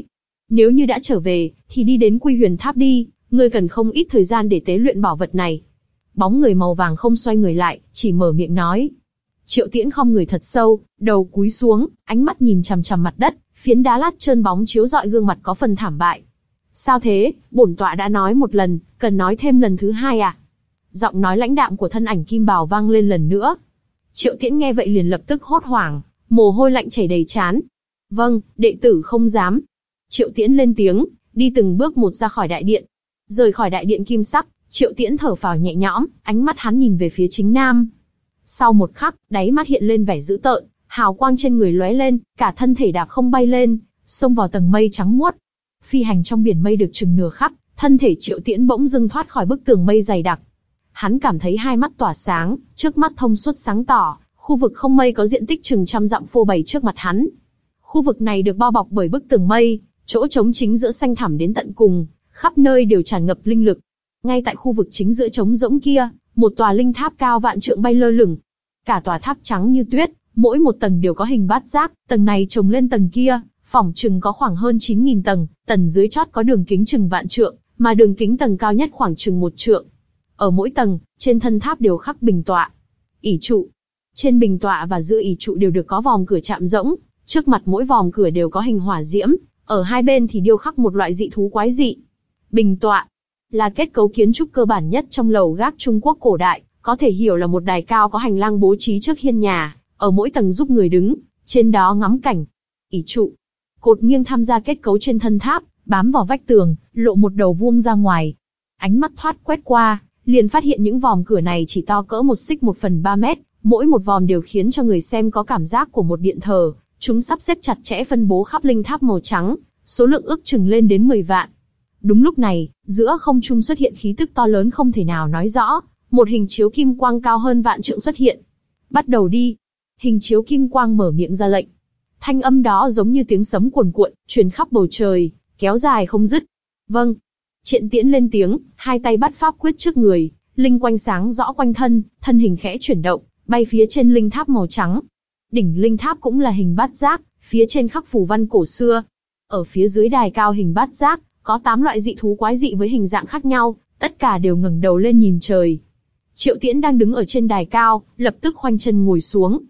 Nếu như đã trở về, thì đi đến Quy Huyền Tháp đi, ngươi cần không ít thời gian để tế luyện bảo vật này. Bóng người màu vàng không xoay người lại, chỉ mở miệng nói. Triệu Tiễn khom người thật sâu, đầu cúi xuống, ánh mắt nhìn chằm chằm mặt đất, phiến đá lát trơn bóng chiếu rọi gương mặt có phần thảm bại. Sao thế, bổn tọa đã nói một lần, cần nói thêm lần thứ hai à? Giọng nói lãnh đạm của thân ảnh kim bào vang lên lần nữa. Triệu Tiễn nghe vậy liền lập tức hốt hoảng, mồ hôi lạnh chảy đầy trán. Vâng, đệ tử không dám. Triệu Tiễn lên tiếng, đi từng bước một ra khỏi đại điện. Rời khỏi đại điện kim sắc, Triệu Tiễn thở phào nhẹ nhõm, ánh mắt hắn nhìn về phía chính nam. Sau một khắc, đáy mắt hiện lên vẻ dữ tợn, hào quang trên người lóe lên, cả thân thể đạp không bay lên, xông vào tầng mây trắng muốt. Phi hành trong biển mây được chừng nửa khắc, thân thể Triệu Tiễn bỗng dưng thoát khỏi bức tường mây dày đặc. Hắn cảm thấy hai mắt tỏa sáng, trước mắt thông suốt sáng tỏ, khu vực không mây có diện tích chừng trăm dặm phô bày trước mặt hắn. Khu vực này được bao bọc bởi bức tường mây, chỗ trống chính giữa xanh thẳm đến tận cùng, khắp nơi đều tràn ngập linh lực. Ngay tại khu vực chính giữa trống rỗng kia, một tòa linh tháp cao vạn trượng bay lơ lửng. Cả tòa tháp trắng như tuyết, mỗi một tầng đều có hình bát giác, tầng này chồng lên tầng kia, phỏng chừng có khoảng hơn chín nghìn tầng, tầng dưới chót có đường kính chừng vạn trượng, mà đường kính tầng cao nhất khoảng chừng một trượng. Ở mỗi tầng, trên thân tháp đều khắc bình tọa, ỷ trụ. Trên bình tọa và giữa ỷ trụ đều được có vòm cửa chạm rỗng, trước mặt mỗi vòm cửa đều có hình hỏa diễm, ở hai bên thì điêu khắc một loại dị thú quái dị. Bình tọa là kết cấu kiến trúc cơ bản nhất trong lầu gác Trung Quốc cổ đại, có thể hiểu là một đài cao có hành lang bố trí trước hiên nhà, ở mỗi tầng giúp người đứng, trên đó ngắm cảnh. Ỷ trụ, cột nghiêng tham gia kết cấu trên thân tháp, bám vào vách tường, lộ một đầu vuông ra ngoài. Ánh mắt thoát quét qua, liền phát hiện những vòm cửa này chỉ to cỡ một xích một phần ba mét, mỗi một vòm đều khiến cho người xem có cảm giác của một điện thờ. Chúng sắp xếp chặt chẽ phân bố khắp linh tháp màu trắng, số lượng ước chừng lên đến mười vạn. Đúng lúc này, giữa không trung xuất hiện khí tức to lớn không thể nào nói rõ, một hình chiếu kim quang cao hơn vạn trượng xuất hiện. Bắt đầu đi. Hình chiếu kim quang mở miệng ra lệnh. Thanh âm đó giống như tiếng sấm cuồn cuộn, truyền khắp bầu trời, kéo dài không dứt. Vâng. Triện Tiễn lên tiếng, hai tay bắt pháp quyết trước người, linh quanh sáng rõ quanh thân, thân hình khẽ chuyển động, bay phía trên linh tháp màu trắng. Đỉnh linh tháp cũng là hình bát giác, phía trên khắc phù văn cổ xưa. Ở phía dưới đài cao hình bát giác, có tám loại dị thú quái dị với hình dạng khác nhau, tất cả đều ngẩng đầu lên nhìn trời. Triệu Tiễn đang đứng ở trên đài cao, lập tức khoanh chân ngồi xuống.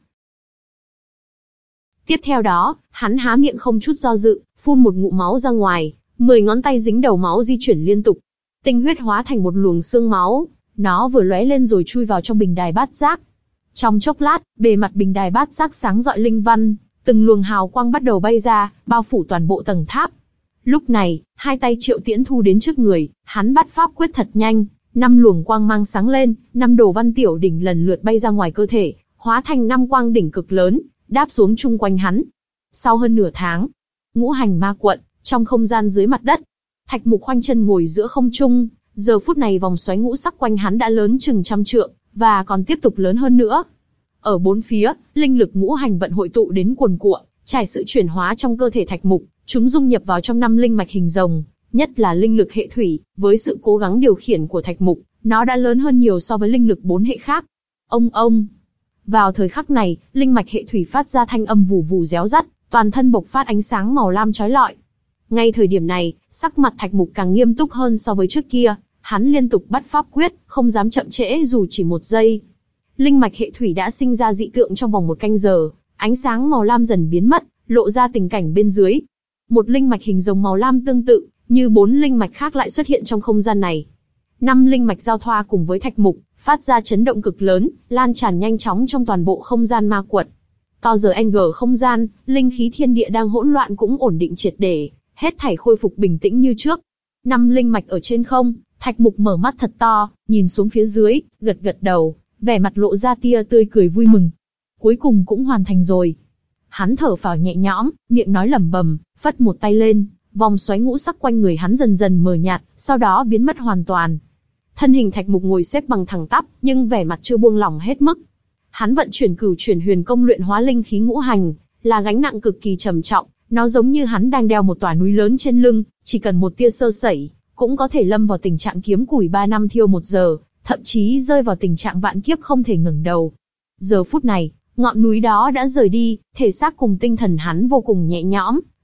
Tiếp theo đó, hắn há miệng không chút do dự, phun một ngụm máu ra ngoài, mười ngón tay dính đầu máu di chuyển liên tục. Tinh huyết hóa thành một luồng xương máu, nó vừa lóe lên rồi chui vào trong bình đài bát giác. Trong chốc lát, bề mặt bình đài bát giác sáng rọi linh văn, từng luồng hào quang bắt đầu bay ra, bao phủ toàn bộ tầng tháp. Lúc này, hai tay Triệu Tiễn thu đến trước người, hắn bắt pháp quyết thật nhanh, năm luồng quang mang sáng lên, năm đồ văn tiểu đỉnh lần lượt bay ra ngoài cơ thể, hóa thành năm quang đỉnh cực lớn, đáp xuống chung quanh hắn. Sau hơn nửa tháng, ngũ hành ma quận, trong không gian dưới mặt đất, Thạch Mục khoanh chân ngồi giữa không trung, giờ phút này vòng xoáy ngũ sắc quanh hắn đã lớn chừng trăm trượng, và còn tiếp tục lớn hơn nữa. Ở bốn phía, linh lực ngũ hành vận hội tụ đến cuồn cuộn, trải sự chuyển hóa trong cơ thể Thạch Mục, chúng dung nhập vào trong năm linh mạch hình rồng, nhất là linh lực hệ thủy, với sự cố gắng điều khiển của Thạch Mục, nó đã lớn hơn nhiều so với linh lực bốn hệ khác. Ông ông. Vào thời khắc này, linh mạch hệ thủy phát ra thanh âm vù vù réo rắt, toàn thân bộc phát ánh sáng màu lam chói lọi. Ngay thời điểm này, sắc mặt Thạch Mục càng nghiêm túc hơn so với trước kia, hắn liên tục bắt pháp quyết, không dám chậm trễ dù chỉ một giây. Linh mạch hệ thủy đã sinh ra dị tượng trong vòng một canh giờ, ánh sáng màu lam dần biến mất, lộ ra tình cảnh bên dưới. Một linh mạch hình rồng màu lam tương tự, như bốn linh mạch khác lại xuất hiện trong không gian này. Năm linh mạch giao thoa cùng với Thạch Mục, phát ra chấn động cực lớn, lan tràn nhanh chóng trong toàn bộ không gian ma quật. To giờ en giê không gian, linh khí thiên địa đang hỗn loạn cũng ổn định triệt để, hết thảy khôi phục bình tĩnh như trước. Năm linh mạch ở trên không, Thạch Mục mở mắt thật to, nhìn xuống phía dưới, gật gật đầu, vẻ mặt lộ ra tia tươi cười vui mừng. Cuối cùng cũng hoàn thành rồi. Hắn thở phào nhẹ nhõm, miệng nói lẩm bẩm, phất một tay lên, vòng xoáy ngũ sắc quanh người hắn dần dần mờ nhạt, sau đó biến mất hoàn toàn. Thân hình Thạch Mục ngồi xếp bằng thẳng tắp, nhưng vẻ mặt chưa buông lỏng hết mức. Hắn vận chuyển cửu chuyển huyền công luyện hóa linh khí ngũ hành, là gánh nặng cực kỳ trầm trọng, nó giống như hắn đang đeo một tòa núi lớn trên lưng, chỉ cần một tia sơ sẩy, cũng có thể lâm vào tình trạng kiếm củi ba năm thiêu một giờ, thậm chí rơi vào tình trạng vạn kiếp không thể ngẩng đầu. Giờ phút này, ngọn núi đó đã rời đi, thể xác cùng tinh thần hắn vô cùng nhẹ nhõm,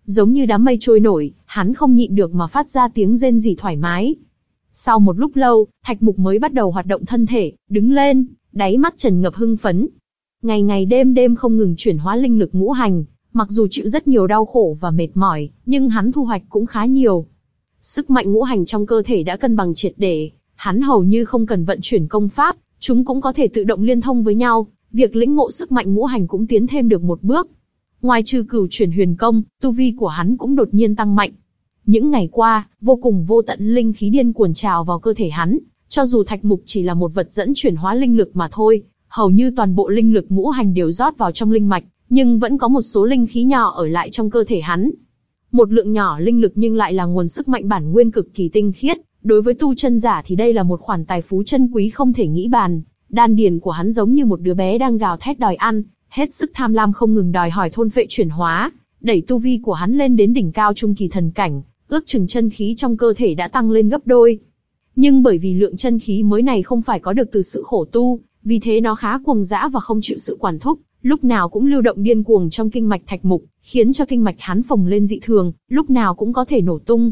giống như đám mây trôi nổi, hắn không nhịn được mà phát ra tiếng rên rỉ thoải mái. Sau một lúc lâu, Thạch Mục mới bắt đầu hoạt động thân thể, đứng lên, đáy mắt tràn ngập hưng phấn. Ngày ngày đêm đêm không ngừng chuyển hóa linh lực ngũ hành, mặc dù chịu rất nhiều đau khổ và mệt mỏi, nhưng hắn thu hoạch cũng khá nhiều. Sức mạnh ngũ hành trong cơ thể đã cân bằng triệt để, hắn hầu như không cần vận chuyển công pháp, chúng cũng có thể tự động liên thông với nhau, việc lĩnh ngộ sức mạnh ngũ hành cũng tiến thêm được một bước. Ngoài trừ cửu chuyển huyền công, tu vi của hắn cũng đột nhiên tăng mạnh. Những ngày qua, vô cùng vô tận linh khí điên cuồng trào vào cơ thể hắn, cho dù Thạch Mục chỉ là một vật dẫn chuyển hóa linh lực mà thôi, hầu như toàn bộ linh lực ngũ hành đều rót vào trong linh mạch, nhưng vẫn có một số linh khí nhỏ ở lại trong cơ thể hắn. Một lượng nhỏ linh lực nhưng lại là nguồn sức mạnh bản nguyên cực kỳ tinh khiết, đối với tu chân giả thì đây là một khoản tài phú chân quý không thể nghĩ bàn. Đan điền của hắn giống như một đứa bé đang gào thét đòi ăn, hết sức tham lam không ngừng đòi hỏi thôn phệ chuyển hóa, đẩy tu vi của hắn lên đến đỉnh cao trung kỳ thần cảnh, ước chừng chân khí trong cơ thể đã tăng lên gấp đôi. Nhưng bởi vì lượng chân khí mới này không phải có được từ sự khổ tu, vì thế nó khá cuồng dã và không chịu sự quản thúc, lúc nào cũng lưu động điên cuồng trong kinh mạch Thạch Mục, khiến cho kinh mạch hắn phồng lên dị thường, lúc nào cũng có thể nổ tung.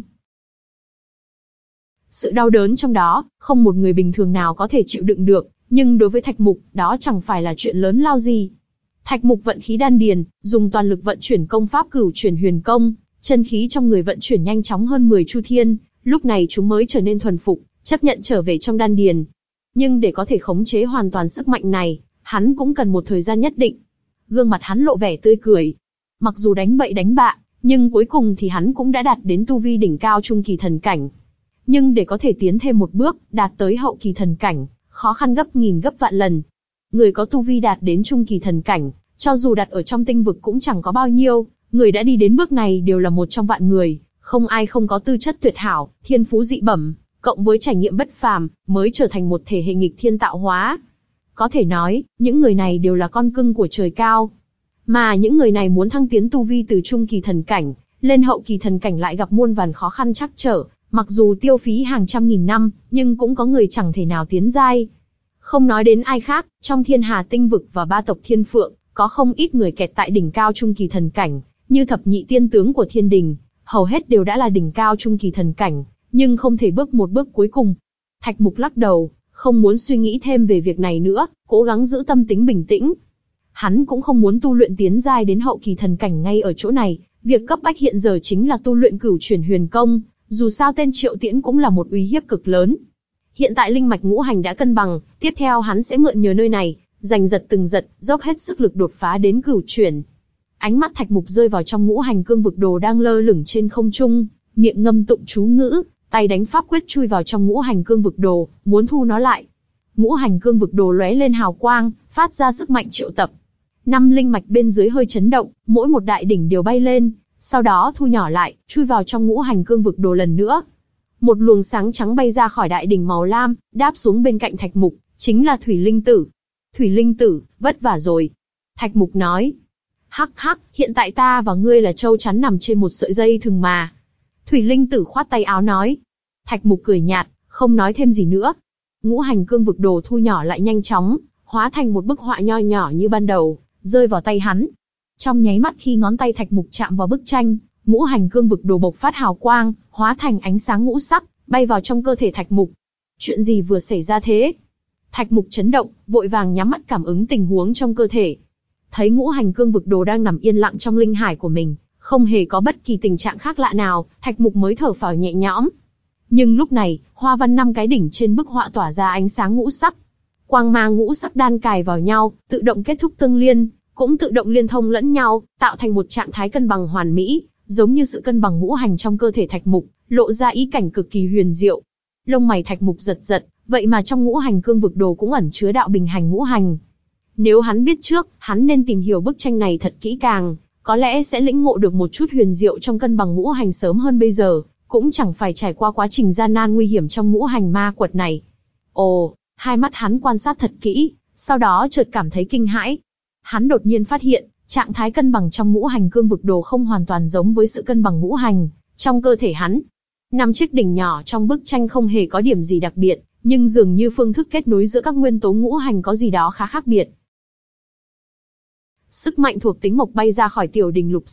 Sự đau đớn trong đó, không một người bình thường nào có thể chịu đựng được, nhưng đối với Thạch Mục, đó chẳng phải là chuyện lớn lao gì. Thạch Mục vận khí đan điền, dùng toàn lực vận chuyển công pháp cửu chuyển huyền công, chân khí trong người vận chuyển nhanh chóng hơn mười chu thiên, lúc này chúng mới trở nên thuần phục, chấp nhận trở về trong đan điền. Nhưng để có thể khống chế hoàn toàn sức mạnh này, hắn cũng cần một thời gian nhất định. Gương mặt hắn lộ vẻ tươi cười. Mặc dù đánh bậy đánh bạ, nhưng cuối cùng thì hắn cũng đã đạt đến tu vi đỉnh cao trung kỳ thần cảnh. Nhưng để có thể tiến thêm một bước, đạt tới hậu kỳ thần cảnh, khó khăn gấp nghìn gấp vạn lần. Người có tu vi đạt đến trung kỳ thần cảnh, cho dù đặt ở trong tinh vực cũng chẳng có bao nhiêu, người đã đi đến bước này đều là một trong vạn người, không ai không có tư chất tuyệt hảo, thiên phú dị bẩm, cộng với trải nghiệm bất phàm, mới trở thành một thể hệ nghịch thiên tạo hóa. Có thể nói, những người này đều là con cưng của trời cao. Mà những người này muốn thăng tiến tu vi từ trung kỳ thần cảnh, lên hậu kỳ thần cảnh lại gặp muôn vàn khó khăn trắc trở, mặc dù tiêu phí hàng trăm nghìn năm, nhưng cũng có người chẳng thể nào tiến giai. Không nói đến ai khác, trong thiên hà tinh vực và ba tộc thiên phượng, có không ít người kẹt tại đỉnh cao trung kỳ thần cảnh, như thập nhị tiên tướng của thiên đình, hầu hết đều đã là đỉnh cao trung kỳ thần cảnh, nhưng không thể bước một bước cuối cùng. Thạch Mục lắc đầu, không muốn suy nghĩ thêm về việc này nữa, cố gắng giữ tâm tính bình tĩnh. Hắn cũng không muốn tu luyện tiến giai đến hậu kỳ thần cảnh ngay ở chỗ này, việc cấp bách hiện giờ chính là tu luyện cửu chuyển huyền công, dù sao tên Triệu Tiễn cũng là một uy hiếp cực lớn. Hiện tại linh mạch ngũ hành đã cân bằng, tiếp theo hắn sẽ mượn nhờ nơi này, giành giật từng giật, dốc hết sức lực đột phá đến cửu chuyển. Ánh mắt Thạch Mục rơi vào trong ngũ hành cương vực đồ đang lơ lửng trên không trung, miệng ngâm tụng chú ngữ, tay đánh pháp quyết chui vào trong ngũ hành cương vực đồ, muốn thu nó lại. Ngũ hành cương vực đồ lóe lên hào quang, phát ra sức mạnh triệu tập. Năm linh mạch bên dưới hơi chấn động, mỗi một đại đỉnh đều bay lên, sau đó thu nhỏ lại, chui vào trong ngũ hành cương vực đồ lần nữa. Một luồng sáng trắng bay ra khỏi đại đỉnh màu lam, đáp xuống bên cạnh Thạch Mục, chính là Thủy Linh Tử. Thủy Linh Tử, vất vả rồi. Thạch Mục nói. Hắc hắc, hiện tại ta và ngươi là châu chắn nằm trên một sợi dây thừng mà. Thủy Linh Tử khoát tay áo nói. Thạch Mục cười nhạt, không nói thêm gì nữa. Ngũ hành cương vực đồ thu nhỏ lại nhanh chóng, hóa thành một bức họa nho nhỏ như ban đầu, rơi vào tay hắn. Trong nháy mắt khi ngón tay Thạch Mục chạm vào bức tranh, ngũ hành cương vực đồ bộc phát hào quang, hóa thành ánh sáng ngũ sắc, bay vào trong cơ thể Thạch Mục. Chuyện gì vừa xảy ra thế? Thạch Mục chấn động, vội vàng nhắm mắt cảm ứng tình huống trong cơ thể. Thấy ngũ hành cương vực đồ đang nằm yên lặng trong linh hải của mình, không hề có bất kỳ tình trạng khác lạ nào, Thạch Mục mới thở phào nhẹ nhõm. Nhưng lúc này, hoa văn năm cái đỉnh trên bức họa tỏa ra ánh sáng ngũ sắc. Quang mang ngũ sắc đan cài vào nhau, tự động kết thúc tương liên, cũng tự động liên thông lẫn nhau, tạo thành một trạng thái cân bằng hoàn mỹ, giống như sự cân bằng ngũ hành trong cơ thể Thạch Mục, lộ ra ý cảnh cực kỳ huyền diệu. Lông mày Thạch Mục giật giật, vậy mà trong ngũ hành cương vực đồ cũng ẩn chứa đạo bình hành ngũ hành. Nếu hắn biết trước, hắn nên tìm hiểu bức tranh này thật kỹ càng, có lẽ sẽ lĩnh ngộ được một chút huyền diệu trong cân bằng ngũ hành sớm hơn bây giờ, cũng chẳng phải trải qua quá trình gian nan nguy hiểm trong ngũ hành ma quật này. Ồ, hai mắt hắn quan sát thật kỹ, sau đó chợt cảm thấy kinh hãi. Hắn đột nhiên phát hiện, trạng thái cân bằng trong ngũ hành cương vực đồ không hoàn toàn giống với sự cân bằng ngũ hành trong cơ thể hắn. Năm chiếc đỉnh nhỏ trong bức tranh không hề có điểm gì đặc biệt, nhưng dường như phương thức kết nối giữa các nguyên tố ngũ hành có gì đó khá khác biệt. Sức mạnh thuộc tính mộc bay ra khỏi tiểu đỉnh lục sắc,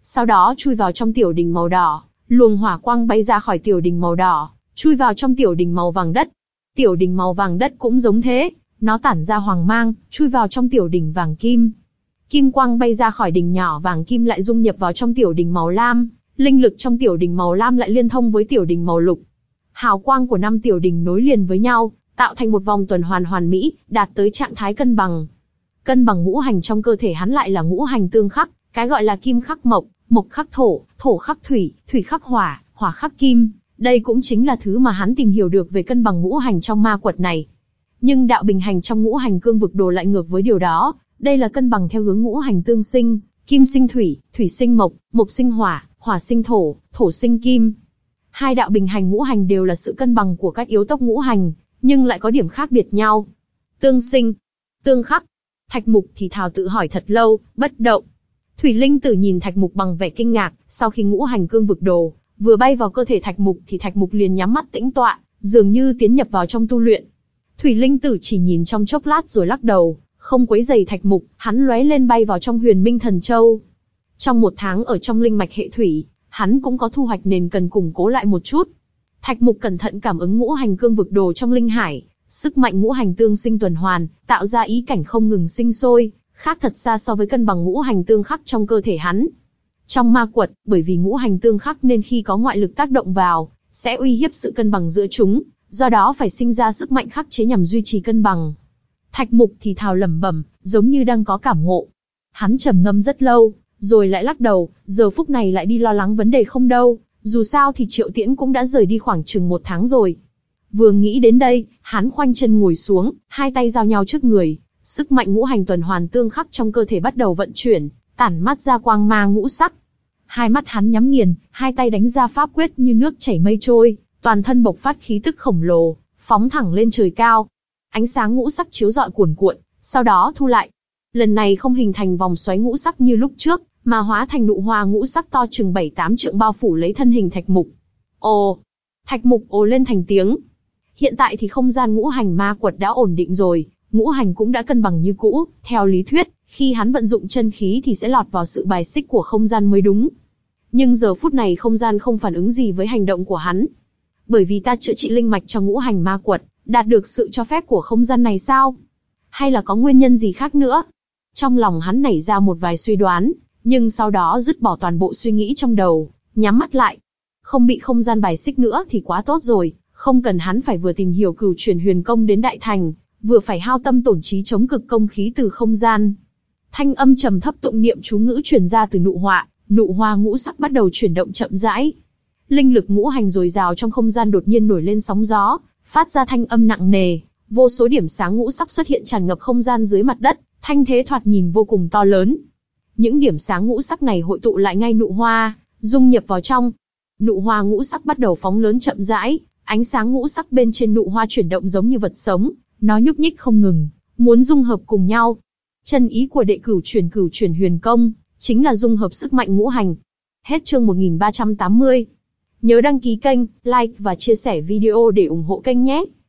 sau đó chui vào trong tiểu đỉnh màu đỏ, luồng hỏa quang bay ra khỏi tiểu đỉnh màu đỏ, chui vào trong tiểu đỉnh màu vàng đất. Tiểu đỉnh màu vàng đất cũng giống thế, nó tản ra hoàng mang, chui vào trong tiểu đỉnh vàng kim. Kim quang bay ra khỏi đỉnh nhỏ vàng kim lại dung nhập vào trong tiểu đỉnh màu lam, linh lực trong tiểu đỉnh màu lam lại liên thông với tiểu đỉnh màu lục. Hào quang của năm tiểu đỉnh nối liền với nhau, tạo thành một vòng tuần hoàn hoàn mỹ, đạt tới trạng thái cân bằng. Cân bằng ngũ hành trong cơ thể hắn lại là ngũ hành tương khắc, cái gọi là kim khắc mộc, mộc khắc thổ, thổ khắc thủy, thủy khắc hỏa, hỏa khắc kim. Đây cũng chính là thứ mà hắn tìm hiểu được về cân bằng ngũ hành trong ma quật này. Nhưng đạo bình hành trong ngũ hành cương vực đồ lại ngược với điều đó, đây là cân bằng theo hướng ngũ hành tương sinh, kim sinh thủy, thủy sinh mộc, mộc sinh hỏa, hỏa sinh thổ, thổ sinh kim. Hai đạo bình hành ngũ hành đều là sự cân bằng của các yếu tốc ngũ hành, nhưng lại có điểm khác biệt nhau. Tương sinh, tương khắc. Thạch Mục thì thào tự hỏi thật lâu, bất động. Thủy Linh Tử nhìn Thạch Mục bằng vẻ kinh ngạc, sau khi ngũ hành cương vực đồ vừa bay vào cơ thể Thạch Mục thì Thạch Mục liền nhắm mắt tĩnh tọa, dường như tiến nhập vào trong tu luyện. Thủy Linh Tử chỉ nhìn trong chốc lát rồi lắc đầu, không quấy rầy Thạch Mục, hắn lóe lên bay vào trong Huyền Minh Thần Châu. Trong một tháng ở trong linh mạch hệ thủy, hắn cũng có thu hoạch nên cần củng cố lại một chút. Thạch Mục cẩn thận cảm ứng ngũ hành cương vực đồ trong linh hải, sức mạnh ngũ hành tương sinh tuần hoàn, tạo ra ý cảnh không ngừng sinh sôi, khác thật xa so với cân bằng ngũ hành tương khắc trong cơ thể hắn. Trong ma quật, bởi vì ngũ hành tương khắc nên khi có ngoại lực tác động vào, sẽ uy hiếp sự cân bằng giữa chúng, do đó phải sinh ra sức mạnh khắc chế nhằm duy trì cân bằng. Thạch Mục thì thào lẩm bẩm, giống như đang có cảm ngộ. Hắn trầm ngâm rất lâu, rồi lại lắc đầu, giờ phút này lại đi lo lắng vấn đề không đâu, dù sao thì Triệu Tiễn cũng đã rời đi khoảng chừng một tháng rồi. Vừa nghĩ đến đây, hắn khoanh chân ngồi xuống, hai tay giao nhau trước người, sức mạnh ngũ hành tuần hoàn tương khắc trong cơ thể bắt đầu vận chuyển, tản mát ra quang mang ngũ sắc. Hai mắt hắn nhắm nghiền, hai tay đánh ra pháp quyết như nước chảy mây trôi, toàn thân bộc phát khí tức khổng lồ, phóng thẳng lên trời cao. Ánh sáng ngũ sắc chiếu rọi cuồn cuộn, sau đó thu lại. Lần này không hình thành vòng xoáy ngũ sắc như lúc trước, mà hóa thành nụ hoa ngũ sắc to chừng bảy tám trượng bao phủ lấy thân hình Thạch Mục. Ồ! Thạch Mục ồ lên thành tiếng. Hiện tại thì không gian ngũ hành ma quật đã ổn định rồi, ngũ hành cũng đã cân bằng như cũ, theo lý thuyết, khi hắn vận dụng chân khí thì sẽ lọt vào sự bài xích của không gian mới đúng. Nhưng giờ phút này không gian không phản ứng gì với hành động của hắn. Bởi vì ta chữa trị linh mạch cho ngũ hành ma quật, đạt được sự cho phép của không gian này sao? Hay là có nguyên nhân gì khác nữa? Trong lòng hắn nảy ra một vài suy đoán, nhưng sau đó dứt bỏ toàn bộ suy nghĩ trong đầu, nhắm mắt lại. Không bị không gian bài xích nữa thì quá tốt rồi, không cần hắn phải vừa tìm hiểu cửu chuyển huyền công đến đại thành, vừa phải hao tâm tổn trí chống cực công khí từ không gian. Thanh âm trầm thấp tụng niệm chú ngữ truyền ra từ nụ họa, nụ hoa ngũ sắc bắt đầu chuyển động chậm rãi. Linh lực ngũ hành dồi dào trong không gian đột nhiên nổi lên sóng gió, phát ra thanh âm nặng nề, vô số điểm sáng ngũ sắc xuất hiện tràn ngập không gian dưới mặt đất, thanh thế thoạt nhìn vô cùng to lớn. Những điểm sáng ngũ sắc này hội tụ lại ngay nụ hoa, dung nhập vào trong. Nụ hoa ngũ sắc bắt đầu phóng lớn chậm rãi, ánh sáng ngũ sắc bên trên nụ hoa chuyển động giống như vật sống, nó nhúc nhích không ngừng, muốn dung hợp cùng nhau. Chân ý của đệ cửu chuyển cửu chuyển huyền công, chính là dung hợp sức mạnh ngũ hành. Hết chương một nghìn ba trăm tám mươi. Nhớ đăng ký kênh, like và chia sẻ video để ủng hộ kênh nhé.